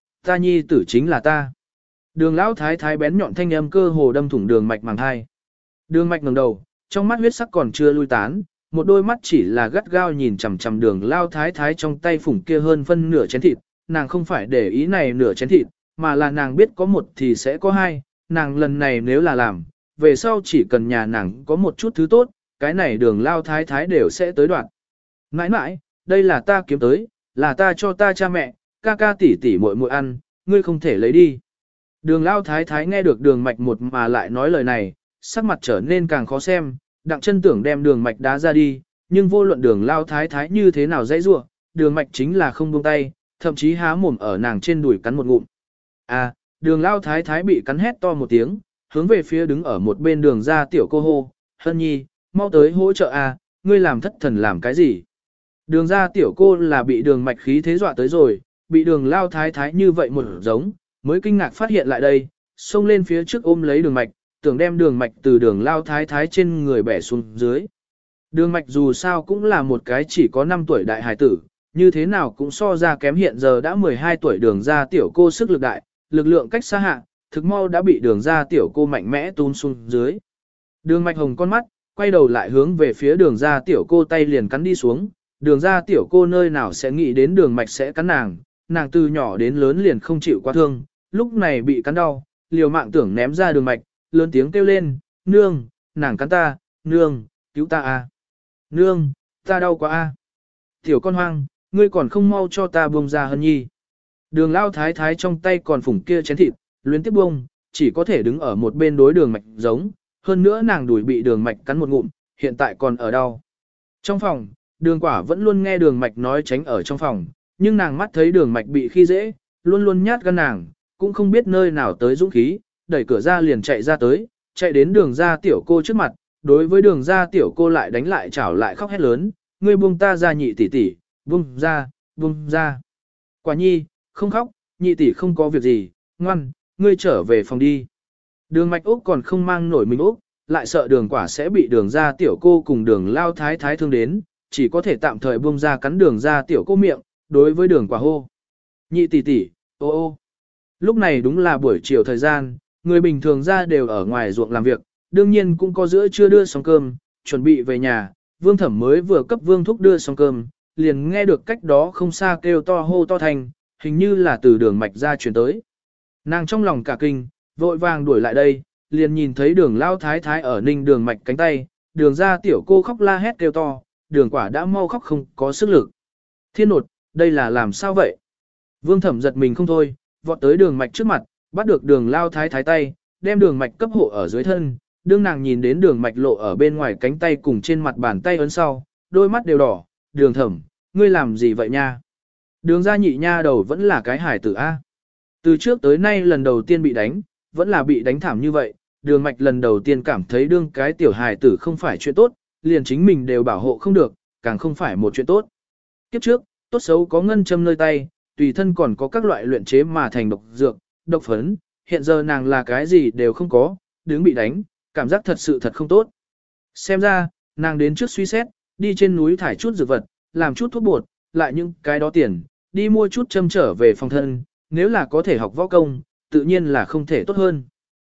nhi tử chính là ta. Đường lão thái thái bén nhọn thanh âm cơ hồ đâm thủng đường mạch màng hai. Đường mạch ngẩng đầu, trong mắt huyết sắc còn chưa lui tán, một đôi mắt chỉ là gắt gao nhìn chằm chằm đường lao thái thái trong tay phủng kia hơn phân nửa chén thịt, nàng không phải để ý này nửa chén thịt, mà là nàng biết có một thì sẽ có hai, nàng lần này nếu là làm, về sau chỉ cần nhà nàng có một chút thứ tốt, cái này đường lao thái thái đều sẽ tới đoạn. Mãi mãi, đây là ta kiếm tới, là ta cho ta cha mẹ, ca ca tỷ tỷ muội muội ăn, ngươi không thể lấy đi. Đường lao thái thái nghe được đường mạch một mà lại nói lời này, sắc mặt trở nên càng khó xem, đặng chân tưởng đem đường mạch đá ra đi, nhưng vô luận đường lao thái thái như thế nào dãy rủa, đường mạch chính là không buông tay, thậm chí há mồm ở nàng trên đùi cắn một ngụm. À, đường lao thái thái bị cắn hét to một tiếng, hướng về phía đứng ở một bên đường ra tiểu cô hô, Hân Nhi, mau tới hỗ trợ à, ngươi làm thất thần làm cái gì? Đường ra tiểu cô là bị đường mạch khí thế dọa tới rồi, bị đường lao thái thái như vậy một giống, mới kinh ngạc phát hiện lại đây, xông lên phía trước ôm lấy đường mạch, tưởng đem đường mạch từ đường lao thái thái trên người bẻ xuống dưới. Đường mạch dù sao cũng là một cái chỉ có 5 tuổi đại hài tử, như thế nào cũng so ra kém hiện giờ đã 12 tuổi đường ra tiểu cô sức lực đại, lực lượng cách xa hạ, thực mau đã bị đường ra tiểu cô mạnh mẽ tún xuống dưới. Đường mạch hồng con mắt, quay đầu lại hướng về phía đường ra tiểu cô tay liền cắn đi xuống, đường ra tiểu cô nơi nào sẽ nghĩ đến đường mạch sẽ cắn nàng, nàng từ nhỏ đến lớn liền không chịu quá thương, lúc này bị cắn đau, liều mạng tưởng ném ra đường mạch, lớn tiếng kêu lên, nương, nàng cắn ta, nương, cứu ta a, nương, ta đau quá a, tiểu con hoang, ngươi còn không mau cho ta buông ra Hân Nhi. Đường lao thái thái trong tay còn phủng kia chén thịt, luyến tiếp buông, chỉ có thể đứng ở một bên đối đường mạch giống, hơn nữa nàng đuổi bị đường mạch cắn một ngụm, hiện tại còn ở đau. Trong phòng, đường quả vẫn luôn nghe đường mạch nói tránh ở trong phòng, nhưng nàng mắt thấy đường mạch bị khi dễ, luôn luôn nhát gan nàng, cũng không biết nơi nào tới dũng khí, đẩy cửa ra liền chạy ra tới, chạy đến đường ra tiểu cô trước mặt, đối với đường ra tiểu cô lại đánh lại chảo lại khóc hét lớn, ngươi buông ta ra nhị tỷ tỷ, buông ra, buông ra. Quả nhi, không khóc, nhị tỷ không có việc gì, ngoan, ngươi trở về phòng đi. Đường mạch Úc còn không mang nổi mình Úc, lại sợ đường quả sẽ bị đường ra tiểu cô cùng đường lao thái thái thương đến, chỉ có thể tạm thời buông ra cắn đường ra tiểu cô miệng, đối với đường quả hô. Nhị tỷ tỷ, ô ô. Lúc này đúng là buổi chiều thời gian, người bình thường ra đều ở ngoài ruộng làm việc, đương nhiên cũng có giữa trưa đưa xong cơm, chuẩn bị về nhà, Vương Thẩm mới vừa cấp Vương Thúc đưa xong cơm, liền nghe được cách đó không xa kêu to hô to thành, hình như là từ đường mạch ra chuyển tới. Nàng trong lòng cả kinh, vội vàng đuổi lại đây, liền nhìn thấy đường lao thái thái ở ninh đường mạch cánh tay, đường ra tiểu cô khóc la hét kêu to, đường quả đã mau khóc không có sức lực. Thiên nột, đây là làm sao vậy? Vương Thẩm giật mình không thôi, vọt tới đường mạch trước mặt, bắt được đường lao thái thái tay, đem đường mạch cấp hộ ở dưới thân, đương nàng nhìn đến đường mạch lộ ở bên ngoài cánh tay cùng trên mặt bàn tay ấn sau, đôi mắt đều đỏ, Đường Thẩm, ngươi làm gì vậy nha? Đường gia nhị nha đầu vẫn là cái hải tử A. Từ trước tới nay lần đầu tiên bị đánh, vẫn là bị đánh thảm như vậy, đường mạch lần đầu tiên cảm thấy đương cái tiểu hài tử không phải chuyện tốt, liền chính mình đều bảo hộ không được, càng không phải một chuyện tốt. Kiếp trước, tốt xấu có ngân châm nơi tay, tùy thân còn có các loại luyện chế mà thành độc dược, độc phấn, hiện giờ nàng là cái gì đều không có, đứng bị đánh, cảm giác thật không tốt. Xem ra, nàng đến trước suy xét, đi trên núi thải chút dược vật, làm chút thuốc bột, lại những cái đó tiền, đi mua chút châm trở về phòng thân, nếu là có thể học võ công, tự nhiên là không thể tốt hơn.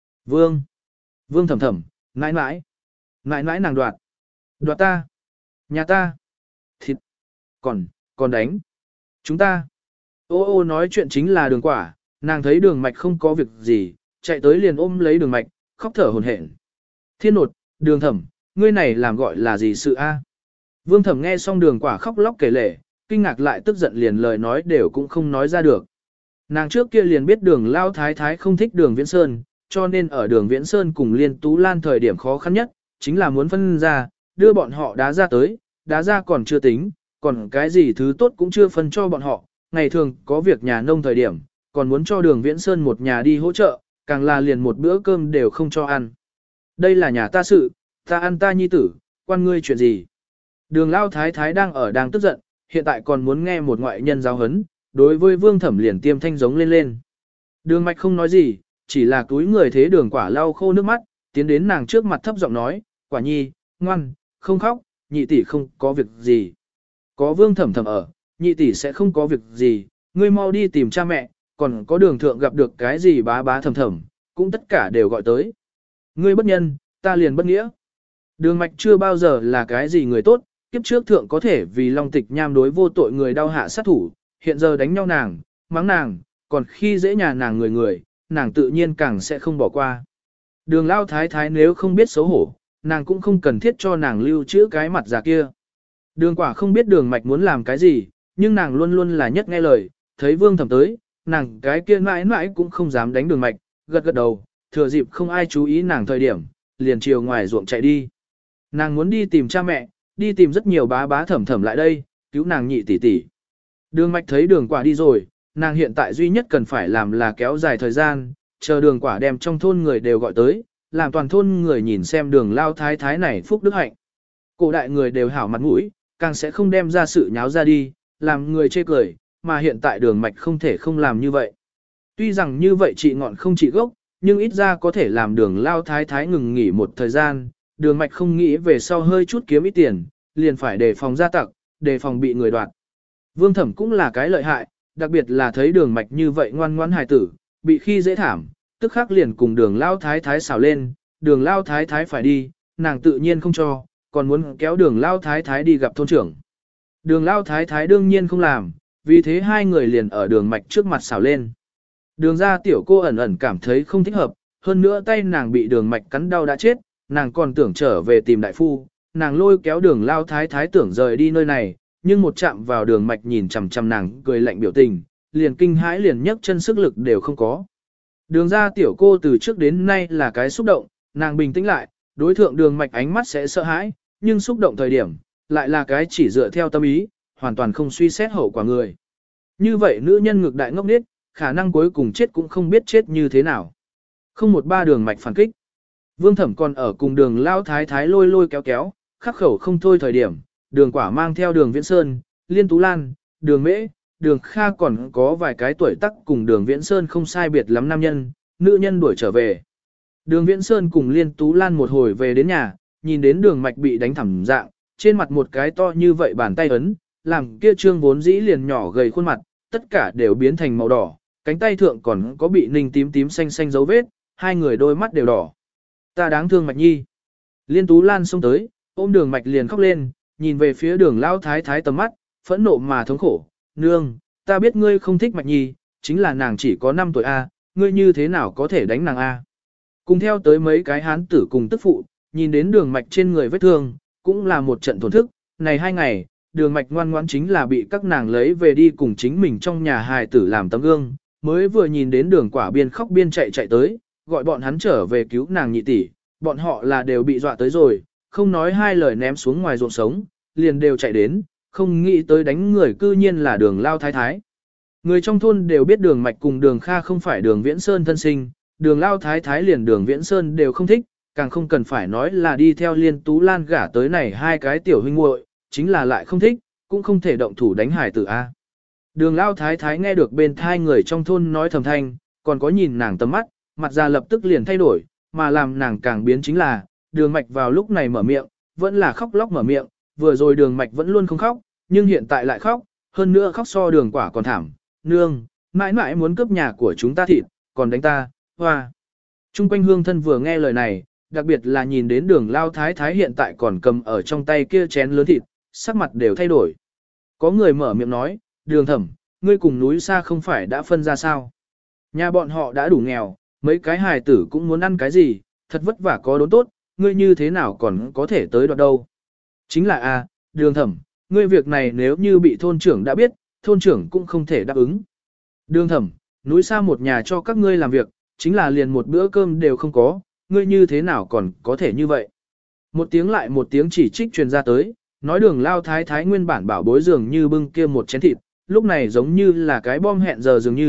Vương Thẩm Thẩm, nãi nãi nàng đoạt ta, nhà ta, thịt, còn đánh, chúng ta. Ô nói chuyện chính là đường quả, nàng thấy đường mạch không có việc gì, chạy tới liền ôm lấy đường mạch, khóc thở hổn hển. Thiên nột, Đường Thẩm, ngươi này làm gọi là gì sự a? Vương Thẩm nghe xong đường quả khóc lóc kể lể, kinh ngạc lại tức giận liền lời nói đều cũng không nói ra được. Nàng trước kia liền biết đường lao thái thái không thích đường Viễn Sơn, cho nên ở đường Viễn Sơn cùng Liên Tú Lan thời điểm khó khăn nhất, chính là muốn phân ra, đưa bọn họ đá ra tới, đá ra còn chưa tính, còn cái gì thứ tốt cũng chưa phân cho bọn họ, ngày thường có việc nhà nông thời điểm, còn muốn cho đường Viễn Sơn một nhà đi hỗ trợ, càng là liền một bữa cơm đều không cho ăn. Đây là nhà ta sự, ta ăn ta nhi tử, quan ngươi chuyện gì. Đường Lao Thái Thái đang tức giận, hiện tại còn muốn nghe một ngoại nhân giáo huấn, đối với Vương Thẩm liền tiêm thanh giống lên. Đường Mạch không nói gì, chỉ là túi người thế Đường Quả lau khô nước mắt, tiến đến nàng trước mặt thấp giọng nói, Quả nhi, ngoan, không khóc, nhị tỷ không có việc gì. Có Vương Thẩm Thẩm ở, nhị tỷ sẽ không có việc gì, ngươi mau đi tìm cha mẹ, còn có Đường thượng gặp được cái gì bá bá thầm thầm, cũng tất cả đều gọi tới. Ngươi bất nhân, ta liền bất nghĩa. Đường Mạch chưa bao giờ là cái gì người tốt, kiếp trước thượng có thể vì Long Tịch Nham đối vô tội người đau hạ sát thủ, hiện giờ đánh nhau nàng, mắng nàng, còn khi dễ nhà nàng người, nàng tự nhiên càng sẽ không bỏ qua. Đường Lao Thái Thái nếu không biết xấu hổ, nàng cũng không cần thiết cho nàng lưu trữ cái mặt già kia. Đường Quả không biết Đường Mạch muốn làm cái gì, nhưng nàng luôn luôn là nhất nghe lời, thấy Vương Thẩm tới, nàng cái kia mãi mãi cũng không dám đánh Đường Mạch, gật gật đầu, thừa dịp không ai chú ý nàng thời điểm, liền chiều ngoài ruộng chạy đi. Nàng muốn đi tìm cha mẹ, đi tìm rất nhiều bá bá thẩm thẩm lại đây, cứu nàng nhị tỷ tỷ. Đường Mạch thấy Đường Quả đi rồi, nàng hiện tại duy nhất cần phải làm là kéo dài thời gian, chờ Đường Quả đem trong thôn người đều gọi tới, làm toàn thôn người nhìn xem Đường Lao Thái Thái này phúc đức hạnh. Cổ đại người đều hảo mặt mũi, càng sẽ không đem ra sự nháo ra đi, làm người chê cười, mà hiện tại Đường Mạch không thể không làm như vậy. Tuy rằng như vậy trị ngọn không trị gốc, nhưng ít ra có thể làm Đường Lao Thái Thái ngừng nghỉ một thời gian, Đường Mạch không nghĩ về sau hơi chút kiếm ít tiền, liền phải đề phòng gia tặc, đề phòng bị người đoạt. Vương Thẩm cũng là cái lợi hại, đặc biệt là thấy Đường Mạch như vậy ngoan ngoãn hài tử, bị khi dễ thảm, tức khắc liền cùng Đường Lao Thái Thái xào lên, Đường Lao Thái Thái phải đi, nàng tự nhiên không cho, còn muốn kéo Đường Lao Thái Thái đi gặp thôn trưởng. Đường Lao Thái Thái đương nhiên không làm, vì thế hai người liền ở Đường Mạch trước mặt xào lên. Đường ra tiểu cô ẩn ẩn cảm thấy không thích hợp, hơn nữa tay nàng bị Đường Mạch cắn đau đã chết, nàng còn tưởng trở về tìm đại phu, nàng lôi kéo Đường Lao Thái Thái tưởng rời đi nơi này, nhưng một chạm vào Đường Mạch nhìn chằm chằm nàng cười lạnh biểu tình, liền kinh hãi liền nhấc chân sức lực đều không có. Đường ra tiểu cô từ trước đến nay là cái xúc động, nàng bình tĩnh lại, đối thượng Đường Mạch ánh mắt sẽ sợ hãi, nhưng xúc động thời điểm, lại là cái chỉ dựa theo tâm ý, hoàn toàn không suy xét hậu quả người. Như vậy nữ nhân ngược đại ngốc nghếch, khả năng cuối cùng chết cũng không biết chết như thế nào. Không một ba Đường Mạch phản kích. Vương Thẩm còn ở cùng Đường Lao Thái Thái lôi lôi kéo kéo, khắc khẩu không thôi thời điểm, Đường Quả mang theo Đường Viễn Sơn, Liên Tú Lan, Đường Mễ, Đường Kha còn có vài cái tuổi tác cùng Đường Viễn Sơn không sai biệt lắm nam nhân, nữ nhân đuổi trở về. Đường Viễn Sơn cùng Liên Tú Lan một hồi về đến nhà, nhìn đến Đường Mạch bị đánh thẳng dạng, trên mặt một cái to như vậy bàn tay ấn, làm kia trương vốn dĩ liền nhỏ gầy khuôn mặt, tất cả đều biến thành màu đỏ, cánh tay thượng còn có bị ninh tím tím xanh xanh dấu vết, hai người đôi mắt đều đỏ. Ta đáng thương Mạch Nhi. Liên Tú Lan xông tới, ôm Đường Mạch liền khóc lên, nhìn về phía Đường Lao Thái Thái tầm mắt, phẫn nộ mà thống khổ. Nương, ta biết ngươi không thích Mạch Nhi, chính là nàng chỉ có 5 tuổi A, ngươi như thế nào có thể đánh nàng A. Cùng theo tới mấy cái hán tử cùng tức phụ, nhìn đến Đường Mạch trên người vết thương, cũng là một trận thổn thức. Này 2 ngày, Đường Mạch ngoan ngoãn chính là bị các nàng lấy về đi cùng chính mình trong nhà hài tử làm tấm gương, mới vừa nhìn đến Đường Quả biên khóc biên chạy tới, gọi bọn hắn trở về cứu nàng nhị tỷ, bọn họ là đều bị dọa tới rồi, không nói hai lời ném xuống ngoài ruộng sống, liền đều chạy đến, không nghĩ tới đánh người cư nhiên là Đường Lao Thái Thái. Người trong thôn đều biết Đường Mạch cùng Đường Kha không phải Đường Viễn Sơn thân sinh, Đường Lao Thái Thái liền Đường Viễn Sơn đều không thích, càng không cần phải nói là đi theo Liên Tú Lan gả tới này hai cái tiểu huynh muội, chính là lại không thích, cũng không thể động thủ đánh hải tử A. Đường Lao Thái Thái nghe được bên thai người trong thôn nói thầm thanh, còn có nhìn nàng tầm mắt, mặt ra lập tức liền thay đổi, mà làm nàng càng biến chính là, Đường Mạch vào lúc này mở miệng, vẫn là khóc lóc mở miệng, vừa rồi Đường Mạch vẫn luôn không khóc, nhưng hiện tại lại khóc, hơn nữa khóc so Đường Quả còn thảm, nương, mãi mãi muốn cướp nhà của chúng ta thịt, còn đánh ta, hoa. Trung quanh hương thân vừa nghe lời này, đặc biệt là nhìn đến Đường Lao Thái Thái hiện tại còn cầm ở trong tay kia chén lớn thịt, sắc mặt đều thay đổi. Có người mở miệng nói, Đường Thẩm, ngươi cùng núi xa không phải đã phân ra sao? Nhà bọn họ đã đủ nghèo, mấy cái hài tử cũng muốn ăn cái gì, thật vất vả có đốn tốt, ngươi như thế nào còn có thể tới đoạt đâu. Chính là Đường Thẩm, ngươi việc này nếu như bị thôn trưởng đã biết, thôn trưởng cũng không thể đáp ứng. Đường Thẩm, núi xa một nhà cho các ngươi làm việc, chính là liền một bữa cơm đều không có, ngươi như thế nào còn có thể như vậy. Một tiếng lại một tiếng chỉ trích truyền ra tới, nói Đường Lao Thái Thái nguyên bản bảo bối dường như bưng kia một chén thịt, lúc này giống như là cái bom hẹn giờ dường như,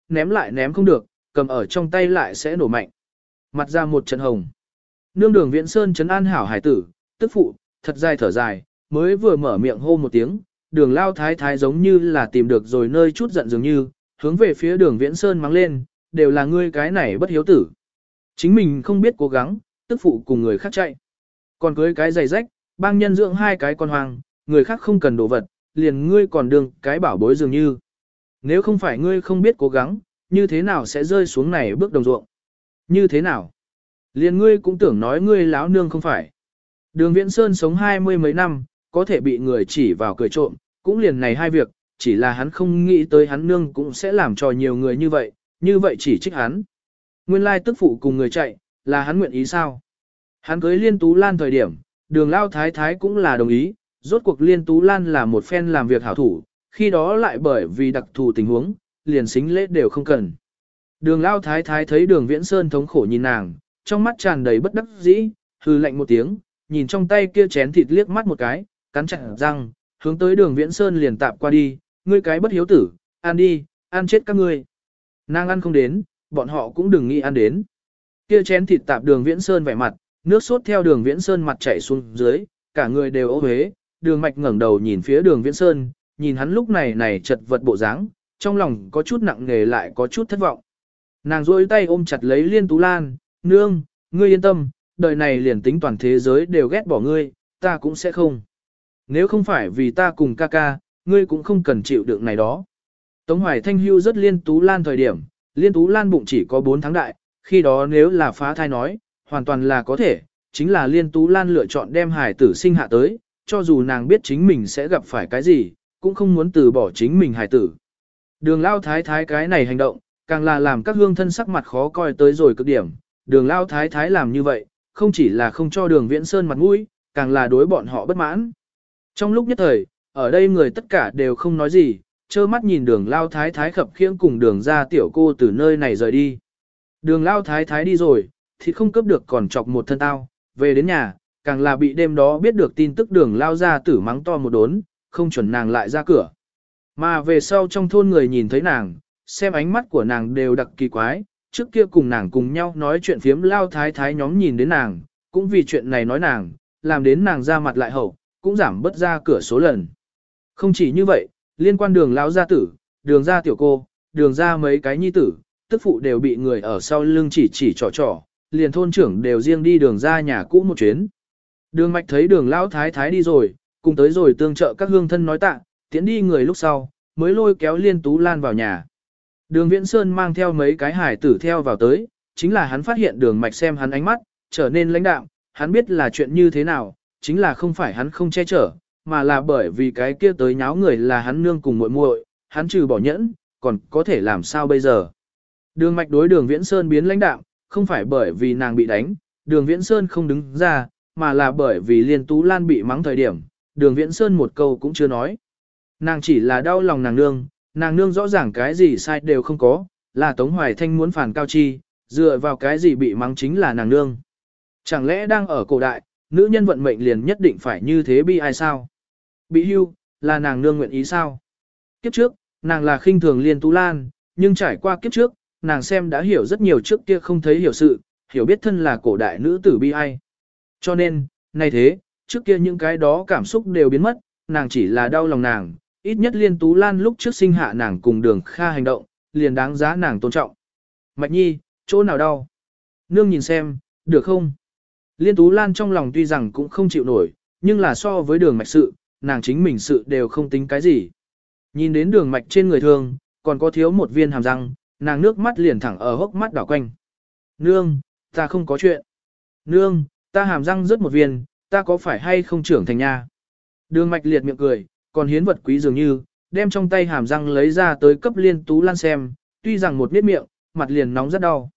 ném lại ném không được, cầm ở trong tay lại sẽ nổ mạnh. Mặt ra một trận hồng. Nương Đường Viễn Sơn trấn an hảo hải tử, tức phụ, thật dài thở dài, mới vừa mở miệng hô một tiếng, Đường Lao Thái Thái giống như là tìm được rồi nơi chút giận dường như, hướng về phía Đường Viễn Sơn mắng lên, đều là ngươi cái này bất hiếu tử. Chính mình không biết cố gắng, tức phụ cùng người khác chạy. Còn cưới cái giày rách, bang nhân dưỡng hai cái con hoang, người khác không cần đồ vật, liền ngươi còn đường cái bảo bối dường như. Nếu không phải ngươi không biết cố gắng, như thế nào sẽ rơi xuống này bước đồng ruộng? Như thế nào? Liền ngươi cũng tưởng nói ngươi láo nương không phải. Đường Viễn Sơn sống 20 mấy năm, có thể bị người chỉ vào cười trộm, cũng liền này hai việc, chỉ là hắn không nghĩ tới hắn nương cũng sẽ làm cho nhiều người như vậy chỉ trích hắn. Nguyên lai tức phụ cùng người chạy, là hắn nguyện ý sao? Hắn cưới Liên Tú Lan thời điểm, Đường Lao Thái Thái cũng là đồng ý, rốt cuộc Liên Tú Lan là một phen làm việc hảo thủ, khi đó lại bởi vì đặc thù tình huống, liền xính lễ đều không cần. Đường Lao Thái Thái thấy Đường Viễn Sơn thống khổ nhìn nàng, trong mắt tràn đầy bất đắc dĩ, hừ lạnh một tiếng, nhìn trong tay kia chén thịt liếc mắt một cái, cắn chặt răng, hướng tới Đường Viễn Sơn liền tạp qua đi, ngươi cái bất hiếu tử, ăn đi, ăn chết các ngươi. Nàng ăn không đến, bọn họ cũng đừng nghĩ ăn đến. Kia chén thịt tạp Đường Viễn Sơn vẻ mặt, nước sốt theo Đường Viễn Sơn mặt chảy xuống dưới, cả người đều ố huế, Đường Mạch ngẩng đầu nhìn phía Đường Viễn Sơn, nhìn hắn lúc này chật vật bộ dáng, trong lòng có chút nặng nề lại có chút thất vọng. Nàng duỗi tay ôm chặt lấy Liên Tú Lan, nương, ngươi yên tâm, đời này liền tính toàn thế giới đều ghét bỏ ngươi, ta cũng sẽ không. Nếu không phải vì ta cùng ca ca, ngươi cũng không cần chịu đựng này đó. Tống Hoài Thanh hưu rất Liên Tú Lan thời điểm, Liên Tú Lan bụng chỉ có 4 tháng đại, khi đó nếu là phá thai nói, hoàn toàn là có thể, chính là Liên Tú Lan lựa chọn đem hài tử sinh hạ tới, cho dù nàng biết chính mình sẽ gặp phải cái gì, cũng không muốn từ bỏ chính mình hài tử. Đường Lao Thái Thái cái này hành động, càng là làm các hương thân sắc mặt khó coi tới rồi cực điểm. Đường Lao Thái Thái làm như vậy, không chỉ là không cho Đường Viễn Sơn mặt mũi, càng là đối bọn họ bất mãn. Trong lúc nhất thời, ở đây người tất cả đều không nói gì, trơ mắt nhìn Đường Lao Thái Thái khập khiễng cùng Đường ra tiểu cô từ nơi này rời đi. Đường Lao Thái Thái đi rồi, thì không cướp được còn chọc một thân tao, về đến nhà, càng là bị đêm đó biết được tin tức Đường Lao ra tử mắng to một đốn, không chuẩn nàng lại ra cửa. Mà về sau trong thôn người nhìn thấy nàng, xem ánh mắt của nàng đều đặc kỳ quái, trước kia cùng nàng cùng nhau nói chuyện phiếm Lao Thái Thái nhóm nhìn đến nàng, cũng vì chuyện này nói nàng, làm đến nàng ra mặt lại hậu, cũng giảm bớt ra cửa số lần. Không chỉ như vậy, liên quan Đường Lao gia tử, Đường gia tiểu cô, Đường gia mấy cái nhi tử, tức phụ đều bị người ở sau lưng chỉ trò, liền thôn trưởng đều riêng đi Đường gia nhà cũ một chuyến. Đường Mạch thấy Đường Lão Thái Thái đi rồi, cùng tới rồi tương trợ các hương thân nói tạ, tiễn đi người lúc sau, mới lôi kéo Liên Tú Lan vào nhà. Đường Viễn Sơn mang theo mấy cái hải tử theo vào tới, chính là hắn phát hiện Đường Mạch xem hắn ánh mắt, trở nên lãnh đạm, hắn biết là chuyện như thế nào, chính là không phải hắn không che chở, mà là bởi vì cái kia tới nháo người là hắn nương cùng muội muội, hắn trừ bỏ nhẫn, còn có thể làm sao bây giờ. Đường Mạch đối Đường Viễn Sơn biến lãnh đạm, không phải bởi vì nàng bị đánh, Đường Viễn Sơn không đứng ra, mà là bởi vì Liên Tú Lan bị mắng thời điểm, Đường Viễn Sơn một câu cũng chưa nói. Nàng chỉ là đau lòng nàng nương rõ ràng cái gì sai đều không có, là Tống Hoài Thanh muốn phản Cao Chi, dựa vào cái gì bị mắng chính là nàng nương. Chẳng lẽ đang ở cổ đại, nữ nhân vận mệnh liền nhất định phải như thế bi ai sao? Bị hưu, là nàng nương nguyện ý sao? Kiếp trước, nàng là khinh thường Liên Tú Lan, nhưng trải qua kiếp trước, nàng xem đã hiểu rất nhiều trước kia không thấy hiểu sự, hiểu biết thân là cổ đại nữ tử bi ai. Cho nên, nay thế, trước kia những cái đó cảm xúc đều biến mất, nàng chỉ là đau lòng nàng, ít nhất Liên Tú Lan lúc trước sinh hạ nàng cùng Đường Kha hành động, liền đáng giá nàng tôn trọng. Mạch Nhi, chỗ nào đau? Nương nhìn xem, được không? Liên Tú Lan trong lòng tuy rằng cũng không chịu nổi, nhưng là so với Đường Mạch sự, nàng chính mình sự đều không tính cái gì. Nhìn đến Đường Mạch trên người thường, còn có thiếu một viên hàm răng, nàng nước mắt liền thẳng ở hốc mắt đảo quanh. Nương, ta không có chuyện. Nương, ta hàm răng rớt một viên, ta có phải hay không trưởng thành nha? Đường Mạch liệt miệng cười, còn hiến vật quý dường như, đem trong tay hàm răng lấy ra tới cấp Liên Tú Lan xem, tuy rằng một miết miệng, mặt liền nóng rất đau.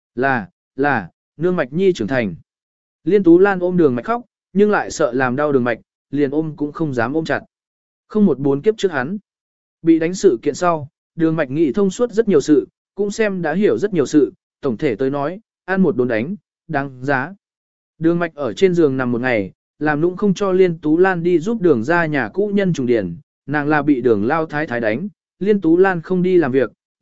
Là, nương Mạch Nhi trưởng thành. Liên Tú Lan ôm Đường Mạch khóc, nhưng lại sợ làm đau Đường Mạch, liền ôm cũng không dám ôm chặt. Không một bốn kiếp trước hắn. Bị đánh sự kiện sau, Đường Mạch nghĩ thông suốt rất nhiều sự, cũng xem đã hiểu rất nhiều sự, tổng thể tới nói, ăn một đốn đánh, đáng giá. Đường Mạch ở trên giường nằm một ngày, làm nũng không cho Liên Tú Lan đi giúp Đường ra nhà cũ nhân trùng điển, nàng là bị Đường Lao Thái Thái đánh, Liên Tú Lan không đi làm việc,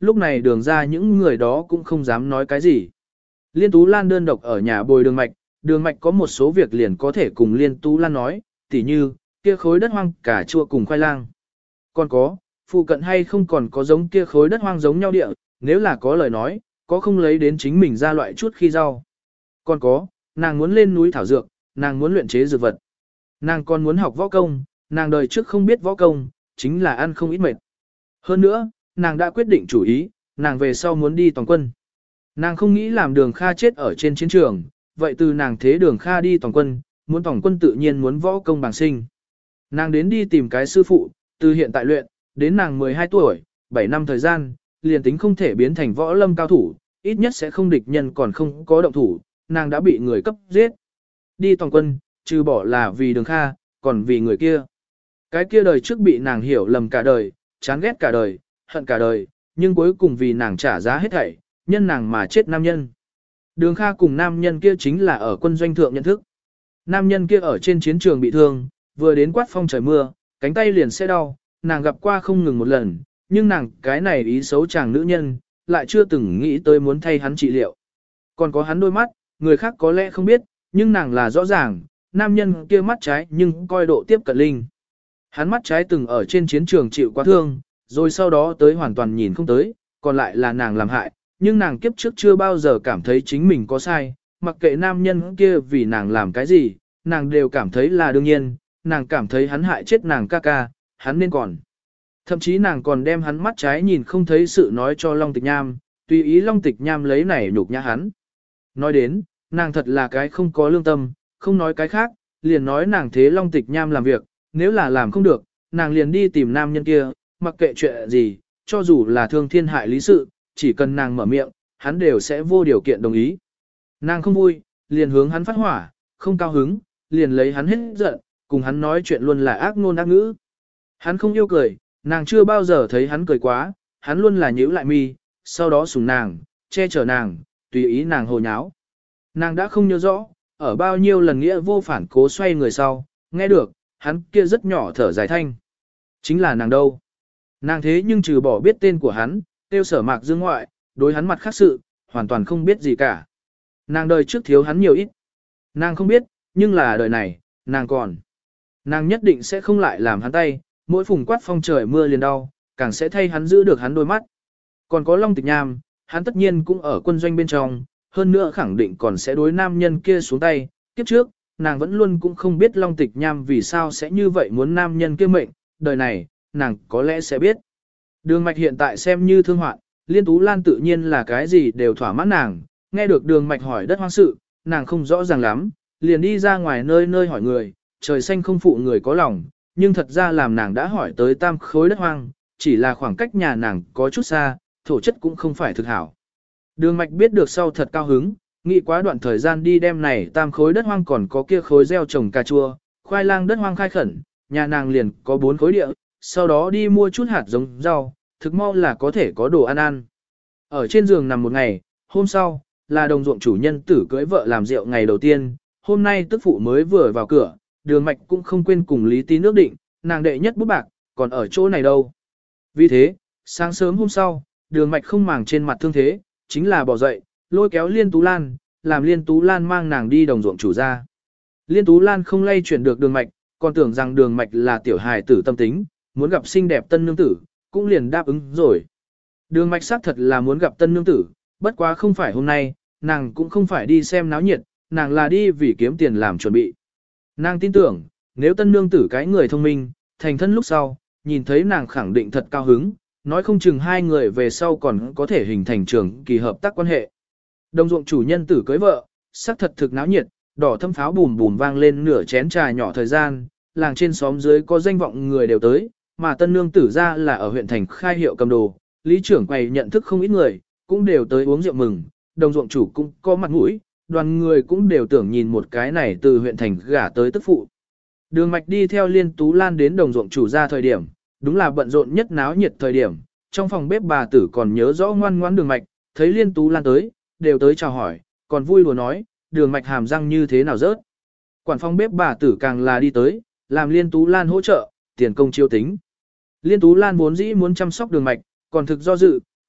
lúc này đường ra những người đó cũng không dám nói cái gì. Liên Tú Lan đơn độc ở nhà bồi đường mạch có một số việc liền có thể cùng Liên Tú Lan nói, tỉ như, kia khối đất hoang cà chua cùng khoai lang. Còn có, phụ cận hay không còn có giống kia khối đất hoang giống nhau địa, nếu là có lời nói, có không lấy đến chính mình ra loại chút khi rau. Còn có, nàng muốn lên núi thảo dược, nàng muốn luyện chế dược vật. Nàng còn muốn học võ công, nàng đời trước không biết võ công, chính là ăn không ít mệt. Hơn nữa, nàng đã quyết định chủ ý, nàng về sau muốn đi toàn quân. Nàng không nghĩ làm Đường Kha chết ở trên chiến trường, vậy từ nàng thế Đường Kha đi toàn quân, muốn toàn quân tự nhiên muốn võ công bằng sinh. Nàng đến đi tìm cái sư phụ, từ hiện tại luyện, đến nàng 12 tuổi, 7 năm thời gian, liền tính không thể biến thành võ lâm cao thủ, ít nhất sẽ không địch nhân còn không có động thủ, nàng đã bị người cấp giết. Đi toàn quân, trừ bỏ là vì Đường Kha, còn vì người kia. Cái kia đời trước bị nàng hiểu lầm cả đời, chán ghét cả đời, hận cả đời, nhưng cuối cùng vì nàng trả giá hết thảy, nhân nàng mà chết nam nhân. Đường Kha cùng nam nhân kia chính là ở quân doanh thượng nhận thức. Nam nhân kia ở trên chiến trường bị thương, vừa đến quát phong trời mưa, cánh tay liền sẽ đau, nàng gặp qua không ngừng một lần, nhưng nàng cái này ý xấu chàng nữ nhân, lại chưa từng nghĩ tới muốn thay hắn trị liệu. Còn có hắn đôi mắt, người khác có lẽ không biết, nhưng nàng là rõ ràng, nam nhân kia mắt trái nhưng coi độ tiếp cận linh. Hắn mắt trái từng ở trên chiến trường chịu quá thương, rồi sau đó tới hoàn toàn nhìn không tới, còn lại là nàng làm hại, nhưng nàng kiếp trước chưa bao giờ cảm thấy chính mình có sai, mặc kệ nam nhân kia vì nàng làm cái gì, nàng đều cảm thấy là đương nhiên, nàng cảm thấy hắn hại chết nàng ca ca, hắn nên còn. Thậm chí nàng còn đem hắn mắt trái nhìn không thấy sự nói cho Long Tịch Nham, tùy ý Long Tịch Nham lấy này nhục nhã hắn. Nói đến, nàng thật là cái không có lương tâm, không nói cái khác, liền nói nàng thế Long Tịch Nham làm việc, nếu là làm không được, nàng liền đi tìm nam nhân kia, mặc kệ chuyện gì, cho dù là thương thiên hại lý sự, chỉ cần nàng mở miệng, hắn đều sẽ vô điều kiện đồng ý. Nàng không vui, liền hướng hắn phát hỏa, không cao hứng, liền lấy hắn hết giận, cùng hắn nói chuyện luôn là ác ngôn ác ngữ. Hắn không yêu cười, nàng chưa bao giờ thấy hắn cười quá, hắn luôn là nhíu lại mi, sau đó sủng nàng, che chở nàng, tùy ý nàng hồ nháo. Nàng đã không nhớ rõ, ở bao nhiêu lần nghĩa vô phản cố xoay người sau, nghe được, hắn kia rất nhỏ thở dài thanh. Chính là nàng đâu. Nàng thế nhưng trừ bỏ biết tên của hắn, tiêu Sở Mạc Dương ngoại, đối hắn mặt khác sự, hoàn toàn không biết gì cả. Nàng đời trước thiếu hắn nhiều ít. Nàng không biết, nhưng là đời này, nàng còn. Nàng nhất định sẽ không lại làm hắn tay, mỗi phùng quát phong trời mưa liền đau, càng sẽ thay hắn giữ được hắn đôi mắt. Còn có Long Tịch Nham, hắn tất nhiên cũng ở quân doanh bên trong, hơn nữa khẳng định còn sẽ đối nam nhân kia xuống tay. Kiếp trước, nàng vẫn luôn cũng không biết Long Tịch Nham vì sao sẽ như vậy muốn nam nhân kia mệnh, đời này, nàng có lẽ sẽ biết. Đường Mạch hiện tại xem như thương hoạn, Liên Tú Lan tự nhiên là cái gì đều thỏa mãn nàng, nghe được Đường Mạch hỏi đất hoang sự, nàng không rõ ràng lắm, liền đi ra ngoài nơi nơi hỏi người, trời xanh không phụ người có lòng, nhưng thật ra làm nàng đã hỏi tới tam khối đất hoang, chỉ là khoảng cách nhà nàng có chút xa, thổ chất cũng không phải thực hảo. Đường Mạch biết được sau thật cao hứng, nghĩ quá đoạn thời gian đi đem này tam khối đất hoang còn có kia khối gieo trồng cà chua, khoai lang đất hoang khai khẩn, nhà nàng liền có 4 khối địa, sau đó đi mua chút hạt giống rau, thực mau là có thể có đồ ăn ăn. Ở trên giường nằm một ngày, hôm sau, là đồng ruộng chủ nhân tử cưới vợ làm rượu ngày đầu tiên, hôm nay tức phụ mới vừa vào cửa, Đường Mạch cũng không quên cùng Lý Tí nước định, nàng đệ nhất bút bạc, còn ở chỗ này đâu. Vì thế, sáng sớm hôm sau, Đường Mạch không màng trên mặt thương thế, chính là bỏ dậy, lôi kéo Liên Tú Lan, làm Liên Tú Lan mang nàng đi đồng ruộng chủ ra. Liên Tú Lan không lay chuyển được Đường Mạch, còn tưởng rằng Đường Mạch là tiểu hài tử tâm tính, muốn gặp xinh đẹp tân nương tử, cũng liền đáp ứng rồi. Đường Mạch xác thật là muốn gặp tân nương tử, bất quá không phải hôm nay, nàng cũng không phải đi xem náo nhiệt, nàng là đi vì kiếm tiền làm chuẩn bị. Nàng tin tưởng, nếu tân nương tử cái người thông minh, thành thân lúc sau, nhìn thấy nàng khẳng định thật cao hứng, nói không chừng hai người về sau còn có thể hình thành trường kỳ hợp tác quan hệ. Đồng ruộng chủ nhân tử cưới vợ, sắc thật thực náo nhiệt, đỏ thâm pháo bùm bùm vang lên nửa chén trà nhỏ thời gian, làng trên xóm dưới có danh vọng người đều tới, mà tân nương tử ra là ở huyện thành khai hiệu cầm đồ, lý trưởng quầy nhận thức không ít người, cũng đều tới uống rượu mừng, đồng ruộng chủ cũng có mặt mũi, đoàn người cũng đều tưởng nhìn một cái này từ huyện thành gả tới tức phụ. Đường Mạch đi theo Liên Tú Lan đến đồng ruộng chủ ra thời điểm, đúng là bận rộn nhất náo nhiệt thời điểm, trong phòng bếp bà tử còn nhớ rõ ngoan ngoãn Đường Mạch, thấy Liên Tú Lan tới, đều tới chào hỏi, còn vui đùa nói, Đường Mạch hàm răng như thế nào rớt. Quản phòng bếp bà tử càng là đi tới, làm Liên Tú Lan hỗ trợ, tiền công chiêu tính. Liên Tú Lan vốn dĩ muốn chăm sóc Đường Mạch, còn thực do dự,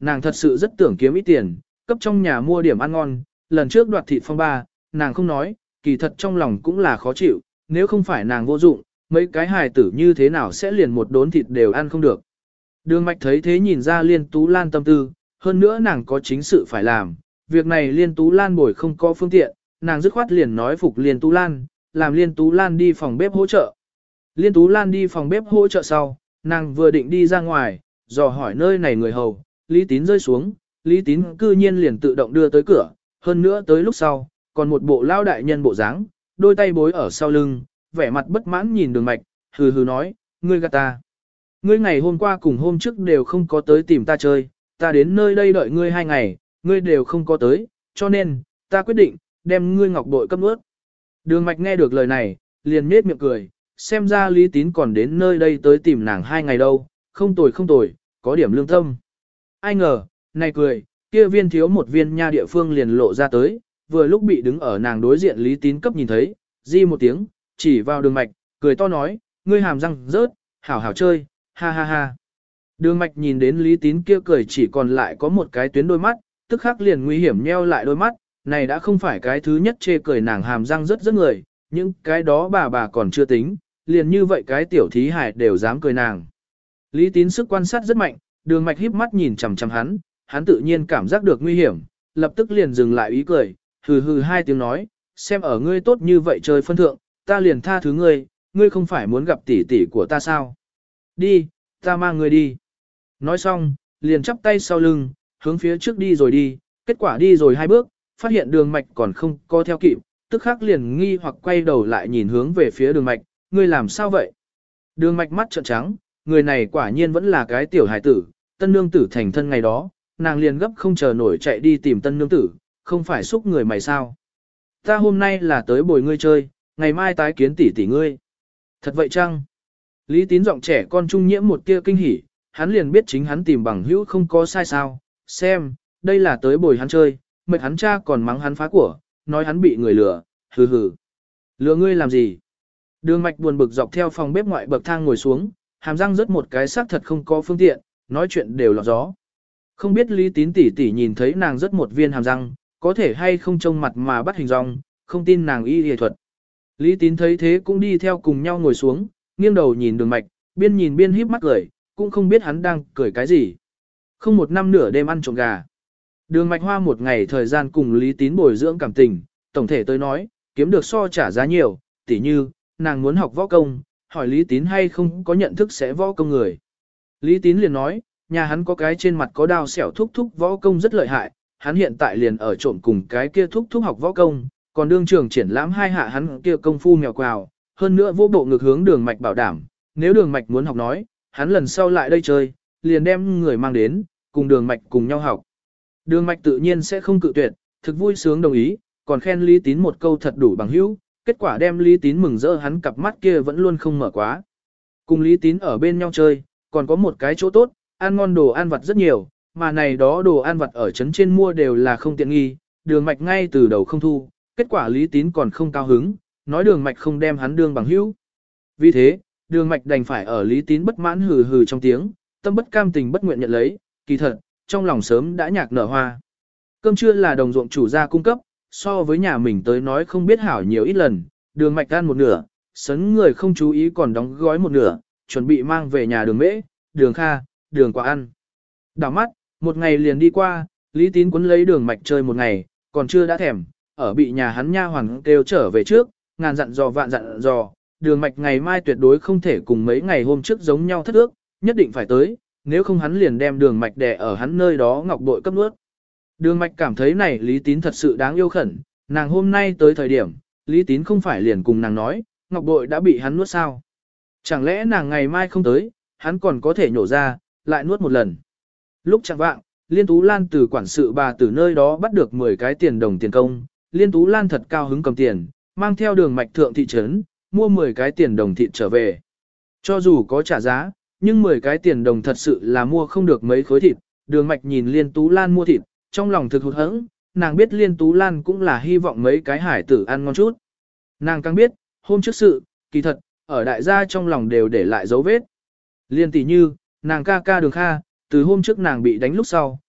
nàng thật sự rất tưởng kiếm ít tiền, cấp trong nhà mua điểm ăn ngon, lần trước đoạt thịt phong ba, nàng không nói, kỳ thật trong lòng cũng là khó chịu, nếu không phải nàng vô dụng, mấy cái hài tử như thế nào sẽ liền một đốn thịt đều ăn không được. Đường Mạch thấy thế nhìn ra Liên Tú Lan tâm tư, hơn nữa nàng có chính sự phải làm, việc này Liên Tú Lan bồi không có phương tiện, nàng dứt khoát liền nói phục Liên Tú Lan, làm Liên Tú Lan đi phòng bếp hỗ trợ. Liên Tú Lan đi phòng bếp hỗ trợ sau, nàng vừa định đi ra ngoài, dò hỏi nơi này người hầu, Lý Tín rơi xuống, Lý Tín cư nhiên liền tự động đưa tới cửa, hơn nữa tới lúc sau, còn một bộ lao đại nhân bộ dáng, đôi tay bối ở sau lưng, vẻ mặt bất mãn nhìn Đường Mạch, hừ hừ nói, ngươi gạt ta. Ngươi ngày hôm qua cùng hôm trước đều không có tới tìm ta chơi, ta đến nơi đây đợi ngươi 2 ngày, ngươi đều không có tới, cho nên, ta quyết định, đem ngươi ngọc bội cấp nuốt. Đường Mạch nghe được lời này, liền nhếch miệng cười, xem ra Lý Tín còn đến nơi đây tới tìm nàng 2 ngày đâu, không tồi, có điểm lương tâm. Ai ngờ, này cười, kia viên thiếu một viên nha địa phương liền lộ ra tới, vừa lúc bị đứng ở nàng đối diện Lý Tín cấp nhìn thấy, di một tiếng, chỉ vào Đường Mạch, cười to nói, ngươi hàm răng rớt, hảo hảo chơi, ha ha ha. Đường Mạch nhìn đến Lý Tín kia cười chỉ còn lại có một cái tuyến đôi mắt, tức khắc liền nguy hiểm nheo lại đôi mắt, này đã không phải cái thứ nhất chê cười nàng hàm răng rất người, những cái đó bà còn chưa tính, liền như vậy cái tiểu thí hải đều dám cười nàng. Lý Tín sức quan sát rất mạnh, Đường Mạch híp mắt nhìn chằm chằm hắn tự nhiên cảm giác được nguy hiểm, lập tức liền dừng lại ý cười, hừ hừ 2 tiếng nói, xem ở ngươi tốt như vậy chơi phân thượng, ta liền tha thứ ngươi, ngươi không phải muốn gặp tỷ tỷ của ta sao? Đi, ta mang ngươi đi. Nói xong, liền chắp tay sau lưng, hướng phía trước đi rồi đi, kết quả đi rồi 2 bước, phát hiện Đường Mạch còn không co theo kịp, tức khắc liền nghi hoặc quay đầu lại nhìn hướng về phía Đường Mạch, ngươi làm sao vậy? Đường Mạch mắt trợn trắng, người này quả nhiên vẫn là cái tiểu hài tử, tân nương tử thành thân ngày đó, nàng liền gấp không chờ nổi chạy đi tìm tân nương tử, không phải xúc người mày sao? Ta hôm nay là tới bồi ngươi chơi, ngày mai tái kiến tỷ tỷ ngươi. Thật vậy chăng? Lý Tín giọng trẻ con trung nhiễm một tia kinh hỉ, hắn liền biết chính hắn tìm bằng hữu không có sai sao, xem, đây là tới bồi hắn chơi, mệt hắn cha còn mắng hắn phá của, nói hắn bị người lừa, hừ hừ. Lừa ngươi làm gì? Đường Mạch buồn bực dọc theo phòng bếp ngoại bậc thang ngồi xuống, hàm răng rớt một cái xác thật không có phương tiện, nói chuyện đều lọt gió. Không biết Lý Tín tỷ tỷ nhìn thấy nàng rớt một viên hàm răng, có thể hay không trông mặt mà bắt hình dong, không tin nàng y y thuật. Lý Tín thấy thế cũng đi theo cùng nhau ngồi xuống, nghiêng đầu nhìn Đường Mạch, biên nhìn biên híp mắt cười, cũng không biết hắn đang cười cái gì. Không một năm nửa đêm ăn trộm gà. Đường Mạch hoa một ngày thời gian cùng Lý Tín bồi dưỡng cảm tình, tổng thể tới nói, kiếm được so trả giá nhiều, tỉ như, nàng muốn học võ công, hỏi Lý Tín hay không có nhận thức sẽ võ công người. Lý Tín liền nói, nhà hắn có cái trên mặt có đao xẻo thúc võ công rất lợi hại, hắn hiện tại liền ở trộm cùng cái kia thúc học võ công, còn đương trường triển lãm 2 hạ hắn kia công phu mèo quào, hơn nữa vô bộ ngực hướng Đường Mạch bảo đảm, nếu Đường Mạch muốn học nói, hắn lần sau lại đây chơi, liền đem người mang đến, cùng Đường Mạch cùng nhau học. Đường Mạch tự nhiên sẽ không cự tuyệt, thực vui sướng đồng ý, còn khen Lý Tín một câu thật đủ bằng hữu, kết quả đem Lý Tín mừng rỡ hắn cặp mắt kia vẫn luôn không mở quá. Cùng Lý Tín ở bên nhau chơi, còn có một cái chỗ tốt, ăn ngon đồ ăn vặt rất nhiều, mà này đó đồ ăn vặt ở trấn trên mua đều là không tiện nghi, Đường Mạch ngay từ đầu không thu, kết quả Lý Tín còn không cao hứng, nói Đường Mạch không đem hắn đương bằng hữu. Vì thế, Đường Mạch đành phải ở Lý Tín bất mãn hừ hừ trong tiếng, tâm bất cam tình bất nguyện nhận lấy, kỳ thật, trong lòng sớm đã nhạc nở hoa. Cơm trưa là đồng ruộng chủ gia cung cấp, so với nhà mình tới nói không biết hảo nhiều ít lần, Đường Mạch ăn một nửa, sấn người không chú ý còn đóng gói một nửa, chuẩn bị mang về nhà Đường Mễ, Đường Kha, Đường Quả ăn. Đảo mắt, một ngày liền đi qua, Lý Tín quấn lấy Đường Mạch chơi một ngày, còn chưa đã thèm, ở bị nhà hắn nha hoàn kêu trở về trước, ngàn dặn dò vạn dặn dò, Đường Mạch ngày mai tuyệt đối không thể cùng mấy ngày hôm trước giống nhau thất ước, nhất định phải tới, nếu không hắn liền đem Đường Mạch đè ở hắn nơi đó ngọc bội cấp nuốt. Đường Mạch cảm thấy này Lý Tín thật sự đáng yêu khẩn, nàng hôm nay tới thời điểm, Lý Tín không phải liền cùng nàng nói, ngọc bội đã bị hắn nuốt sao? Chẳng lẽ nàng ngày mai không tới, hắn còn có thể nhổ ra, lại nuốt một lần. Lúc chẳng vạng, Liên Tú Lan từ quản sự bà từ nơi đó bắt được 10 cái tiền đồng tiền công, Liên Tú Lan thật cao hứng cầm tiền, mang theo Đường Mạch thượng thị trấn, mua 10 cái tiền đồng thịt trở về. Cho dù có trả giá, nhưng 10 cái tiền đồng thật sự là mua không được mấy khối thịt, Đường Mạch nhìn Liên Tú Lan mua thịt, trong lòng thực hụt hẫng, nàng biết Liên Tú Lan cũng là hy vọng mấy cái hải tử ăn ngon chút. Nàng càng biết, hôm trước sự, kỳ thật, ở đại gia trong lòng đều để lại dấu vết. Liên tỷ như, nàng ca ca Đường Kha, từ hôm trước nàng bị đánh lúc sau,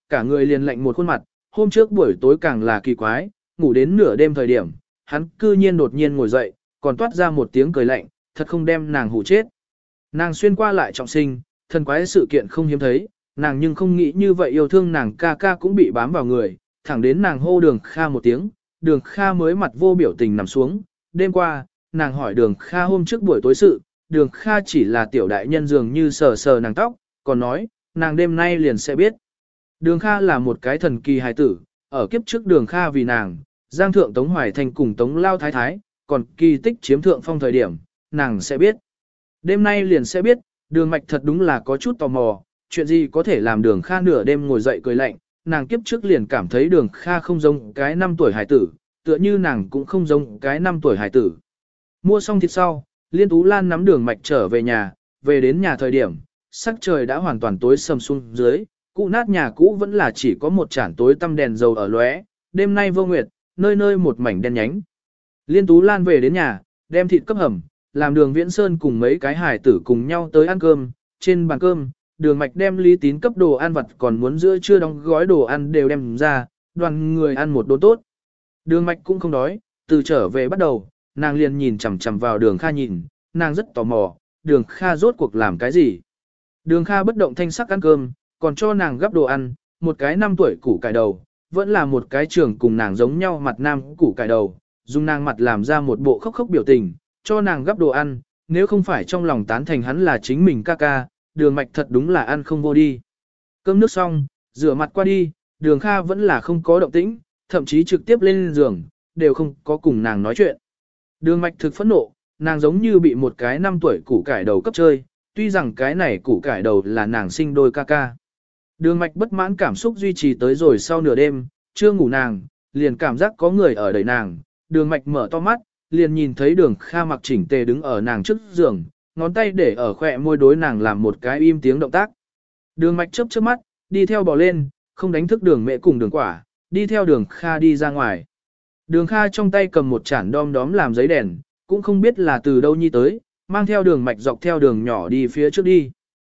cả người liền lạnh một khuôn mặt, hôm trước buổi tối càng là kỳ quái, ngủ đến nửa đêm thời điểm, hắn cư nhiên đột nhiên ngồi dậy, còn toát ra một tiếng cười lạnh, thật không đem nàng hù chết. Nàng xuyên qua lại trọng sinh, thần quái sự kiện không hiếm thấy, nàng nhưng không nghĩ như vậy yêu thương nàng ca ca cũng bị bám vào người, thẳng đến nàng hô Đường Kha một tiếng, Đường Kha mới mặt vô biểu tình nằm xuống. Đêm qua, nàng hỏi Đường Kha hôm trước buổi tối sự, Đường Kha chỉ là tiểu đại nhân dường như sờ sờ nàng tóc, còn nói, nàng đêm nay liền sẽ biết. Đường Kha là một cái thần kỳ hài tử, ở kiếp trước Đường Kha vì nàng, Giang Thượng Tống Hoài Thành cùng Tống Lao Thái Thái, còn kỳ tích chiếm thượng phong thời điểm, nàng sẽ biết. Đêm nay liền sẽ biết, Đường Mạch thật đúng là có chút tò mò, chuyện gì có thể làm Đường Kha nửa đêm ngồi dậy cười lạnh, nàng kiếp trước liền cảm thấy Đường Kha không giống cái 5 tuổi hài tử, tựa như nàng cũng không giống cái 5 tuổi hài tử. Mua xong thịt sau, Liên Tú Lan nắm Đường Mạch trở về nhà, về đến nhà thời điểm, sắc trời đã hoàn toàn tối sầm xuống dưới, cũ nát nhà cũ vẫn là chỉ có một chản tối tăm đèn dầu ở lóe, đêm nay vô nguyệt, nơi nơi một mảnh đen nhánh. Liên Tú Lan về đến nhà, đem thịt cấp hầm, làm Đường Viễn Sơn cùng mấy cái hài tử cùng nhau tới ăn cơm, trên bàn cơm, Đường Mạch đem Lý Tín cấp đồ ăn vặt còn muốn giữa trưa đóng gói đồ ăn đều đem ra, đoàn người ăn một đốn tốt. Đường Mạch cũng không đói, từ trở về bắt đầu, nàng liền nhìn chằm chằm vào Đường Kha nhìn, nàng rất tò mò, Đường Kha rốt cuộc làm cái gì. Đường Kha bất động thanh sắc ăn cơm, còn cho nàng gắp đồ ăn, một cái 5 tuổi củ cải đầu, vẫn là một cái trưởng cùng nàng giống nhau mặt nam củ cải đầu, dùng nàng mặt làm ra một bộ khóc khóc biểu tình, cho nàng gắp đồ ăn, nếu không phải trong lòng tán thành hắn là chính mình ca ca, Đường Mạch thật đúng là ăn không vô đi. Cơm nước xong, rửa mặt qua đi, Đường Kha vẫn là không có động tĩnh, thậm chí trực tiếp lên giường, đều không có cùng nàng nói chuyện. Đường Mạch thực phẫn nộ, nàng giống như bị một cái 5 tuổi củ cải đầu cấp chơi, tuy rằng cái này củ cải đầu là nàng sinh đôi ca ca. Đường Mạch bất mãn cảm xúc duy trì tới rồi sau nửa đêm, chưa ngủ nàng, liền cảm giác có người ở đẩy nàng, Đường Mạch mở to mắt, liền nhìn thấy Đường Kha mặc chỉnh tề đứng ở nàng trước giường, ngón tay để ở khóe môi đối nàng làm một cái im tiếng động tác. Đường Mạch chớp chớp mắt, đi theo bò lên, không đánh thức Đường Mẹ cùng Đường Quả, đi theo Đường Kha đi ra ngoài. Đường Kha trong tay cầm một chản đom đóm làm giấy đèn, cũng không biết là từ đâu nhi tới, mang theo Đường Mạch dọc theo đường nhỏ đi phía trước đi.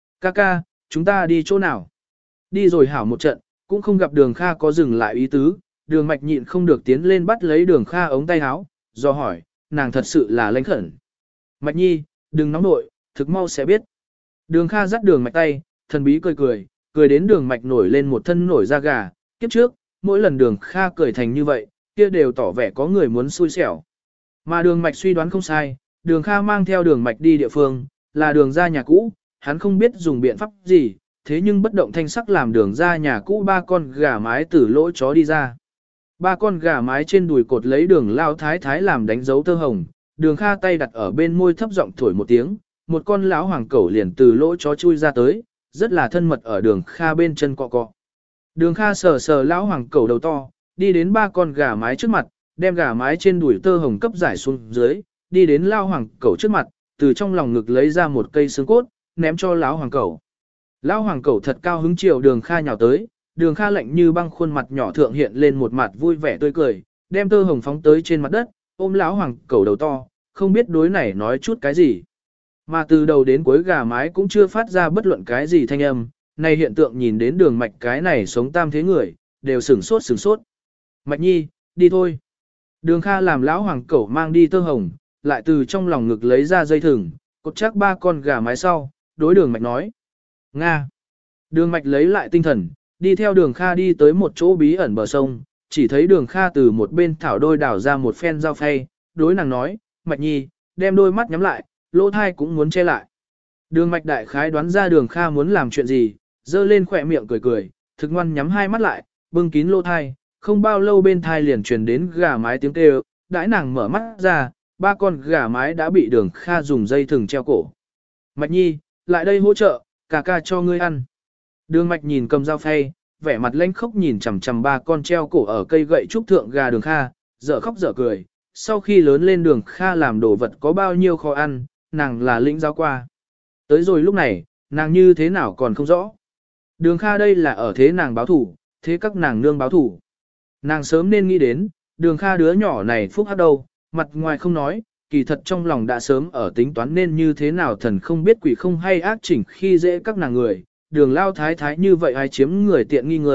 Ca, chúng ta đi chỗ nào? Đi rồi hảo một trận, cũng không gặp Đường Kha có dừng lại ý tứ, Đường Mạch nhịn không được tiến lên bắt lấy Đường Kha ống tay áo, do hỏi, nàng thật sự là lãnh khẩn. Mạch nhi, đừng nóng nội, thực mau sẽ biết. Đường Kha dắt Đường Mạch tay, thần bí cười đến Đường Mạch nổi lên một thân nổi da gà, kiếp trước, mỗi lần Đường Kha cười thành như vậy, kia đều tỏ vẻ có người muốn xui xẻo. Mà Đường Mạch suy đoán không sai, Đường Kha mang theo Đường Mạch đi địa phương, là đường ra nhà cũ, hắn không biết dùng biện pháp gì, thế nhưng bất động thanh sắc làm đường ra nhà cũ 3 con gà mái từ lỗ chó đi ra. 3 con gà mái trên đùi cột lấy Đường Lao Thái Thái làm đánh dấu tơ hồng, Đường Kha tay đặt ở bên môi thấp giọng thổi một tiếng, một con lão hoàng cẩu liền từ lỗ chó chui ra tới, rất là thân mật ở Đường Kha bên chân cọ cọ. Đường Kha sờ sờ lão hoàng cẩu đầu to, đi đến 3 con gà mái trước mặt, đem gà mái trên đùi tơ hồng cấp giải xuống dưới, đi đến lão hoàng cẩu trước mặt, từ trong lòng ngực lấy ra một cây xương cốt, ném cho lão hoàng cẩu. Lão hoàng cẩu thật cao hứng chiều Đường Kha nhào tới, Đường Kha lạnh như băng khuôn mặt nhỏ thượng hiện lên một mặt vui vẻ tươi cười, đem tơ hồng phóng tới trên mặt đất, ôm lão hoàng cẩu đầu to, không biết đối này nói chút cái gì. Mà từ đầu đến cuối gà mái cũng chưa phát ra bất luận cái gì thanh âm, này hiện tượng nhìn đến Đường Mạch cái này sống tam thế người, đều sửng sốt. Mạch nhi, đi thôi. Đường Kha làm lão hoàng cẩu mang đi tơ hồng, lại từ trong lòng ngực lấy ra dây thừng, cột chắc 3 con gà mái sau, đối Đường Mạch nói. Nga. Đường Mạch lấy lại tinh thần, đi theo Đường Kha đi tới một chỗ bí ẩn bờ sông, chỉ thấy Đường Kha từ một bên thảo đôi đảo ra một phen dao phay, đối nàng nói, Mạch nhi, đem đôi mắt nhắm lại, lỗ thai cũng muốn che lại. Đường Mạch đại khái đoán ra Đường Kha muốn làm chuyện gì, dơ lên khỏe miệng cười, thực ngoan nhắm 2 mắt lại, bưng kín lỗ thai, không bao lâu bên thai liền truyền đến gà mái tiếng kêu, đãi nàng mở mắt ra, 3 con gà mái đã bị Đường Kha dùng dây thừng treo cổ. Mạch nhi, lại đây hỗ trợ, ca cho ngươi ăn. Đường Mạch nhìn cầm dao phay, vẻ mặt lênh khốc nhìn chằm chằm 3 con treo cổ ở cây gậy trúc thượng gà Đường Kha, dở khóc dở cười. Sau khi lớn lên Đường Kha làm đồ vật có bao nhiêu khó ăn, nàng là lĩnh giáo qua. Tới rồi lúc này, nàng như thế nào còn không rõ. Đường Kha đây là ở thế nàng báo thủ, thế các nàng nương báo thủ. Nàng sớm nên nghĩ đến, Đường Kha đứa nhỏ này phúc hắc đâu, mặt ngoài không nói, kỳ thật trong lòng đã sớm ở tính toán nên như thế nào thần không biết quỷ không hay ác chỉnh khi dễ các nàng người. Đường Lao Thái Thái như vậy ai chiếm người tiện nghi người,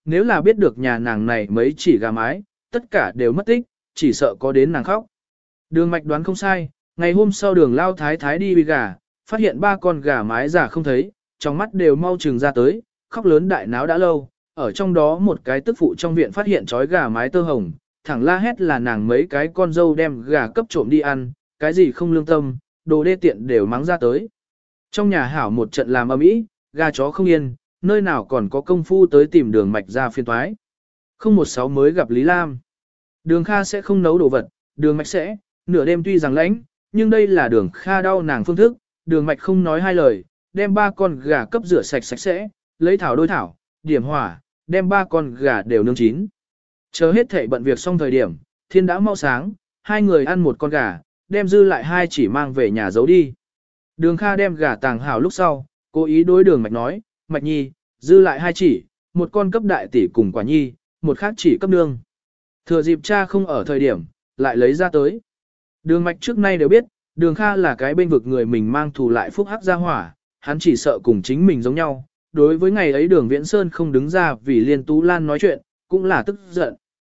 nếu là biết được nhà nàng này mấy chỉ gà mái, tất cả đều mất tích, chỉ sợ có đến nàng khóc. Đường mạch đoán không sai, ngày hôm sau đường lao thái thái đi bị gà, phát hiện 3 con gà mái già không thấy, trong mắt đều mau trừng ra tới, khóc lớn đại náo đã lâu, ở trong đó một cái tức phụ trong viện phát hiện trói gà mái tơ hồng, thẳng la hét là nàng mấy cái con dâu đem gà cấp trộm đi ăn, cái gì không lương tâm, đồ đê tiện đều mắng ra tới. Trong nhà hảo một trận làm ầm ĩ, gà chó không yên, nơi nào còn có công phu tới tìm đường mạch ra phiên toái. 016 mới gặp Lý Lam. Đường Kha sẽ không nấu đồ vật, đường mạch sẽ, nửa đêm tuy rằng lãnh, nhưng đây là đường Kha đau nàng phương thức, đường mạch không nói hai lời, đem 3 con gà cấp rửa sạch sạch sẽ, lấy thảo đôi thảo, điểm hỏa, đem 3 con gà đều nướng chín. Chờ hết thảy bận việc xong thời điểm, thiên đã mau sáng, hai người ăn một con gà, đem dư lại 2 chỉ mang về nhà giấu đi. Đường Kha đem gà tàng hảo lúc sau, cố ý đối đường mạch nói, mạch nhi, dư lại 2 chỉ, một con cấp đại tỷ cùng quả nhi, một khác chỉ cấp nương. Thừa dịp cha không ở thời điểm, lại lấy ra tới. Đường mạch trước nay đều biết, đường Kha là cái bên vực người mình mang thù lại phúc hắc ra hỏa, hắn chỉ sợ cùng chính mình giống nhau. Đối với ngày ấy đường Viễn Sơn không đứng ra vì Liên Tú Lan nói chuyện, cũng là tức giận.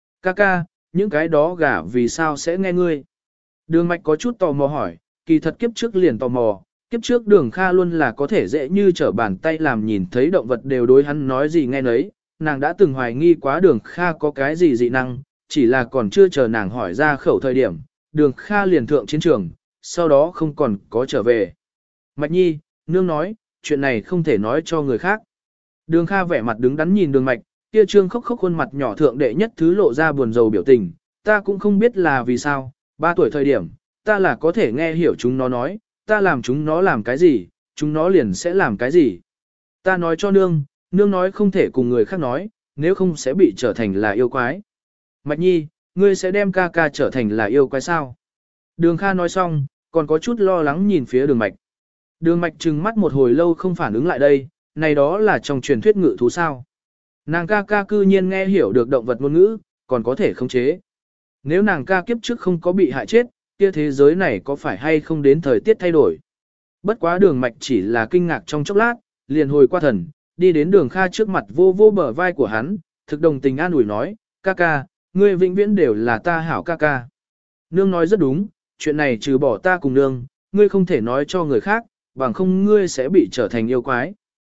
Ca, những cái đó gà vì sao sẽ nghe ngươi? Đường mạch có chút tò mò hỏi, kỳ thật kiếp trước liền tò mò, kiếp trước đường Kha luôn là có thể dễ như trở bàn tay làm nhìn thấy động vật đều đối hắn nói gì nghe nấy, nàng đã từng hoài nghi quá đường Kha có cái gì dị năng, chỉ là còn chưa chờ nàng hỏi ra khẩu thời điểm, đường Kha liền thượng chiến trường, sau đó không còn có trở về. Mạch nhi, nương nói, chuyện này không thể nói cho người khác. Đường Kha vẻ mặt đứng đắn nhìn đường mạch, kia trương khóc khóc khuôn mặt nhỏ thượng đệ nhất thứ lộ ra buồn rầu biểu tình, ta cũng không biết là vì sao, 3 tuổi thời điểm, ta là có thể nghe hiểu chúng nó nói, ta làm chúng nó làm cái gì, chúng nó liền sẽ làm cái gì. Ta nói cho nương, nương nói không thể cùng người khác nói, nếu không sẽ bị trở thành là yêu quái. Mạch nhi, ngươi sẽ đem ca trở thành là yêu quái sao? Đường Kha nói xong, còn có chút lo lắng nhìn phía đường mạch. Đường mạch trừng mắt một hồi lâu không phản ứng lại đây, này đó là trong truyền thuyết ngự thú sao. Nàng ca cư nhiên nghe hiểu được động vật ngôn ngữ, còn có thể khống chế. Nếu nàng ca kiếp trước không có bị hại chết, kia thế giới này có phải hay không đến thời tiết thay đổi. Bất quá đường mạch chỉ là kinh ngạc trong chốc lát, liền hồi qua thần, đi đến đường Kha trước mặt vô vô bờ vai của hắn, thực đồng tình an ủi nói, ca, ngươi vĩnh viễn đều là ta hảo ca. Nương nói rất đúng, chuyện này trừ bỏ ta cùng nương, ngươi không thể nói cho người khác, bằng không ngươi sẽ bị trở thành yêu quái.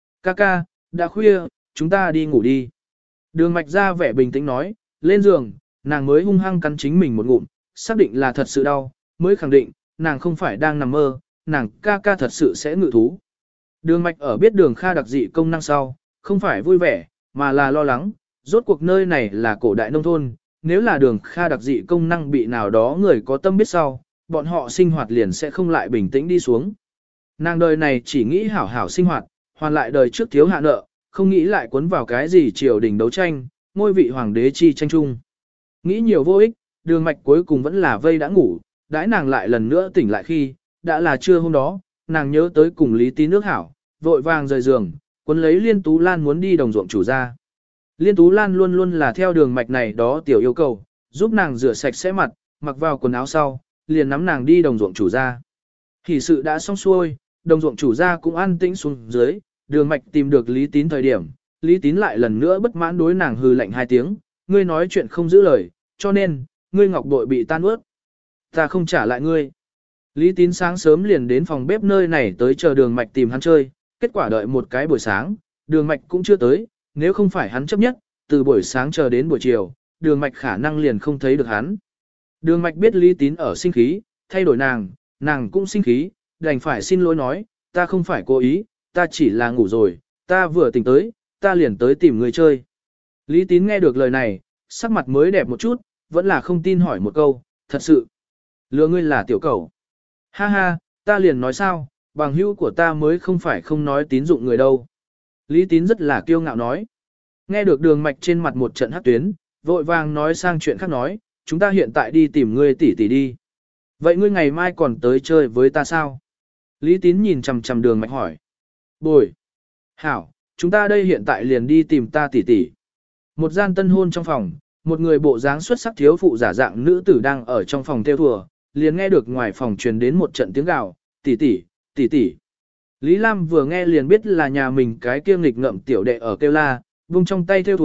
Ca, đã khuya, chúng ta đi ngủ đi. Đường mạch ra vẻ bình tĩnh nói, lên giường, nàng mới hung hăng cắn chính mình một ngụm, xác định là thật sự đau, mới khẳng định, nàng không phải đang nằm mơ, nàng ca thật sự sẽ ngự thú. Đường mạch ở biết đường Kha đặc dị công năng sau, không phải vui vẻ, mà là lo lắng, rốt cuộc nơi này là cổ đại nông thôn, nếu là đường Kha đặc dị công năng bị nào đó người có tâm biết sau, bọn họ sinh hoạt liền sẽ không lại bình tĩnh đi xuống. Nàng đời này chỉ nghĩ hảo hảo sinh hoạt, hoàn lại đời trước thiếu hạ nợ, không nghĩ lại cuốn vào cái gì triều đình đấu tranh, ngôi vị hoàng đế chi tranh chung. Nghĩ nhiều vô ích, đường mạch cuối cùng vẫn là vây đã ngủ, đãi nàng lại lần nữa tỉnh lại khi, đã là trưa hôm đó, nàng nhớ tới cùng Lý Tí nước hảo, vội vàng rời giường, cuốn lấy Liên Tú Lan muốn đi đồng ruộng chủ ra. Liên Tú Lan luôn luôn là theo đường mạch này đó tiểu yêu cầu, giúp nàng rửa sạch sẽ mặt, mặc vào quần áo sau, liền nắm nàng đi đồng ruộng chủ ra. Thì sự đã xong xuôi, đồng ruộng chủ ra cũng an tĩnh xuống dưới, đường mạch tìm được Lý Tín thời điểm, Lý Tín lại lần nữa bất mãn đối nàng hừ lạnh 2 tiếng, ngươi nói chuyện không giữ lời, cho nên, ngươi ngọc bội bị tan ướt. Ta không trả lại ngươi. Lý Tín sáng sớm liền đến phòng bếp nơi này tới chờ đường mạch tìm hắn chơi, kết quả đợi một cái buổi sáng, đường mạch cũng chưa tới, nếu không phải hắn chấp nhất, từ buổi sáng chờ đến buổi chiều, đường mạch khả năng liền không thấy được hắn. Đường mạch biết Lý Tín ở sinh khí, thay đổi nàng cũng sinh khí, đành phải xin lỗi nói, ta không phải cố ý, ta chỉ là ngủ rồi, ta vừa tỉnh tới, ta liền tới tìm người chơi. Lý Tín nghe được lời này, sắc mặt mới đẹp một chút, vẫn là không tin hỏi một câu, thật sự, lừa ngươi là tiểu cẩu. Ha, ta liền nói sao, bằng hữu của ta mới không phải không nói tín dụng người đâu. Lý Tín rất là kiêu ngạo nói. Nghe được đường mạch trên mặt một trận hắc tuyến, vội vàng nói sang chuyện khác nói, chúng ta hiện tại đi tìm ngươi tỷ đi. Vậy ngươi ngày mai còn tới chơi với ta sao? Lý Tín nhìn chằm chằm đường mạch hỏi. Bồi. Hảo, chúng ta đây hiện tại liền đi tìm ta tỷ. Một gian tân hôn trong phòng, một người bộ dáng xuất sắc thiếu phụ giả dạng nữ tử đang ở trong phòng theo thùa, liền nghe được ngoài phòng truyền đến một trận tiếng gào, tỷ. Lý Lam vừa nghe liền biết là nhà mình cái kia nghịch ngợm tiểu đệ ở kêu la, vung trong tay theo thùa,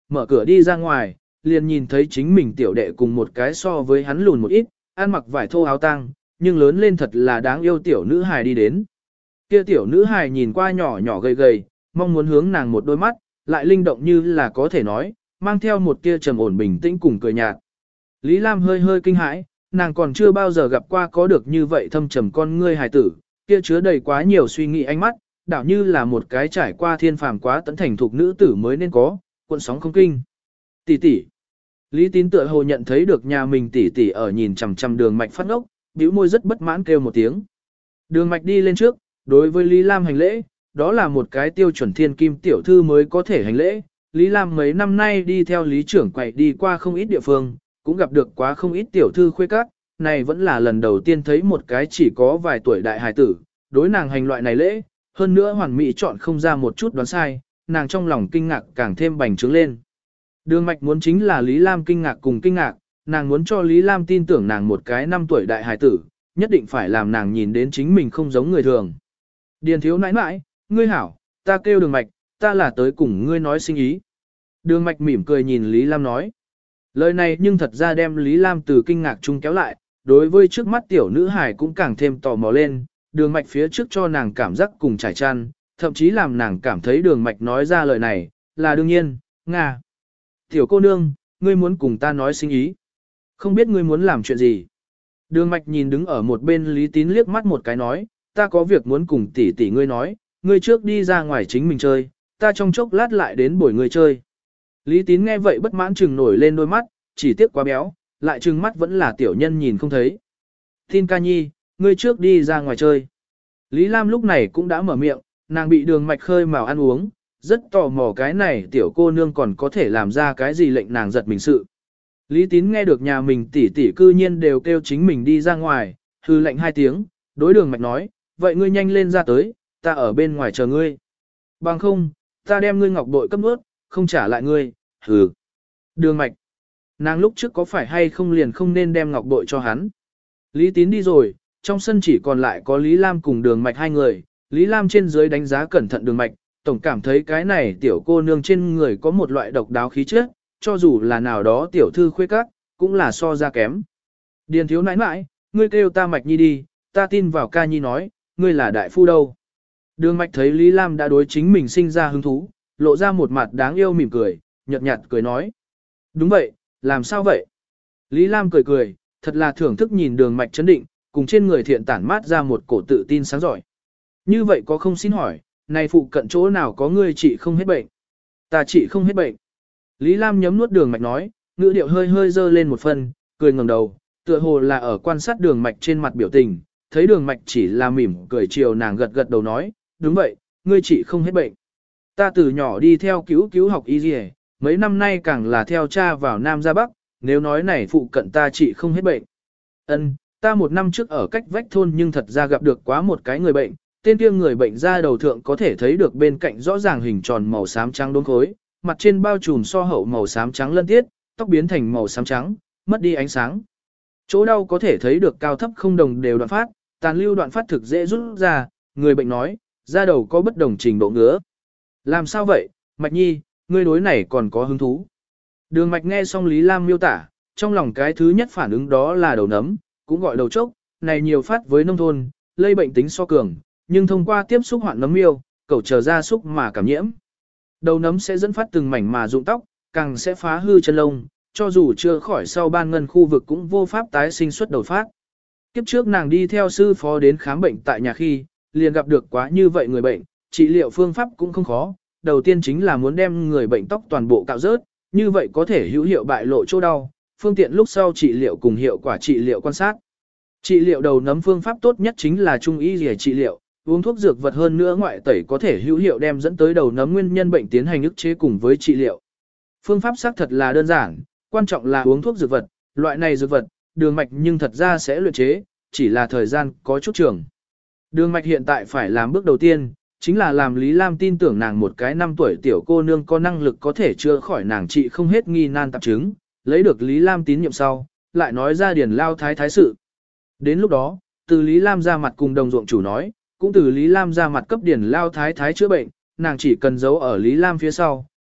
mở cửa đi ra ngoài, liền nhìn thấy chính mình tiểu đệ cùng một cái so với hắn lùn một ít, ăn mặc vải thô áo tang, nhưng lớn lên thật là đáng yêu tiểu nữ hài đi đến. Kia tiểu nữ hài nhìn qua nhỏ nhỏ gầy gầy, mong muốn hướng nàng một đôi mắt, lại linh động như là có thể nói, mang theo một tia trầm ổn bình tĩnh cùng cười nhạt. Lý Lam hơi hơi kinh hãi, nàng còn chưa bao giờ gặp qua có được như vậy thâm trầm con ngươi hài tử, kia chứa đầy quá nhiều suy nghĩ ánh mắt, đảo như là một cái trải qua thiên phàm quá tấn thành thục nữ tử mới nên có, cuộn sóng không kinh. Tỷ tỷ. Lý Tín tựa hồ nhận thấy được nhà mình tỷ tỷ ở nhìn chằm chằm Đường Mạch phát ngốc, bĩu môi rất bất mãn kêu một tiếng. Đường Mạch đi lên trước, đối với Lý Lam hành lễ, đó là một cái tiêu chuẩn thiên kim tiểu thư mới có thể hành lễ. Lý Lam mấy năm nay đi theo Lý trưởng quầy đi qua không ít địa phương, cũng gặp được quá không ít tiểu thư khuê các, này vẫn là lần đầu tiên thấy một cái chỉ có vài tuổi đại hài tử, đối nàng hành loại này lễ, hơn nữa hoàn mỹ chọn không ra một chút đoán sai, nàng trong lòng kinh ngạc càng thêm bành trướng lên. Đường Mạch muốn chính là Lý Lam kinh ngạc cùng kinh ngạc, nàng muốn cho Lý Lam tin tưởng nàng một cái 5 tuổi đại hài tử, nhất định phải làm nàng nhìn đến chính mình không giống người thường. Điền thiếu nãi nãi, ngươi hảo, ta kêu Đường Mạch, ta là tới cùng ngươi nói sinh ý. Đường Mạch mỉm cười nhìn Lý Lam nói. Lời này nhưng thật ra đem Lý Lam từ kinh ngạc chung kéo lại, đối với trước mắt tiểu nữ hài cũng càng thêm tò mò lên, Đường Mạch phía trước cho nàng cảm giác cùng trải chăn, thậm chí làm nàng cảm thấy Đường Mạch nói ra lời này, là đương nhiên, Nga. Tiểu cô nương, ngươi muốn cùng ta nói sinh ý. Không biết ngươi muốn làm chuyện gì. Đường Mạch nhìn đứng ở một bên Lý Tín liếc mắt một cái nói, ta có việc muốn cùng tỷ tỷ ngươi nói, ngươi trước đi ra ngoài chính mình chơi, ta trong chốc lát lại đến bồi ngươi chơi. Lý Tín nghe vậy bất mãn trừng nổi lên đôi mắt, chỉ tiếc quá béo, lại trừng mắt vẫn là tiểu nhân nhìn không thấy. Tin ca nhi, ngươi trước đi ra ngoài chơi. Lý Lam lúc này cũng đã mở miệng, nàng bị Đường Mạch khơi mào ăn uống, rất tò mò cái này tiểu cô nương còn có thể làm ra cái gì lệnh nàng giật mình sự. Lý Tín nghe được nhà mình tỷ tỷ cư nhiên đều kêu chính mình đi ra ngoài, hư lệnh 2 tiếng, đối Đường Mạch nói, vậy ngươi nhanh lên ra tới, ta ở bên ngoài chờ ngươi. Bằng không, ta đem ngươi ngọc bội cấp nuốt, không trả lại ngươi, hừ. Đường Mạch, nàng lúc trước có phải hay không liền không nên đem ngọc bội cho hắn. Lý Tín đi rồi, trong sân chỉ còn lại có Lý Lam cùng Đường Mạch 2 người, Lý Lam trên dưới đánh giá cẩn thận Đường Mạch, tổng cảm thấy cái này tiểu cô nương trên người có một loại độc đáo khí chất, cho dù là nào đó tiểu thư khuê các, cũng là so ra kém. Điền thiếu nãi nãi, ngươi kêu ta Mạch Nhi đi, ta tin vào ca nhi nói, ngươi là đại phu đâu. Đường Mạch thấy Lý Lam đã đối chính mình sinh ra hứng thú, lộ ra một mặt đáng yêu mỉm cười, nhợt nhạt cười nói. Đúng vậy, làm sao vậy? Lý Lam cười cười, thật là thưởng thức nhìn Đường Mạch chấn định, cùng trên người thiện tản mát ra một cổ tự tin sáng giỏi. Như vậy có không xin hỏi, này phụ cận chỗ nào có ngươi trị không hết bệnh? Ta trị không hết bệnh. Lý Lam nhấm nuốt Đường Mạch nói, ngữ điệu hơi hơi dơ lên một phần, cười ngẩng đầu, tựa hồ là ở quan sát Đường Mạch trên mặt biểu tình, thấy Đường Mạch chỉ là mỉm cười chiều nàng gật gật đầu nói, đúng vậy, ngươi trị không hết bệnh. Ta từ nhỏ đi theo cứu học y y, mấy năm nay càng là theo cha vào Nam ra Bắc, nếu nói này phụ cận ta trị không hết bệnh. Ân, ta 1 năm trước ở cách vách thôn nhưng thật ra gặp được quá một cái người bệnh, tên kia người bệnh da đầu thượng có thể thấy được bên cạnh rõ ràng hình tròn màu xám trắng đốm khối, mặt trên bao trùm so hậu màu xám trắng lân tiết, tóc biến thành màu xám trắng, mất đi ánh sáng. Chỗ đau có thể thấy được cao thấp không đồng đều đoạn phát, tàn lưu đoạn phát thực dễ rút ra, người bệnh nói, da đầu có bất đồng trình độ ngứa. Làm sao vậy, Mạch Nhi, ngươi đối này còn có hứng thú. Đường Mạch nghe xong Lý Lam miêu tả, trong lòng cái thứ nhất phản ứng đó là đầu nấm, cũng gọi đầu trốc, này nhiều phát với nông thôn, lây bệnh tính so cường, nhưng thông qua tiếp xúc hoạn nấm miêu, cẩu chờ ra súc mà cảm nhiễm. Đầu nấm sẽ dẫn phát từng mảnh mà rụng tóc, càng sẽ phá hư chân lông, cho dù chưa khỏi sau ban ngân khu vực cũng vô pháp tái sinh xuất đầu phát. Kiếp trước nàng đi theo sư phó đến khám bệnh tại nhà khi, liền gặp được quá như vậy người bệnh, trị liệu phương pháp cũng không khó, đầu tiên chính là muốn đem người bệnh tóc toàn bộ cạo rớt, như vậy có thể hữu hiệu bại lộ chỗ đau, phương tiện lúc sau trị liệu cùng hiệu quả trị liệu quan sát. Trị liệu đầu nấm phương pháp tốt nhất chính là trung y y trị liệu, uống thuốc dược vật hơn nữa ngoại tẩy có thể hữu hiệu đem dẫn tới đầu nấm nguyên nhân bệnh tiến hành ức chế cùng với trị liệu. Phương pháp xác thật là đơn giản, quan trọng là uống thuốc dược vật, loại này dược vật, Đường Mạch nhưng thật ra sẽ luyện chế, chỉ là thời gian có chút trường. Đường Mạch hiện tại phải làm bước đầu tiên, chính là làm Lý Lam tin tưởng nàng một cái 5 tuổi tiểu cô nương có năng lực có thể chữa khỏi nàng trị không hết nghi nan tạp chứng, lấy được Lý Lam tín nhiệm sau, lại nói ra Điền Lao thái thái sự. Đến lúc đó, từ Lý Lam ra mặt cùng đồng ruộng chủ nói, cũng từ Lý Lam ra mặt cấp Điền Lao thái thái chữa bệnh, nàng chỉ cần giấu ở Lý Lam phía sau,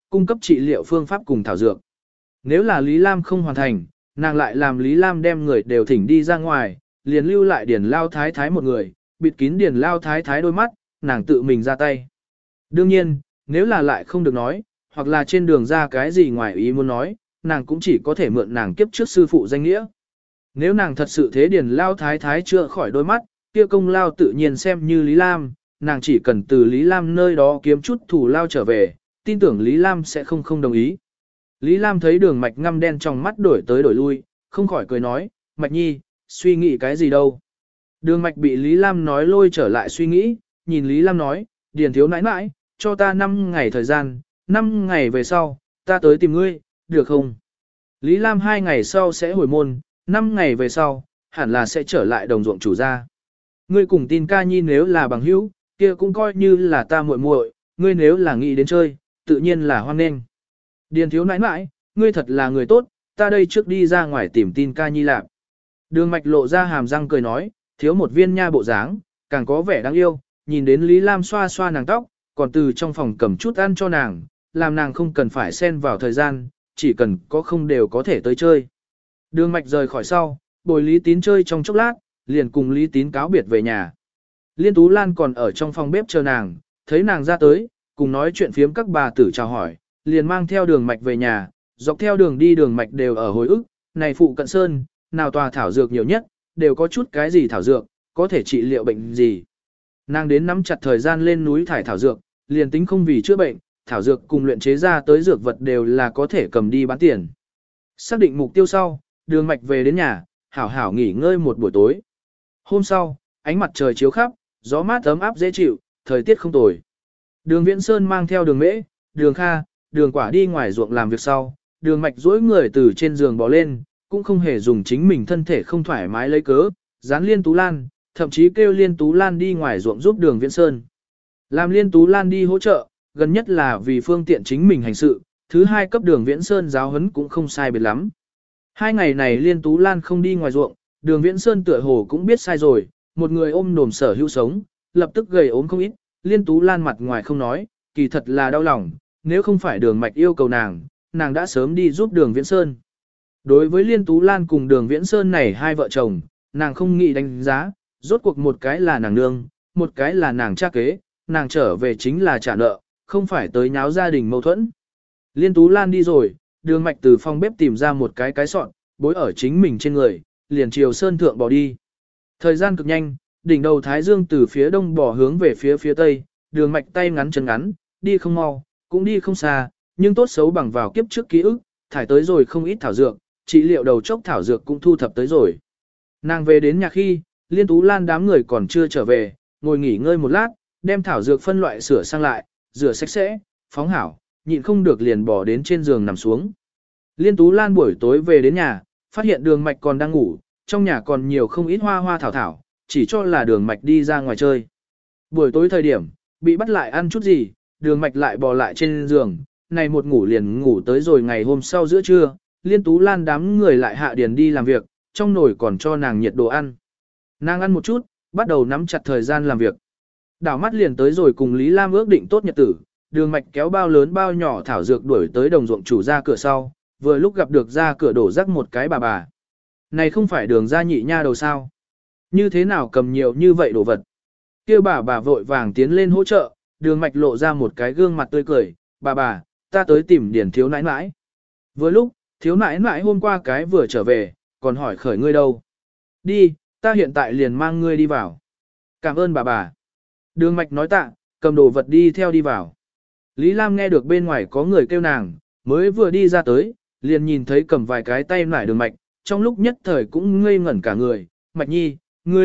cung cấp trị liệu phương pháp cùng thảo dược. Nếu là Lý Lam không hoàn thành, nàng lại làm Lý Lam đem người đều thỉnh đi ra ngoài, liền lưu lại Điền Lao Thái Thái một người, bịt kín Điền Lao Thái Thái đôi mắt, nàng tự mình ra tay. Đương nhiên, nếu là lại không được nói, hoặc là trên đường ra cái gì ngoài ý muốn nói, nàng cũng chỉ có thể mượn nàng kiếp trước sư phụ danh nghĩa. Nếu nàng thật sự thế Điền Lao Thái Thái chữa khỏi đôi mắt, kia công lao tự nhiên xem như Lý Lam, nàng chỉ cần từ Lý Lam nơi đó kiếm chút thủ lao trở về, tin tưởng Lý Lam sẽ không đồng ý. Lý Lam thấy Đường Mạch ngăm đen trong mắt đổi tới đổi lui, không khỏi cười nói, Mạch Nhi, suy nghĩ cái gì đâu. Đường Mạch bị Lý Lam nói lôi trở lại suy nghĩ, nhìn Lý Lam nói, Điền thiếu nãi nãi, cho ta 5 ngày thời gian, 5 ngày về sau, ta tới tìm ngươi, được không? Lý Lam 2 ngày sau sẽ hồi môn, 5 ngày về sau, hẳn là sẽ trở lại đồng ruộng chủ gia. Ngươi cùng tin ca nhi nếu là bằng hữu, kia cũng coi như là ta muội muội, ngươi nếu là nghĩ đến chơi, tự nhiên là hoan nghênh. Điền thiếu nãi nãi, ngươi thật là người tốt, ta đây trước đi ra ngoài tìm tin ca nhi lạc. Đường Mạch lộ ra hàm răng cười nói, thiếu một viên nha bộ dáng, càng có vẻ đáng yêu, nhìn đến Lý Lam xoa xoa nàng tóc, còn từ trong phòng cầm chút ăn cho nàng, làm nàng không cần phải xen vào thời gian, chỉ cần có không đều có thể tới chơi. Đường Mạch rời khỏi sau, bồi Lý Tín chơi trong chốc lát, liền cùng Lý Tín cáo biệt về nhà. Liên Tú Lan còn ở trong phòng bếp chờ nàng, thấy nàng ra tới, cùng nói chuyện phiếm các bà tử chào hỏi, liền mang theo Đường Mạch về nhà, dọc theo đường đi Đường Mạch đều ở hồi ức, này phụ cận sơn, nào tòa thảo dược nhiều nhất, đều có chút cái gì thảo dược, có thể trị liệu bệnh gì. Nàng đến nắm chặt thời gian lên núi thải thảo dược, liền tính không vì chữa bệnh, thảo dược cùng luyện chế ra tới dược vật đều là có thể cầm đi bán tiền. Xác định mục tiêu sau, Đường Mạch về đến nhà, hảo hảo nghỉ ngơi một buổi tối. Hôm sau, ánh mặt trời chiếu khắp, gió mát ấm áp dễ chịu, thời tiết không tồi. Đường Viễn Sơn mang theo Đường Mễ, Đường Kha, Đường Quả đi ngoài ruộng làm việc sau, Đường Mạch duỗi người từ trên giường bò lên, cũng không hề dùng chính mình thân thể không thoải mái lấy cớ, dán Liên Tú Lan, thậm chí kêu Liên Tú Lan đi ngoài ruộng giúp Đường Viễn Sơn. Làm Liên Tú Lan đi hỗ trợ, gần nhất là vì phương tiện chính mình hành sự, thứ hai cấp Đường Viễn Sơn giáo huấn cũng không sai biệt lắm. 2 ngày này Liên Tú Lan không đi ngoài ruộng, Đường Viễn Sơn tựa hồ cũng biết sai rồi, một người ôm đồm sở hữu sống, lập tức gầy ốm không ít, Liên Tú Lan mặt ngoài không nói, kỳ thật là đau lòng, nếu không phải Đường Mạch yêu cầu nàng đã sớm đi giúp Đường Viễn Sơn. Đối với Liên Tú Lan cùng Đường Viễn Sơn này hai vợ chồng, nàng không nghĩ đánh giá, rốt cuộc một cái là nàng nương, một cái là nàng cha kế, nàng trở về chính là trả nợ, không phải tới nháo gia đình mâu thuẫn. Liên Tú Lan đi rồi, Đường Mạch từ phòng bếp tìm ra một cái sọt, bối ở chính mình trên người, liền chiều sơn thượng bỏ đi. Thời gian cực nhanh, đỉnh đầu Thái Dương từ phía đông bỏ hướng về phía tây, Đường Mạch tay ngắn chân ngắn, đi không mau, cũng đi không xa, nhưng tốt xấu bằng vào kiếp trước ký ức, thải tới rồi không ít thảo dược, trị liệu đầu chốc thảo dược cũng thu thập tới rồi. Nàng về đến nhà khi, Liên Tú Lan đám người còn chưa trở về, ngồi nghỉ ngơi một lát, đem thảo dược phân loại sửa sang lại, rửa sạch sẽ, phóng hảo, nhịn không được liền bỏ đến trên giường nằm xuống. Liên Tú Lan buổi tối về đến nhà, phát hiện Đường Mạch còn đang ngủ, trong nhà còn nhiều không ít hoa thảo, chỉ cho là Đường Mạch đi ra ngoài chơi. Buổi tối thời điểm, bị bắt lại ăn chút gì, Đường Mạch lại bò lại trên giường, này một ngủ liền ngủ tới rồi ngày hôm sau giữa trưa, Liên Tú Lan đám người lại hạ điền đi làm việc, trong nồi còn cho nàng nhiệt đồ ăn. Nàng ăn một chút, bắt đầu nắm chặt thời gian làm việc. Đảo mắt liền tới rồi cùng Lý Lam ước định tốt nhật tử, Đường Mạch kéo bao lớn bao nhỏ thảo dược đuổi tới đồng ruộng chủ ra cửa sau, vừa lúc gặp được ra cửa đổ rắc một cái bà. Này không phải Đường gia nhị nha đầu sao? Như thế nào cầm nhiều như vậy đồ vật? Kêu bà vội vàng tiến lên hỗ trợ, Đường Mạch lộ ra một cái gương mặt tươi cười, bà, ta tới tìm Điền thiếu nãi nãi. Vừa lúc, thiếu nãi nãi hôm qua cái vừa trở về, còn hỏi khởi ngươi đâu. Đi, ta hiện tại liền mang ngươi đi vào. Cảm ơn bà. Đường Mạch nói tạ, cầm đồ vật đi theo đi vào. Lý Lam nghe được bên ngoài có người kêu nàng, mới vừa đi ra tới, liền nhìn thấy cầm vài cái tay nải Đường Mạch, trong lúc nhất thời cũng ngây ngẩn cả người. Mạch Nhi,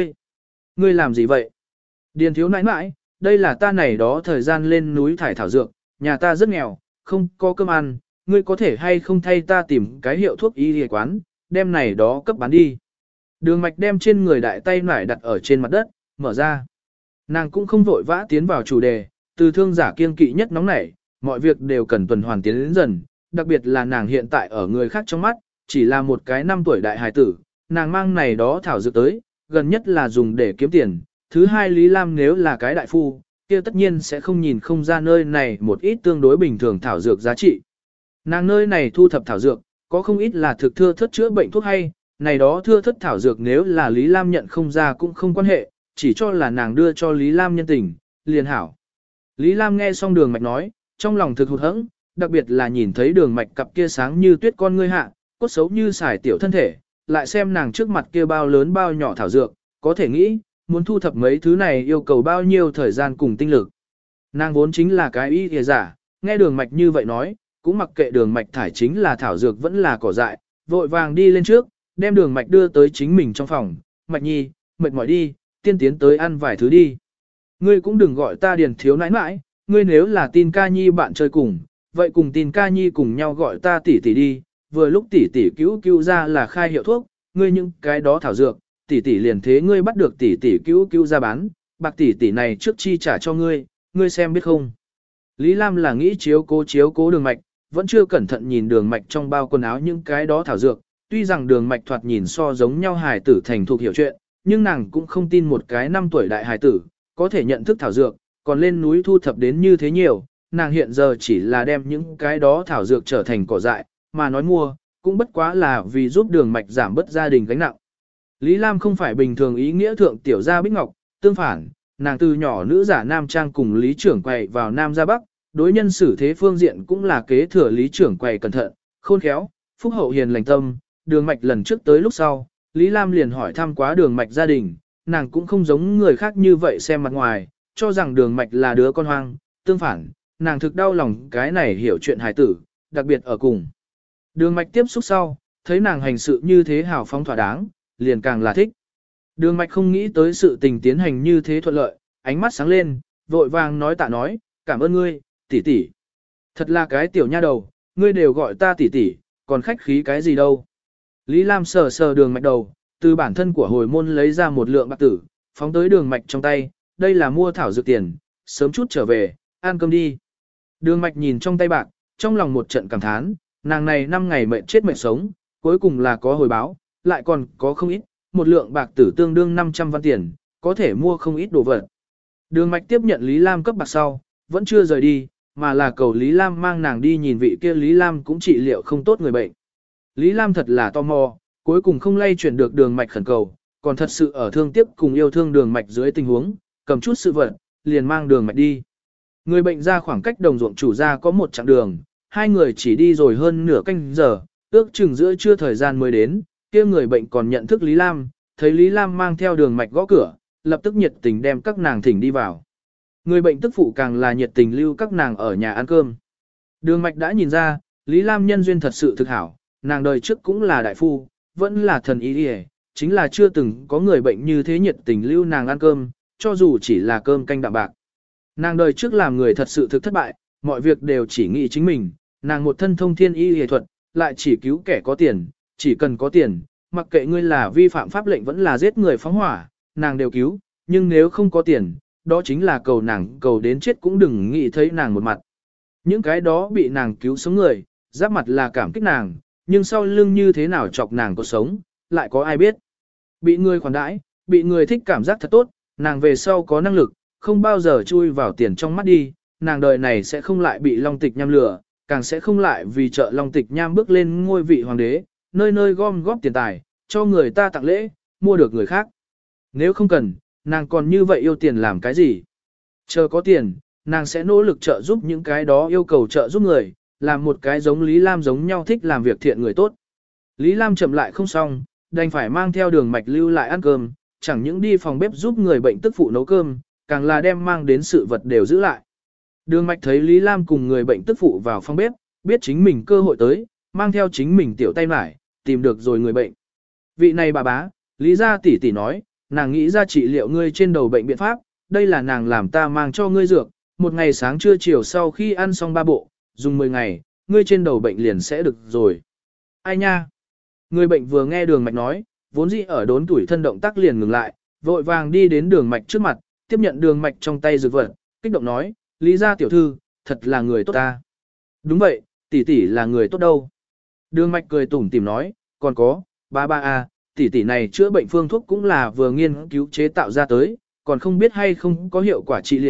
ngươi làm gì vậy? Điền thiếu nãi nãi, đây là ta này đó thời gian lên núi thải thảo dược, nhà ta rất nghèo, không có cơm ăn, ngươi có thể hay không thay ta tìm cái hiệu thuốc y y quán, đem này đó cấp bán đi. Đường Mạch đem trên người đại tay nải đặt ở trên mặt đất, mở ra. Nàng cũng không vội vã tiến vào chủ đề, từ thương giả kiên kỵ nhất nóng nảy, mọi việc đều cần tuần hoàn tiến đến dần, đặc biệt là nàng hiện tại ở người khác trong mắt, chỉ là một cái 5 tuổi đại hài tử, nàng mang này đó thảo dược tới, gần nhất là dùng để kiếm tiền. Thứ hai Lý Lam nếu là cái đại phu, kia tất nhiên sẽ không nhìn không ra nơi này một ít tương đối bình thường thảo dược giá trị. Nàng nơi này thu thập thảo dược, có không ít là thực thưa thất chữa bệnh thuốc hay, này đó thưa thất thảo dược nếu là Lý Lam nhận không ra cũng không quan hệ, chỉ cho là nàng đưa cho Lý Lam nhân tình, liền hảo. Lý Lam nghe xong Đường Mạch nói, trong lòng thực hụt hẫng, đặc biệt là nhìn thấy Đường Mạch cặp kia sáng như tuyết con ngươi hạ, cốt xấu như xài tiểu thân thể, lại xem nàng trước mặt kia bao lớn bao nhỏ thảo dược, có thể nghĩ, muốn thu thập mấy thứ này yêu cầu bao nhiêu thời gian cùng tinh lực. Nàng vốn chính là cái y y giả, nghe Đường Mạch như vậy nói, cũng mặc kệ Đường Mạch thải chính là thảo dược vẫn là cỏ dại, vội vàng đi lên trước, đem Đường Mạch đưa tới chính mình trong phòng, Mạch nhi, mệt mỏi đi, tiên tiến tới ăn vài thứ đi. Ngươi cũng đừng gọi ta Điền thiếu nãi nãi, ngươi nếu là tin ca nhi bạn chơi cùng, vậy cùng tin ca nhi cùng nhau gọi ta tỷ tỷ đi, vừa lúc tỷ tỷ cứu ra là khai hiệu thuốc, ngươi những cái đó thảo dược, tỷ tỷ liền thế ngươi bắt được tỷ tỷ cứu ra bán, bạc tỷ tỷ này trước chi trả cho ngươi, ngươi xem biết không. Lý Lam là nghĩ chiếu cố Đường Mạch, vẫn chưa cẩn thận nhìn Đường Mạch trong bao quần áo những cái đó thảo dược, tuy rằng Đường Mạch thoạt nhìn so giống nhau hài tử thành thuộc hiểu chuyện, nhưng nàng cũng không tin một cái 5 tuổi đại hài tử, có thể nhận thức thảo dược, còn lên núi thu thập đến như thế nhiều, nàng hiện giờ chỉ là đem những cái đó thảo dược trở thành cỏ dại, mà nói mua, cũng bất quá là vì giúp Đường Mạch giảm bớt gia đình gánh nặng. Lý Lam không phải bình thường ý nghĩa thượng tiểu gia bích ngọc, tương phản, nàng từ nhỏ nữ giả nam trang cùng Lý trưởng quầy vào Nam ra Bắc, đối nhân xử thế phương diện cũng là kế thừa Lý trưởng quầy cẩn thận, khôn khéo, phúc hậu hiền lành tâm. Đường Mạch lần trước tới lúc sau, Lý Lam liền hỏi thăm quá Đường Mạch gia đình, nàng cũng không giống người khác như vậy xem mặt ngoài, cho rằng Đường Mạch là đứa con hoang, tương phản, nàng thực đau lòng cái này hiểu chuyện hài tử, đặc biệt ở cùng. Đường Mạch tiếp xúc sau, thấy nàng hành sự như thế hào phóng thỏa đáng, liền càng là thích. Đường Mạch không nghĩ tới sự tình tiến hành như thế thuận lợi, ánh mắt sáng lên, vội vàng nói tạ nói, cảm ơn ngươi, tỷ tỷ. Thật là cái tiểu nha đầu, ngươi đều gọi ta tỷ tỷ, còn khách khí cái gì đâu. Lý Lam sờ sờ Đường Mạch đầu, từ bản thân của hồi môn lấy ra một lượng bạc tử, phóng tới Đường Mạch trong tay, đây là mua thảo dược tiền, sớm chút trở về, ăn cơm đi. Đường Mạch nhìn trong tay bạc, trong lòng một trận cảm thán, nàng này 5 ngày mệt chết mệt sống, cuối cùng là có hồi báo, lại còn có không ít, một lượng bạc tử tương đương 500 văn tiền, có thể mua không ít đồ vật. Đường Mạch tiếp nhận Lý Lam cấp bạc sau, vẫn chưa rời đi, mà là cầu Lý Lam mang nàng đi nhìn vị kia Lý Lam cũng trị liệu không tốt người bệnh. Lý Lam thật là tò mò, cuối cùng không lay chuyển được Đường Mạch khẩn cầu, còn thật sự ở thương tiếc cùng yêu thương Đường Mạch dưới tình huống, cầm chút sự vật, liền mang Đường Mạch đi. Người bệnh ra khoảng cách đồng ruộng chủ ra có một chặng đường, hai người chỉ đi rồi hơn nửa canh giờ, ước chừng giữa trưa thời gian mới đến, kia người bệnh còn nhận thức Lý Lam, thấy Lý Lam mang theo Đường Mạch gõ cửa, lập tức nhiệt tình đem các nàng thỉnh đi vào. Người bệnh tức phụ càng là nhiệt tình lưu các nàng ở nhà ăn cơm. Đường Mạch đã nhìn ra, Lý Lam nhân duyên thật sự thực hảo, nàng đời trước cũng là đại phu, vẫn là thần y y, chính là chưa từng có người bệnh như thế nhiệt tình lưu nàng ăn cơm, cho dù chỉ là cơm canh đạm bạc. Nàng đời trước làm người thật sự thực thất bại, mọi việc đều chỉ nghĩ chính mình, nàng một thân thông thiên y y thuật, lại chỉ cứu kẻ có tiền, chỉ cần có tiền, mặc kệ ngươi là vi phạm pháp lệnh vẫn là giết người phóng hỏa, nàng đều cứu, nhưng nếu không có tiền, đó chính là cầu nàng cầu đến chết cũng đừng nghĩ thấy nàng một mặt. Những cái đó bị nàng cứu sống người, giáp mặt là cảm kích nàng, nhưng sau lưng như thế nào chọc nàng cuộc sống, lại có ai biết. Bị người khoản đãi, bị người thích cảm giác thật tốt, nàng về sau có năng lực, không bao giờ chui vào tiền trong mắt đi, nàng đời này sẽ không lại bị Long Tịch Nham lừa, càng sẽ không lại vì trợ Long Tịch Nham bước lên ngôi vị hoàng đế, nơi nơi gom góp tiền tài, cho người ta tặng lễ, mua được người khác. Nếu không cần, nàng còn như vậy yêu tiền làm cái gì? Chờ có tiền, nàng sẽ nỗ lực trợ giúp những cái đó yêu cầu trợ giúp người, làm một cái giống Lý Lam giống nhau thích làm việc thiện người tốt. Lý Lam chậm lại không xong, đành phải mang theo Đường Mạch lưu lại ăn cơm, chẳng những đi phòng bếp giúp người bệnh tức phụ nấu cơm, càng là đem mang đến sự vật đều giữ lại. Đường Mạch thấy Lý Lam cùng người bệnh tức phụ vào phòng bếp, biết chính mình cơ hội tới, mang theo chính mình tiểu tay mải, tìm được rồi người bệnh. Vị này bà bá, Lý gia tỷ tỷ nói, nàng nghĩ ra trị liệu ngươi trên đầu bệnh biện pháp, đây là nàng làm ta mang cho ngươi dược, một ngày sáng trưa chiều sau khi ăn xong 3 bộ, dùng 10 ngày, ngươi trên đầu bệnh liền sẽ được rồi. Ai nha? Người bệnh vừa nghe Đường Mạch nói, vốn dĩ ở đốn tuổi thân động tác liền ngừng lại, vội vàng đi đến Đường Mạch trước mặt, tiếp nhận Đường Mạch trong tay dược vật, kích động nói, Lý gia tiểu thư, thật là người tốt ta. Đúng vậy, tỷ tỷ là người tốt đâu. Đường Mạch cười tủm tỉm nói, còn có, ba a, tỷ tỷ này chữa bệnh phương thuốc cũng là vừa nghiên cứu chế tạo ra tới, còn không biết hay không có hiệu quả trị liệu,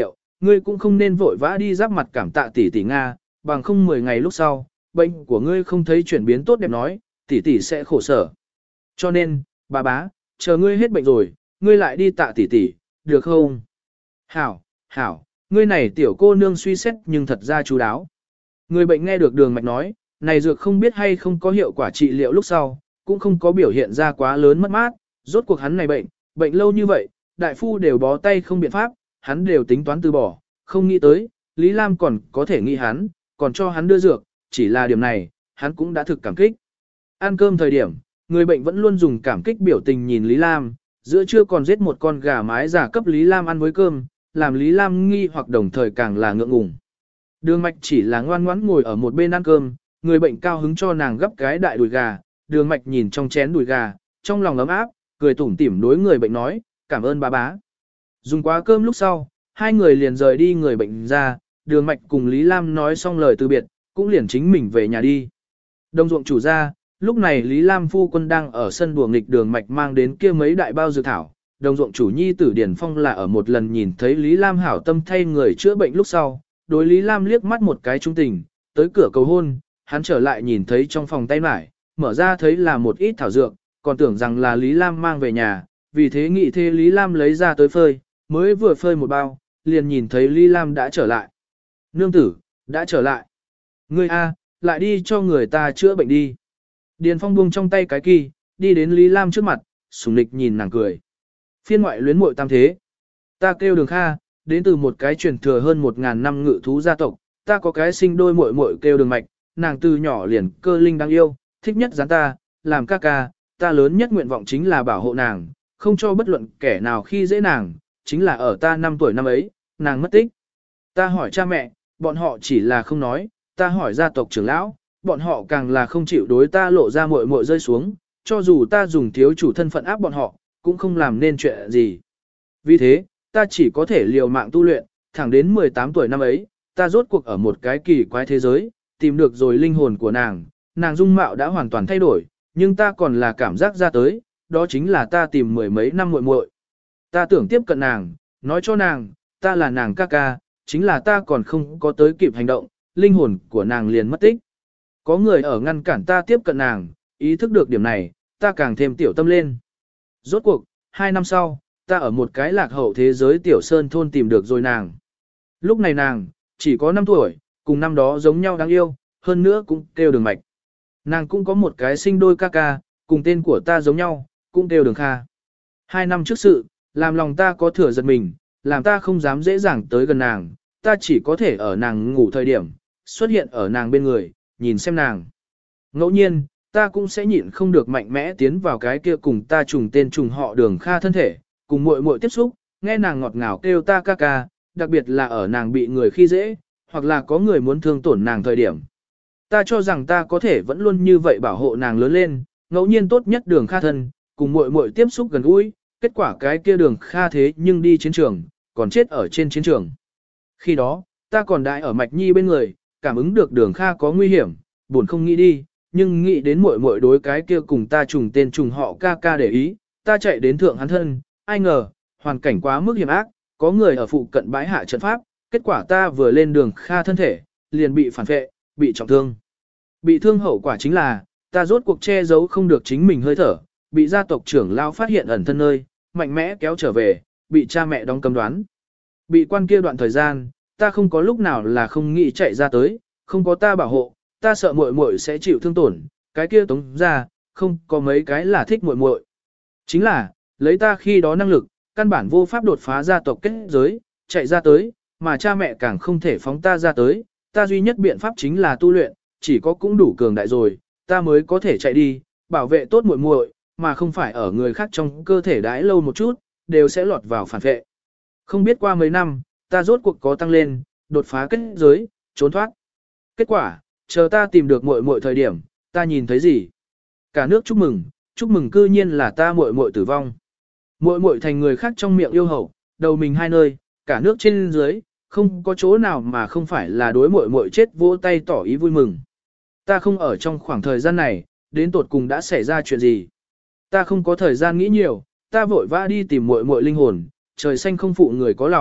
ngươi cũng không nên vội vã đi giáp mặt cảm tạ tỷ tỷ Nga, bằng không 10 ngày lúc sau, bệnh của ngươi không thấy chuyển biến tốt đẹp nói, tỷ tỷ sẽ khổ sở. Cho nên, bà bá, chờ ngươi hết bệnh rồi, ngươi lại đi tạ tỷ tỷ, được không? Hảo, hảo, ngươi này tiểu cô nương suy xét nhưng thật ra chú đáo. Người bệnh nghe được Đường Mạch nói, này dược không biết hay không có hiệu quả trị liệu lúc sau, cũng không có biểu hiện ra quá lớn mất mát, rốt cuộc hắn này bệnh lâu như vậy, đại phu đều bó tay không biện pháp, hắn đều tính toán từ bỏ, không nghĩ tới, Lý Lam còn có thể nghĩ hắn, còn cho hắn đưa dược, chỉ là điểm này, hắn cũng đã thực cảm kích. Ăn cơm thời điểm, người bệnh vẫn luôn dùng cảm kích biểu tình nhìn Lý Lam, giữa trưa còn giết một con gà mái giả cấp Lý Lam ăn với cơm, làm Lý Lam nghi hoặc đồng thời càng là ngượng ngùng. Đường Mạch chỉ là ngoan ngoãn ngồi ở một bên ăn cơm, người bệnh cao hứng cho nàng gấp cái đại đùi gà, Đường Mạch nhìn trong chén đùi gà, trong lòng ấm áp, cười tủm tỉm đối người bệnh nói, cảm ơn bà bá. Dùng quá cơm lúc sau, hai người liền rời đi người bệnh ra, Đường Mạch cùng Lý Lam nói xong lời từ biệt, cũng liền chính mình về nhà đi. Đồng ruộng chủ ra, lúc này Lý Lam phu quân đang ở sân đùa nghịch Đường Mạch mang đến kia mấy đại bao dược thảo. Đồng ruộng chủ nhi tử Điển Phong là ở một lần nhìn thấy Lý Lam hảo tâm thay người chữa bệnh lúc sau, đối Lý Lam liếc mắt một cái trung tình, tới cửa cầu hôn, hắn trở lại nhìn thấy trong phòng tay mải, mở ra thấy là một ít thảo dược, còn tưởng rằng là Lý Lam mang về nhà, vì thế nghĩ thế Lý Lam lấy ra tới phơi, mới vừa phơi một bao, liền nhìn thấy Lý Lam đã trở lại. Nương tử, đã trở lại. Ngươi A, lại đi cho người ta chữa bệnh đi. Điền Phong buông trong tay cái kỳ, đi đến Lý Lam trước mặt, sủng nịch nhìn nàng cười. Phiên ngoại luyến muội tam thế. Ta kêu Đường Kha, đến từ một cái truyền thừa hơn 1000 năm ngự thú gia tộc, ta có cái sinh đôi muội muội kêu Đường Mạch, nàng từ nhỏ liền cơ linh đáng yêu, thích nhất gián ta, làm ca ca, ta lớn nhất nguyện vọng chính là bảo hộ nàng, không cho bất luận kẻ nào khi dễ nàng, chính là ở ta 5 tuổi năm ấy, nàng mất tích. Ta hỏi cha mẹ, bọn họ chỉ là không nói, ta hỏi gia tộc trưởng lão, bọn họ càng là không chịu đối ta lộ ra muội muội rơi xuống, cho dù ta dùng thiếu chủ thân phận áp bọn họ, cũng không làm nên chuyện gì. Vì thế, ta chỉ có thể liều mạng tu luyện, thẳng đến 18 tuổi năm ấy, ta rốt cuộc ở một cái kỳ quái thế giới, tìm được rồi linh hồn của nàng, nàng dung mạo đã hoàn toàn thay đổi, nhưng ta còn là cảm giác ra tới, đó chính là ta tìm 10 mấy năm muội muội. Ta tưởng tiếp cận nàng, nói cho nàng, ta là nàng ca ca, chính là ta còn không có tới kịp hành động, linh hồn của nàng liền mất tích. Có người ở ngăn cản ta tiếp cận nàng, ý thức được điểm này, ta càng thêm tiểu tâm lên. Rốt cuộc, 2 năm sau, ta ở một cái lạc hậu thế giới tiểu sơn thôn tìm được rồi nàng. Lúc này nàng, chỉ có 5 tuổi, cùng năm đó giống nhau đáng yêu, hơn nữa cũng kêu Đường Mạch. Nàng cũng có một cái sinh đôi ca ca, cùng tên của ta giống nhau, cũng kêu Đường Kha. 2 năm trước sự, làm lòng ta có thừa giật mình, làm ta không dám dễ dàng tới gần nàng, ta chỉ có thể ở nàng ngủ thời điểm, xuất hiện ở nàng bên người, nhìn xem nàng. Ngẫu nhiên, ta cũng sẽ nhịn không được mạnh mẽ tiến vào cái kia cùng ta trùng tên trùng họ Đường Kha thân thể, cùng muội muội tiếp xúc, nghe nàng ngọt ngào kêu ta ca ca, đặc biệt là ở nàng bị người khi dễ, hoặc là có người muốn thương tổn nàng thời điểm. Ta cho rằng ta có thể vẫn luôn như vậy bảo hộ nàng lớn lên, ngẫu nhiên tốt nhất Đường Kha thân, cùng muội muội tiếp xúc gần gũi, kết quả cái kia Đường Kha thế nhưng đi chiến trường, còn chết ở trên chiến trường. Khi đó, ta còn đại ở Mạch Nhi bên người, cảm ứng được Đường Kha có nguy hiểm, buồn không nghĩ đi, nhưng nghĩ đến muội muội đối cái kia cùng ta trùng tên trùng họ ca ca để ý, ta chạy đến thượng hắn thân, ai ngờ, hoàn cảnh quá mức hiểm ác, có người ở phụ cận bãi hạ trận pháp, kết quả ta vừa lên Đường Kha thân thể, liền bị phản vệ, bị trọng thương. Bị thương hậu quả chính là, ta rốt cuộc che giấu không được chính mình hơi thở, bị gia tộc trưởng lao phát hiện ẩn thân nơi, mạnh mẽ kéo trở về, bị cha mẹ đóng cấm đoán. Bị quan kia đoạn thời gian, ta không có lúc nào là không nghĩ chạy ra tới, không có ta bảo hộ, ta sợ muội muội sẽ chịu thương tổn, cái kia tống ra, không có mấy cái là thích muội muội. Chính là, lấy ta khi đó năng lực, căn bản vô pháp đột phá gia tộc kết giới, chạy ra tới, mà cha mẹ càng không thể phóng ta ra tới, ta duy nhất biện pháp chính là tu luyện, chỉ có cũng đủ cường đại rồi, ta mới có thể chạy đi, bảo vệ tốt muội muội, mà không phải ở người khác trong cơ thể đãi lâu một chút, đều sẽ lọt vào phản vệ. Không biết qua mấy năm, ta rốt cuộc có tăng lên, đột phá kết giới, trốn thoát. Kết quả, chờ ta tìm được muội muội thời điểm, ta nhìn thấy gì? Cả nước chúc mừng cư nhiên là ta muội muội tử vong. Muội muội thành người khác trong miệng yêu hậu, đầu mình hai nơi, cả nước trên dưới, không có chỗ nào mà không phải là đối muội muội chết vỗ tay tỏ ý vui mừng. Ta không ở trong khoảng thời gian này, đến tột cùng đã xảy ra chuyện gì? Ta không có thời gian nghĩ nhiều, ta vội vã đi tìm muội muội linh hồn, trời xanh không phụ người có lòng,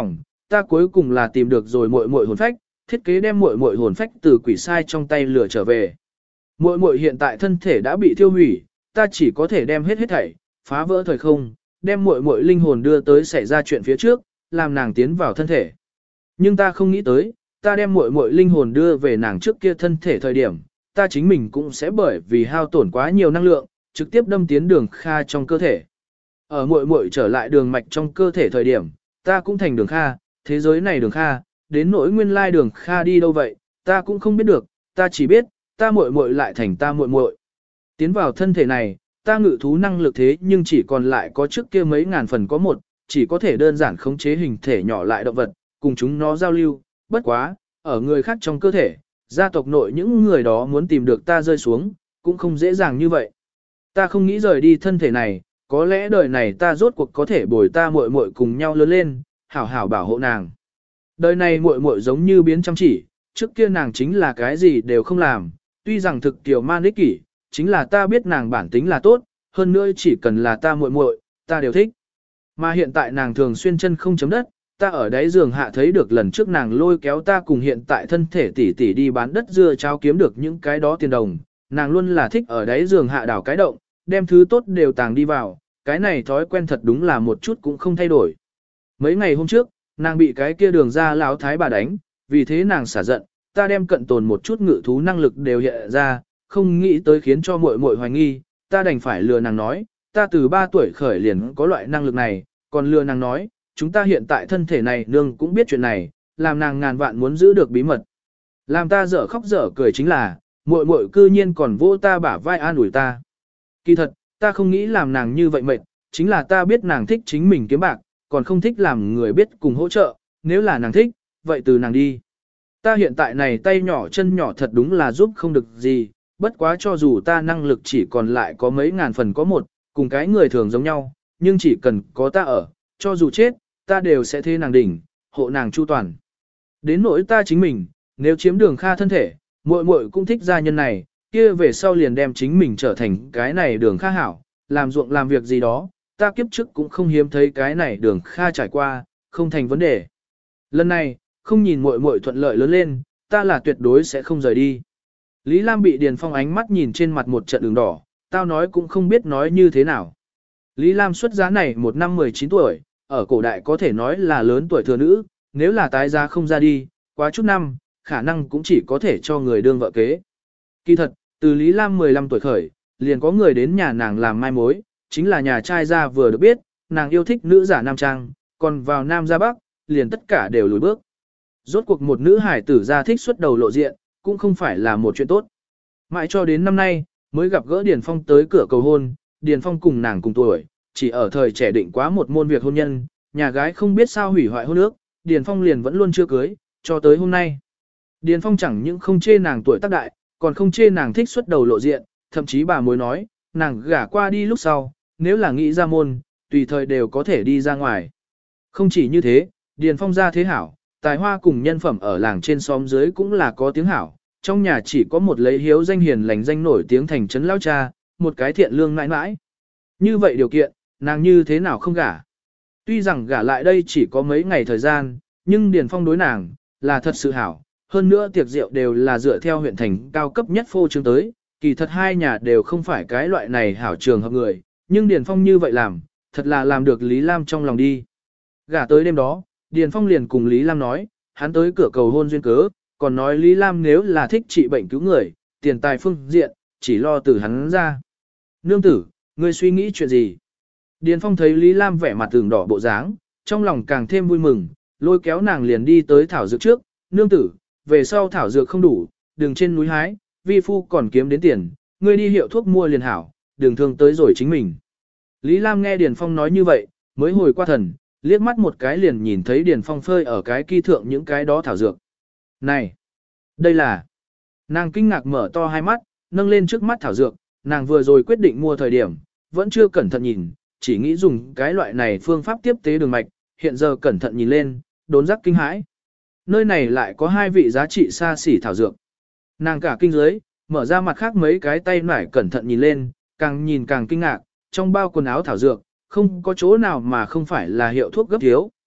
ta cuối cùng là tìm được rồi muội muội hồn phách, thiết kế đem muội muội hồn phách từ quỷ sai trong tay lừa trở về. Muội muội hiện tại thân thể đã bị thiêu hủy, ta chỉ có thể đem hết thảy, phá vỡ thời không, đem muội muội linh hồn đưa tới xảy ra chuyện phía trước, làm nàng tiến vào thân thể. Nhưng ta không nghĩ tới, ta đem muội muội linh hồn đưa về nàng trước kia thân thể thời điểm, ta chính mình cũng sẽ bởi vì hao tổn quá nhiều năng lượng, trực tiếp đâm tiến đường kha trong cơ thể. Ở muội muội trở lại đường mạch trong cơ thể thời điểm, ta cũng thành đường kha, thế giới này đường kha, đến nỗi nguyên lai đường kha đi đâu vậy, ta cũng không biết được, ta chỉ biết, ta muội muội lại thành ta muội muội. Tiến vào thân thể này, ta ngự thú năng lực thế nhưng chỉ còn lại có trước kia mấy ngàn phần có một, chỉ có thể đơn giản khống chế hình thể nhỏ lại động vật, cùng chúng nó giao lưu, bất quá, ở người khác trong cơ thể, gia tộc nội những người đó muốn tìm được ta rơi xuống, cũng không dễ dàng như vậy. Ta không nghĩ rời đi thân thể này, có lẽ đời này ta rốt cuộc có thể bồi ta muội muội cùng nhau lớn lên, hảo hảo bảo hộ nàng. Đời này muội muội giống như biến chăm chỉ, trước kia nàng chính là cái gì đều không làm, tuy rằng thực tiểu man ích kỷ, chính là ta biết nàng bản tính là tốt, hơn nữa chỉ cần là ta muội muội, ta đều thích. Mà hiện tại nàng thường xuyên chân không chấm đất, ta ở đáy giường hạ thấy được lần trước nàng lôi kéo ta cùng hiện tại thân thể tỷ tỷ đi bán đất dưa cháo kiếm được những cái đó tiền đồng, nàng luôn là thích ở đáy giường hạ đảo cái động, đem thứ tốt đều tàng đi vào, cái này thói quen thật đúng là một chút cũng không thay đổi. Mấy ngày hôm trước, nàng bị cái kia đường ra láo thái bà đánh, vì thế nàng xả giận, ta đem cận tồn một chút ngự thú năng lực đều hiện ra, không nghĩ tới khiến cho muội muội hoài nghi, ta đành phải lừa nàng nói, ta từ 3 tuổi khởi liền có loại năng lực này, còn lừa nàng nói, chúng ta hiện tại thân thể này nương cũng biết chuyện này, làm nàng ngàn vạn muốn giữ được bí mật. Làm ta dở khóc dở cười chính là, muội muội cư nhiên còn vỗ ta bả vai an ủi ta. Kỳ thật, ta không nghĩ làm nàng như vậy mệt, chính là ta biết nàng thích chính mình kiếm bạc, còn không thích làm người biết cùng hỗ trợ, nếu là nàng thích, vậy từ nàng đi. Ta hiện tại này tay nhỏ chân nhỏ thật đúng là giúp không được gì, bất quá cho dù ta năng lực chỉ còn lại có mấy ngàn phần có một, cùng cái người thường giống nhau, nhưng chỉ cần có ta ở, cho dù chết, ta đều sẽ thế nàng đỉnh, hộ nàng chu toàn. Đến nỗi ta chính mình, nếu chiếm đường kha thân thể, muội muội cũng thích gia nhân này, kia về sau liền đem chính mình trở thành cái này đường kha hảo, làm ruộng làm việc gì đó, ta kiếp trước cũng không hiếm thấy cái này đường kha trải qua, không thành vấn đề. Lần này, không nhìn muội muội thuận lợi lớn lên, ta là tuyệt đối sẽ không rời đi. Lý Lam bị Điền Phong ánh mắt nhìn trên mặt một trận đường đỏ, tao nói cũng không biết nói như thế nào. Lý Lam xuất giá này một năm 19 tuổi, ở cổ đại có thể nói là lớn tuổi thừa nữ, nếu là tái giá không ra đi, quá chút năm, khả năng cũng chỉ có thể cho người đương vợ kế. Kỳ thật, từ Lý Lam 15 tuổi khởi, liền có người đến nhà nàng làm mai mối, chính là nhà trai gia vừa được biết, nàng yêu thích nữ giả nam trang, còn vào nam ra bắc, liền tất cả đều lùi bước. Rốt cuộc một nữ hải tử gia thích xuất đầu lộ diện, cũng không phải là một chuyện tốt. Mãi cho đến năm nay, mới gặp gỡ Điền Phong tới cửa cầu hôn, Điền Phong cùng nàng cùng tuổi, chỉ ở thời trẻ định quá một môn việc hôn nhân, nhà gái không biết sao hủy hoại hôn ước, Điền Phong liền vẫn luôn chưa cưới, cho tới hôm nay. Điền Phong chẳng những không chê nàng tuổi tác đại, còn không chê nàng thích xuất đầu lộ diện, thậm chí bà mối nói, nàng gả qua đi lúc sau, nếu là nghĩ ra môn, tùy thời đều có thể đi ra ngoài. Không chỉ như thế, Điền Phong ra thế hảo, tài hoa cùng nhân phẩm ở làng trên xóm dưới cũng là có tiếng hảo, trong nhà chỉ có một lấy hiếu danh hiền lành danh nổi tiếng thành trấn lão cha, một cái thiện lương mãi mãi. Như vậy điều kiện, nàng như thế nào không gả? Tuy rằng gả lại đây chỉ có mấy ngày thời gian, nhưng Điền Phong đối nàng, là thật sự hảo. Hơn nữa tiệc rượu đều là dựa theo huyện thành cao cấp nhất phô trương tới, kỳ thật hai nhà đều không phải cái loại này hảo trường hợp người, nhưng Điền Phong như vậy làm, thật là làm được Lý Lam trong lòng đi. Gả tới đêm đó, Điền Phong liền cùng Lý Lam nói, hắn tới cửa cầu hôn duyên cớ, còn nói Lý Lam nếu là thích trị bệnh cứu người, tiền tài phương diện, chỉ lo từ hắn ra. Nương tử, ngươi suy nghĩ chuyện gì? Điền Phong thấy Lý Lam vẻ mặt tường đỏ bộ dáng, trong lòng càng thêm vui mừng, lôi kéo nàng liền đi tới thảo dược trước, nương tử, về sau thảo dược không đủ, đừng trên núi hái, vi phu còn kiếm đến tiền, ngươi đi hiệu thuốc mua liền hảo, đừng thương tới rồi chính mình. Lý Lam nghe Điền Phong nói như vậy, mới hồi qua thần, liếc mắt một cái liền nhìn thấy Điền Phong phơi ở cái kỳ thượng những cái đó thảo dược. Này, đây là... Nàng kinh ngạc mở to hai mắt, nâng lên trước mắt thảo dược, nàng vừa rồi quyết định mua thời điểm, vẫn chưa cẩn thận nhìn, chỉ nghĩ dùng cái loại này phương pháp tiếp tế đường mạch, hiện giờ cẩn thận nhìn lên, đốn giác kinh hãi. Nơi này lại có hai vị giá trị xa xỉ thảo dược. Nàng cả kinh giới, mở ra mặt khác mấy cái tay nải cẩn thận nhìn lên, càng nhìn càng kinh ngạc, trong bao quần áo thảo dược, không có chỗ nào mà không phải là hiệu thuốc gấp thiếu,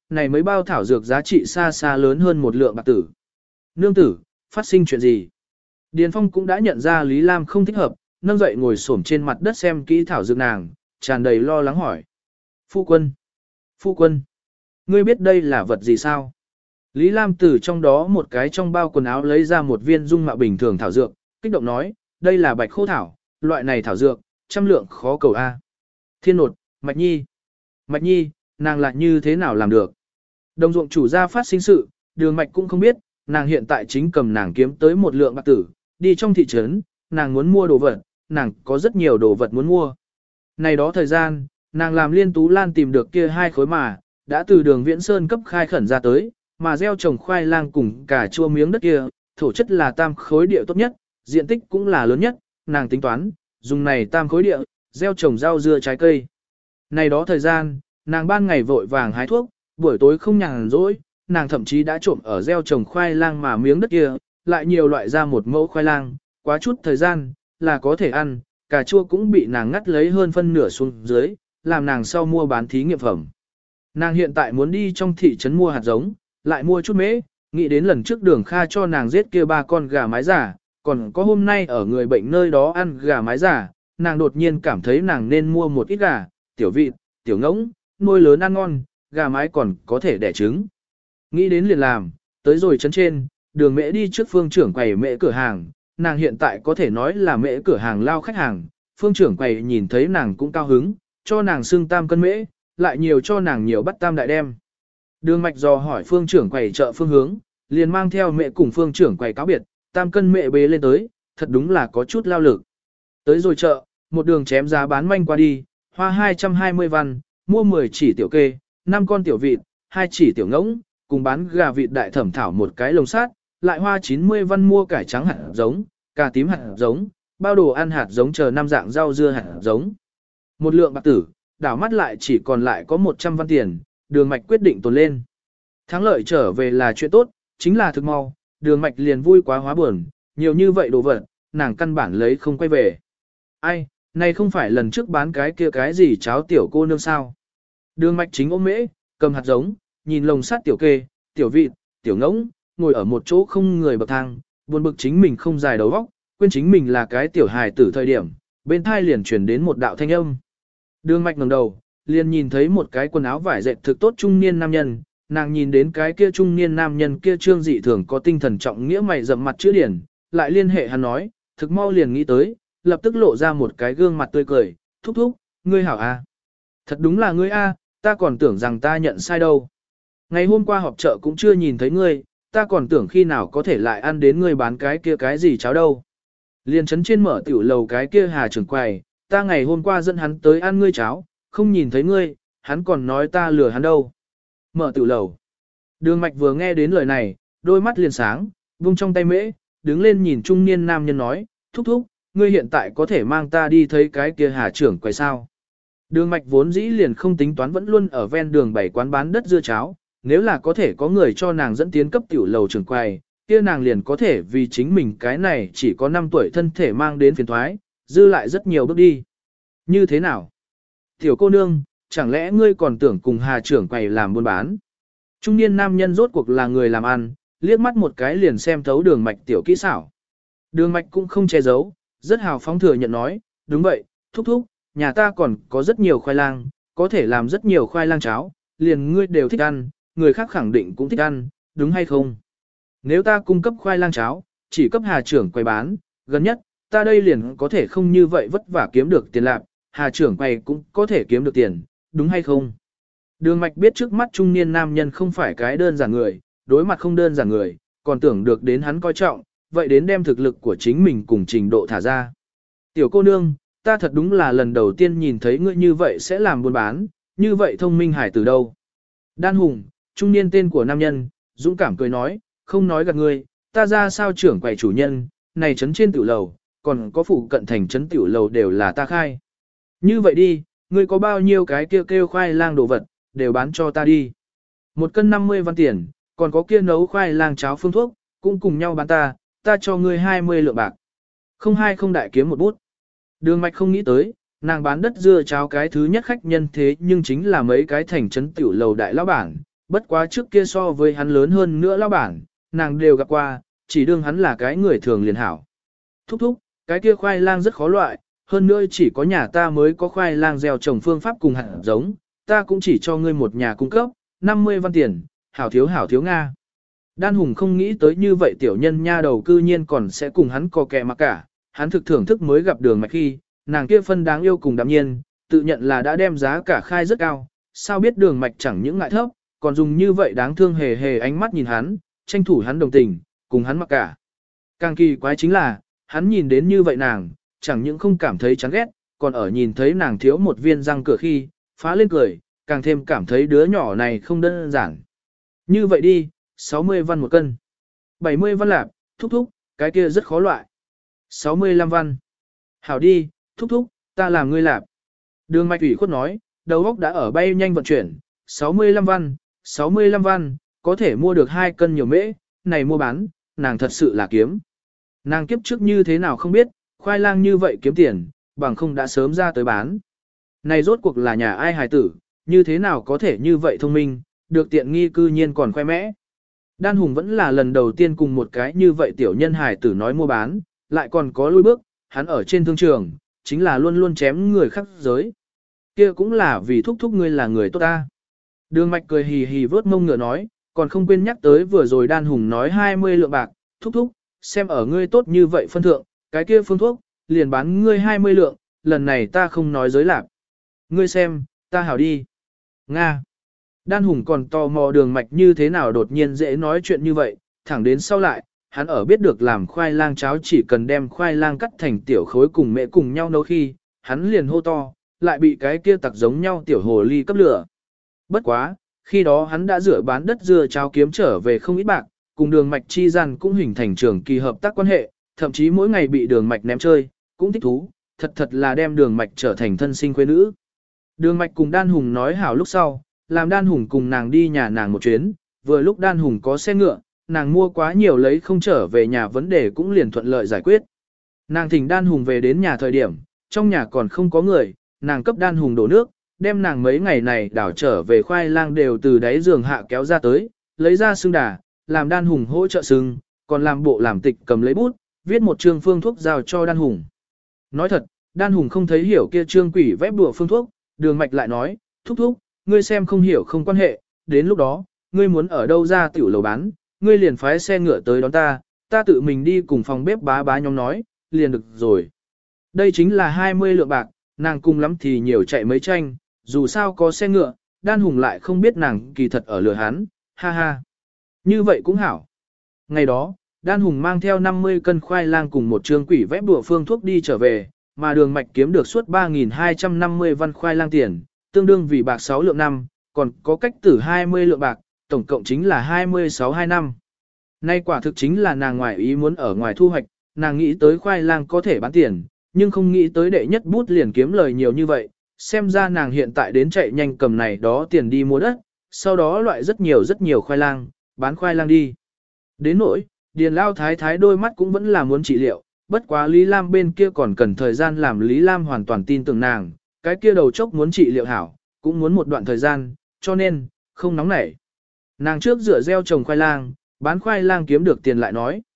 này mấy bao thảo dược giá trị xa xa lớn hơn một lượng bạc tử. Nương tử, phát sinh chuyện gì? Điền Phong cũng đã nhận ra Lý Lam không thích hợp, nâng dậy ngồi xổm trên mặt đất xem kỹ thảo dược nàng, tràn đầy lo lắng hỏi. Phu quân! Phu quân! Ngươi biết đây là vật gì sao? Lý Lam từ trong đó một cái trong bao quần áo lấy ra một viên dung mạo bình thường thảo dược, kích động nói, đây là bạch khô thảo, loại này thảo dược, trăm lượng khó cầu A. Thiên nột, Mạch Nhi. Mạch Nhi, nàng lại như thế nào làm được? Đồng ruộng chủ gia phát sinh sự, Đường Mạch cũng không biết, nàng hiện tại chính cầm nàng kiếm tới một lượng bạc tử, đi trong thị trấn, nàng muốn mua đồ vật, nàng có rất nhiều đồ vật muốn mua. Này đó thời gian, nàng làm Liên Tú Lan tìm được kia 2 khối mà, đã từ Đường Viễn Sơn cấp khai khẩn ra tới, mà gieo trồng khoai lang cùng cả chua miếng đất kia, thổ chất là tam khối địa tốt nhất, diện tích cũng là lớn nhất, nàng tính toán, dùng này tam khối địa, gieo trồng rau dưa trái cây. Này đó thời gian, nàng ban ngày vội vàng hái thuốc, buổi tối không nhàn rỗi, nàng thậm chí đã trộm ở gieo trồng khoai lang mà miếng đất kia, lại nhiều loại ra một mẫu khoai lang, quá chút thời gian, là có thể ăn, cà chua cũng bị nàng ngắt lấy hơn phân nửa xuống dưới, làm nàng sau mua bán thí nghiệm phẩm. Nàng hiện tại muốn đi trong thị trấn mua hạt giống, lại mua chút mễ, nghĩ đến lần trước Đường Kha cho nàng giết kia 3 con gà mái giả, còn có hôm nay ở người bệnh nơi đó ăn gà mái giả, nàng đột nhiên cảm thấy nàng nên mua một ít gà, tiểu vịt, tiểu ngỗng, nuôi lớn ăn ngon, gà mái còn có thể đẻ trứng. Nghĩ đến liền làm, tới rồi trấn trên, Đường Mễ đi trước phương trưởng quầy mễ cửa hàng, nàng hiện tại có thể nói là mễ cửa hàng lao khách hàng, phương trưởng quầy nhìn thấy nàng cũng cao hứng, cho nàng xưng tam cân mễ, lại nhiều cho nàng nhiều bắt tam đại đem. Đường Mạch dò hỏi phương trưởng quầy chợ phương hướng, liền mang theo mẹ cùng phương trưởng quầy cáo biệt, tam cân mẹ bế lên tới, thật đúng là có chút lao lực. Tới rồi chợ, một đường chém giá bán manh qua đi, hoa 220 văn, mua 10 chỉ tiểu kê, 5 con tiểu vịt, 2 chỉ tiểu ngỗng, cùng bán gà vịt đại thẩm thảo một cái lồng sát, lại hoa 90 văn mua cải trắng hạt giống, cà tím hạt giống, bao đồ ăn hạt giống chờ 5 dạng rau dưa hạt giống. Một lượng bạc tử, đảo mắt lại chỉ còn lại có 100 văn tiền, Đường Mạch quyết định tồn lên. Thắng lợi trở về là chuyện tốt, chính là thực mau, Đường Mạch liền vui quá hóa buồn, nhiều như vậy đồ vật, nàng căn bản lấy không quay về. Ai, này không phải lần trước bán cái kia cái gì cháo tiểu cô nương sao? Đường Mạch chính ôm mễ, cầm hạt giống, nhìn lồng sắt tiểu kê, tiểu vịt, tiểu ngỗng, ngồi ở một chỗ không người bậc thang, buồn bực chính mình không dài đầu óc, quên chính mình là cái tiểu hài tử thời điểm, bên thai liền truyền đến một đạo thanh âm. Đường Mạch ngẩng đầu, liền nhìn thấy một cái quần áo vải dệt thực tốt trung niên nam nhân, nàng nhìn đến cái kia trung niên nam nhân kia trương dị thường có tinh thần trọng nghĩa mày rậm mặt chữ điển, lại liên hệ hắn nói, thực mau liền nghĩ tới, lập tức lộ ra một cái gương mặt tươi cười, thúc thúc, ngươi hảo a. Thật đúng là ngươi a, ta còn tưởng rằng ta nhận sai đâu. Ngày hôm qua họp chợ cũng chưa nhìn thấy ngươi, ta còn tưởng khi nào có thể lại ăn đến ngươi bán cái kia cái gì cháo đâu. Liền trấn trên mở tiểu lầu cái kia Hà trưởng quầy, ta ngày hôm qua dẫn hắn tới ăn ngươi cháo, không nhìn thấy ngươi, hắn còn nói ta lừa hắn đâu. Mở tiểu lầu. Đường Mạch vừa nghe đến lời này, đôi mắt liền sáng, vung trong tay mễ, đứng lên nhìn trung niên nam nhân nói, thúc thúc, ngươi hiện tại có thể mang ta đi thấy cái kia Hà trưởng quầy sao. Đường Mạch vốn dĩ liền không tính toán vẫn luôn ở ven đường bảy quán bán đất dưa cháo, nếu là có thể có người cho nàng dẫn tiến cấp tiểu lầu trưởng quầy, kia nàng liền có thể vì chính mình cái này chỉ có 5 tuổi thân thể mang đến phiền toái, dư lại rất nhiều bước đi. Như thế nào? Tiểu cô nương, chẳng lẽ ngươi còn tưởng cùng Hà trưởng quầy làm buôn bán? Trung niên nam nhân rốt cuộc là người làm ăn, liếc mắt một cái liền xem thấu Đường Mạch tiểu kỹ xảo. Đường Mạch cũng không che giấu, rất hào phóng thừa nhận nói, đúng vậy, thúc thúc, nhà ta còn có rất nhiều khoai lang, có thể làm rất nhiều khoai lang cháo, liền ngươi đều thích ăn, người khác khẳng định cũng thích ăn, đúng hay không? Nếu ta cung cấp khoai lang cháo, chỉ cấp Hà trưởng quầy bán, gần nhất, ta đây liền có thể không như vậy vất vả kiếm được tiền lạc, Hà trưởng quầy cũng có thể kiếm được tiền, đúng hay không? Đường Mạch biết trước mắt trung niên nam nhân không phải cái đơn giản người, đối mặt không đơn giản người, còn tưởng được đến hắn coi trọng, vậy đến đem thực lực của chính mình cùng trình độ thả ra. Tiểu cô nương, ta thật đúng là lần đầu tiên nhìn thấy ngươi như vậy sẽ làm buôn bán, như vậy thông minh hải từ đâu. Đan Hùng, trung niên tên của nam nhân, dũng cảm cười nói, không nói gạt ngươi, ta ra sao trưởng quầy chủ nhân, này trấn trên tiểu lầu, còn có phụ cận thành trấn tiểu lầu đều là ta khai. Như vậy đi, ngươi có bao nhiêu cái kia kêu khoai lang đồ vật, đều bán cho ta đi. 1 cân 50 văn tiền, còn có kia nấu khoai lang cháo phương thuốc, cũng cùng nhau bán ta cho ngươi 20 lượng bạc. Không hai không đại kiếm một bút. Đường Mạch không nghĩ tới, nàng bán đất dưa cháo cái thứ nhất khách nhân thế nhưng chính là mấy cái thành trấn tiểu lầu đại lão bản, bất quá trước kia so với hắn lớn hơn nữa lão bản, nàng đều gặp qua, chỉ đương hắn là cái người thường liền hảo. Thúc thúc, cái kia khoai lang rất khó loại, hơn nữa chỉ có nhà ta mới có khoai lang gieo trồng phương pháp cùng hạt giống, ta cũng chỉ cho ngươi một nhà cung cấp, 50 văn tiền, hảo thiếu Nga. Đan Hùng không nghĩ tới như vậy tiểu nhân nha đầu cư nhiên còn sẽ cùng hắn có kẻ mà cả, hắn thực thưởng thức mới gặp Đường Mạch khi, nàng kia phân đáng yêu cùng đạm nhiên, tự nhận là đã đem giá cả khai rất cao, sao biết Đường Mạch chẳng những ngại thấp, còn dùng như vậy đáng thương hề hề ánh mắt nhìn hắn, tranh thủ hắn đồng tình, cùng hắn mặc cả. Càng kỳ quái chính là, hắn nhìn đến như vậy nàng, chẳng những không cảm thấy chán ghét, còn ở nhìn thấy nàng thiếu một viên răng cửa khi, phá lên cười, càng thêm cảm thấy đứa nhỏ này không đơn giản. Như vậy đi, 60 văn một cân. 70 văn lạp, thúc thúc, cái kia rất khó loại. 65 văn. Hảo đi, thúc thúc, ta làm ngươi lạp. Đường Mạch ủy khuất nói, đầu óc đã ở bay nhanh vận chuyển, 65 văn, 65 văn, có thể mua được 2 cân nhiều mễ, này mua bán, nàng thật sự là kiếm. Nàng kiếp trước như thế nào không biết, khoai lang như vậy kiếm tiền, bằng không đã sớm ra tới bán. Này rốt cuộc là nhà ai hài tử, như thế nào có thể như vậy thông minh, được tiện nghi cư nhiên còn khoe mẽ. Đan Hùng vẫn là lần đầu tiên cùng một cái như vậy tiểu nhân hài tử nói mua bán, lại còn có lui bước, hắn ở trên thương trường, chính là luôn luôn chém người khác giới. Kia cũng là vì thúc thúc ngươi là người tốt ta. Đường Mạch cười hì hì vớt mông ngựa nói, còn không quên nhắc tới vừa rồi Đan Hùng nói 20 lượng bạc, thúc thúc, xem ở ngươi tốt như vậy phân thượng, cái kia phương thuốc, liền bán ngươi 20 lượng, lần này ta không nói giới lạc. Ngươi xem, ta hảo đi. Nga. Đan Hùng còn tò mò Đường Mạch như thế nào đột nhiên dễ nói chuyện như vậy, thẳng đến sau lại, hắn ở biết được làm khoai lang cháo chỉ cần đem khoai lang cắt thành tiểu khối cùng mẹ cùng nhau nấu khi, hắn liền hô to, lại bị cái kia tặc giống nhau tiểu hồ ly cấp lửa. Bất quá, khi đó hắn đã rửa bán đất dưa cháo kiếm trở về không ít bạc, cùng Đường Mạch chi gian cũng hình thành trường kỳ hợp tác quan hệ, thậm chí mỗi ngày bị Đường Mạch ném chơi, cũng thích thú, thật là đem Đường Mạch trở thành thân sinh khuê nữ. Đường Mạch cùng Đan Hùng nói hảo lúc sau, làm Đan Hùng cùng nàng đi nhà nàng một chuyến, vừa lúc Đan Hùng có xe ngựa, nàng mua quá nhiều lấy không trở về nhà vấn đề cũng liền thuận lợi giải quyết. Nàng thỉnh Đan Hùng về đến nhà thời điểm, trong nhà còn không có người, nàng cấp Đan Hùng đổ nước, đem nàng mấy ngày này đảo trở về khoai lang đều từ đáy giường hạ kéo ra tới, lấy ra xương đà, làm Đan Hùng hỗ trợ xương, còn làm bộ làm tịch cầm lấy bút, viết một chương phương thuốc giao cho Đan Hùng. Nói thật, Đan Hùng không thấy hiểu kia chương quỷ vép đùa phương thuốc, Đường Mạch lại nói, thúc thúc, ngươi xem không hiểu không quan hệ, đến lúc đó, ngươi muốn ở đâu ra tiểu lầu bán, ngươi liền phái xe ngựa tới đón ta, ta tự mình đi cùng phòng bếp bá nhóm nói, liền được rồi. Đây chính là 20 lượng bạc, nàng cùng lắm thì nhiều chạy mấy tranh, dù sao có xe ngựa, Đan Hùng lại không biết nàng kỳ thật ở lừa hắn, ha ha. Như vậy cũng hảo. Ngày đó, Đan Hùng mang theo 50 cân khoai lang cùng một trương quỷ vép đùa phương thuốc đi trở về, mà Đường Mạch kiếm được suốt 3.250 văn khoai lang tiền, tương đương vì bạc 6 lượng năm, còn có cách tử 20 lượng bạc, tổng cộng chính là 26-2 năm. Nay quả thực chính là nàng ngoài ý muốn ở ngoài thu hoạch, nàng nghĩ tới khoai lang có thể bán tiền, nhưng không nghĩ tới đệ nhất bút liền kiếm lời nhiều như vậy, xem ra nàng hiện tại đến chạy nhanh cầm này đó tiền đi mua đất, sau đó loại rất nhiều khoai lang, bán khoai lang đi. Đến nỗi, Điền Lao Thái Thái đôi mắt cũng vẫn là muốn trị liệu, bất quá Lý Lam bên kia còn cần thời gian làm Lý Lam hoàn toàn tin tưởng nàng, cái kia đầu chốc muốn trị liệu hảo, cũng muốn một đoạn thời gian, cho nên, không nóng nảy. Nàng trước rửa gieo trồng khoai lang, bán khoai lang kiếm được tiền lại nói.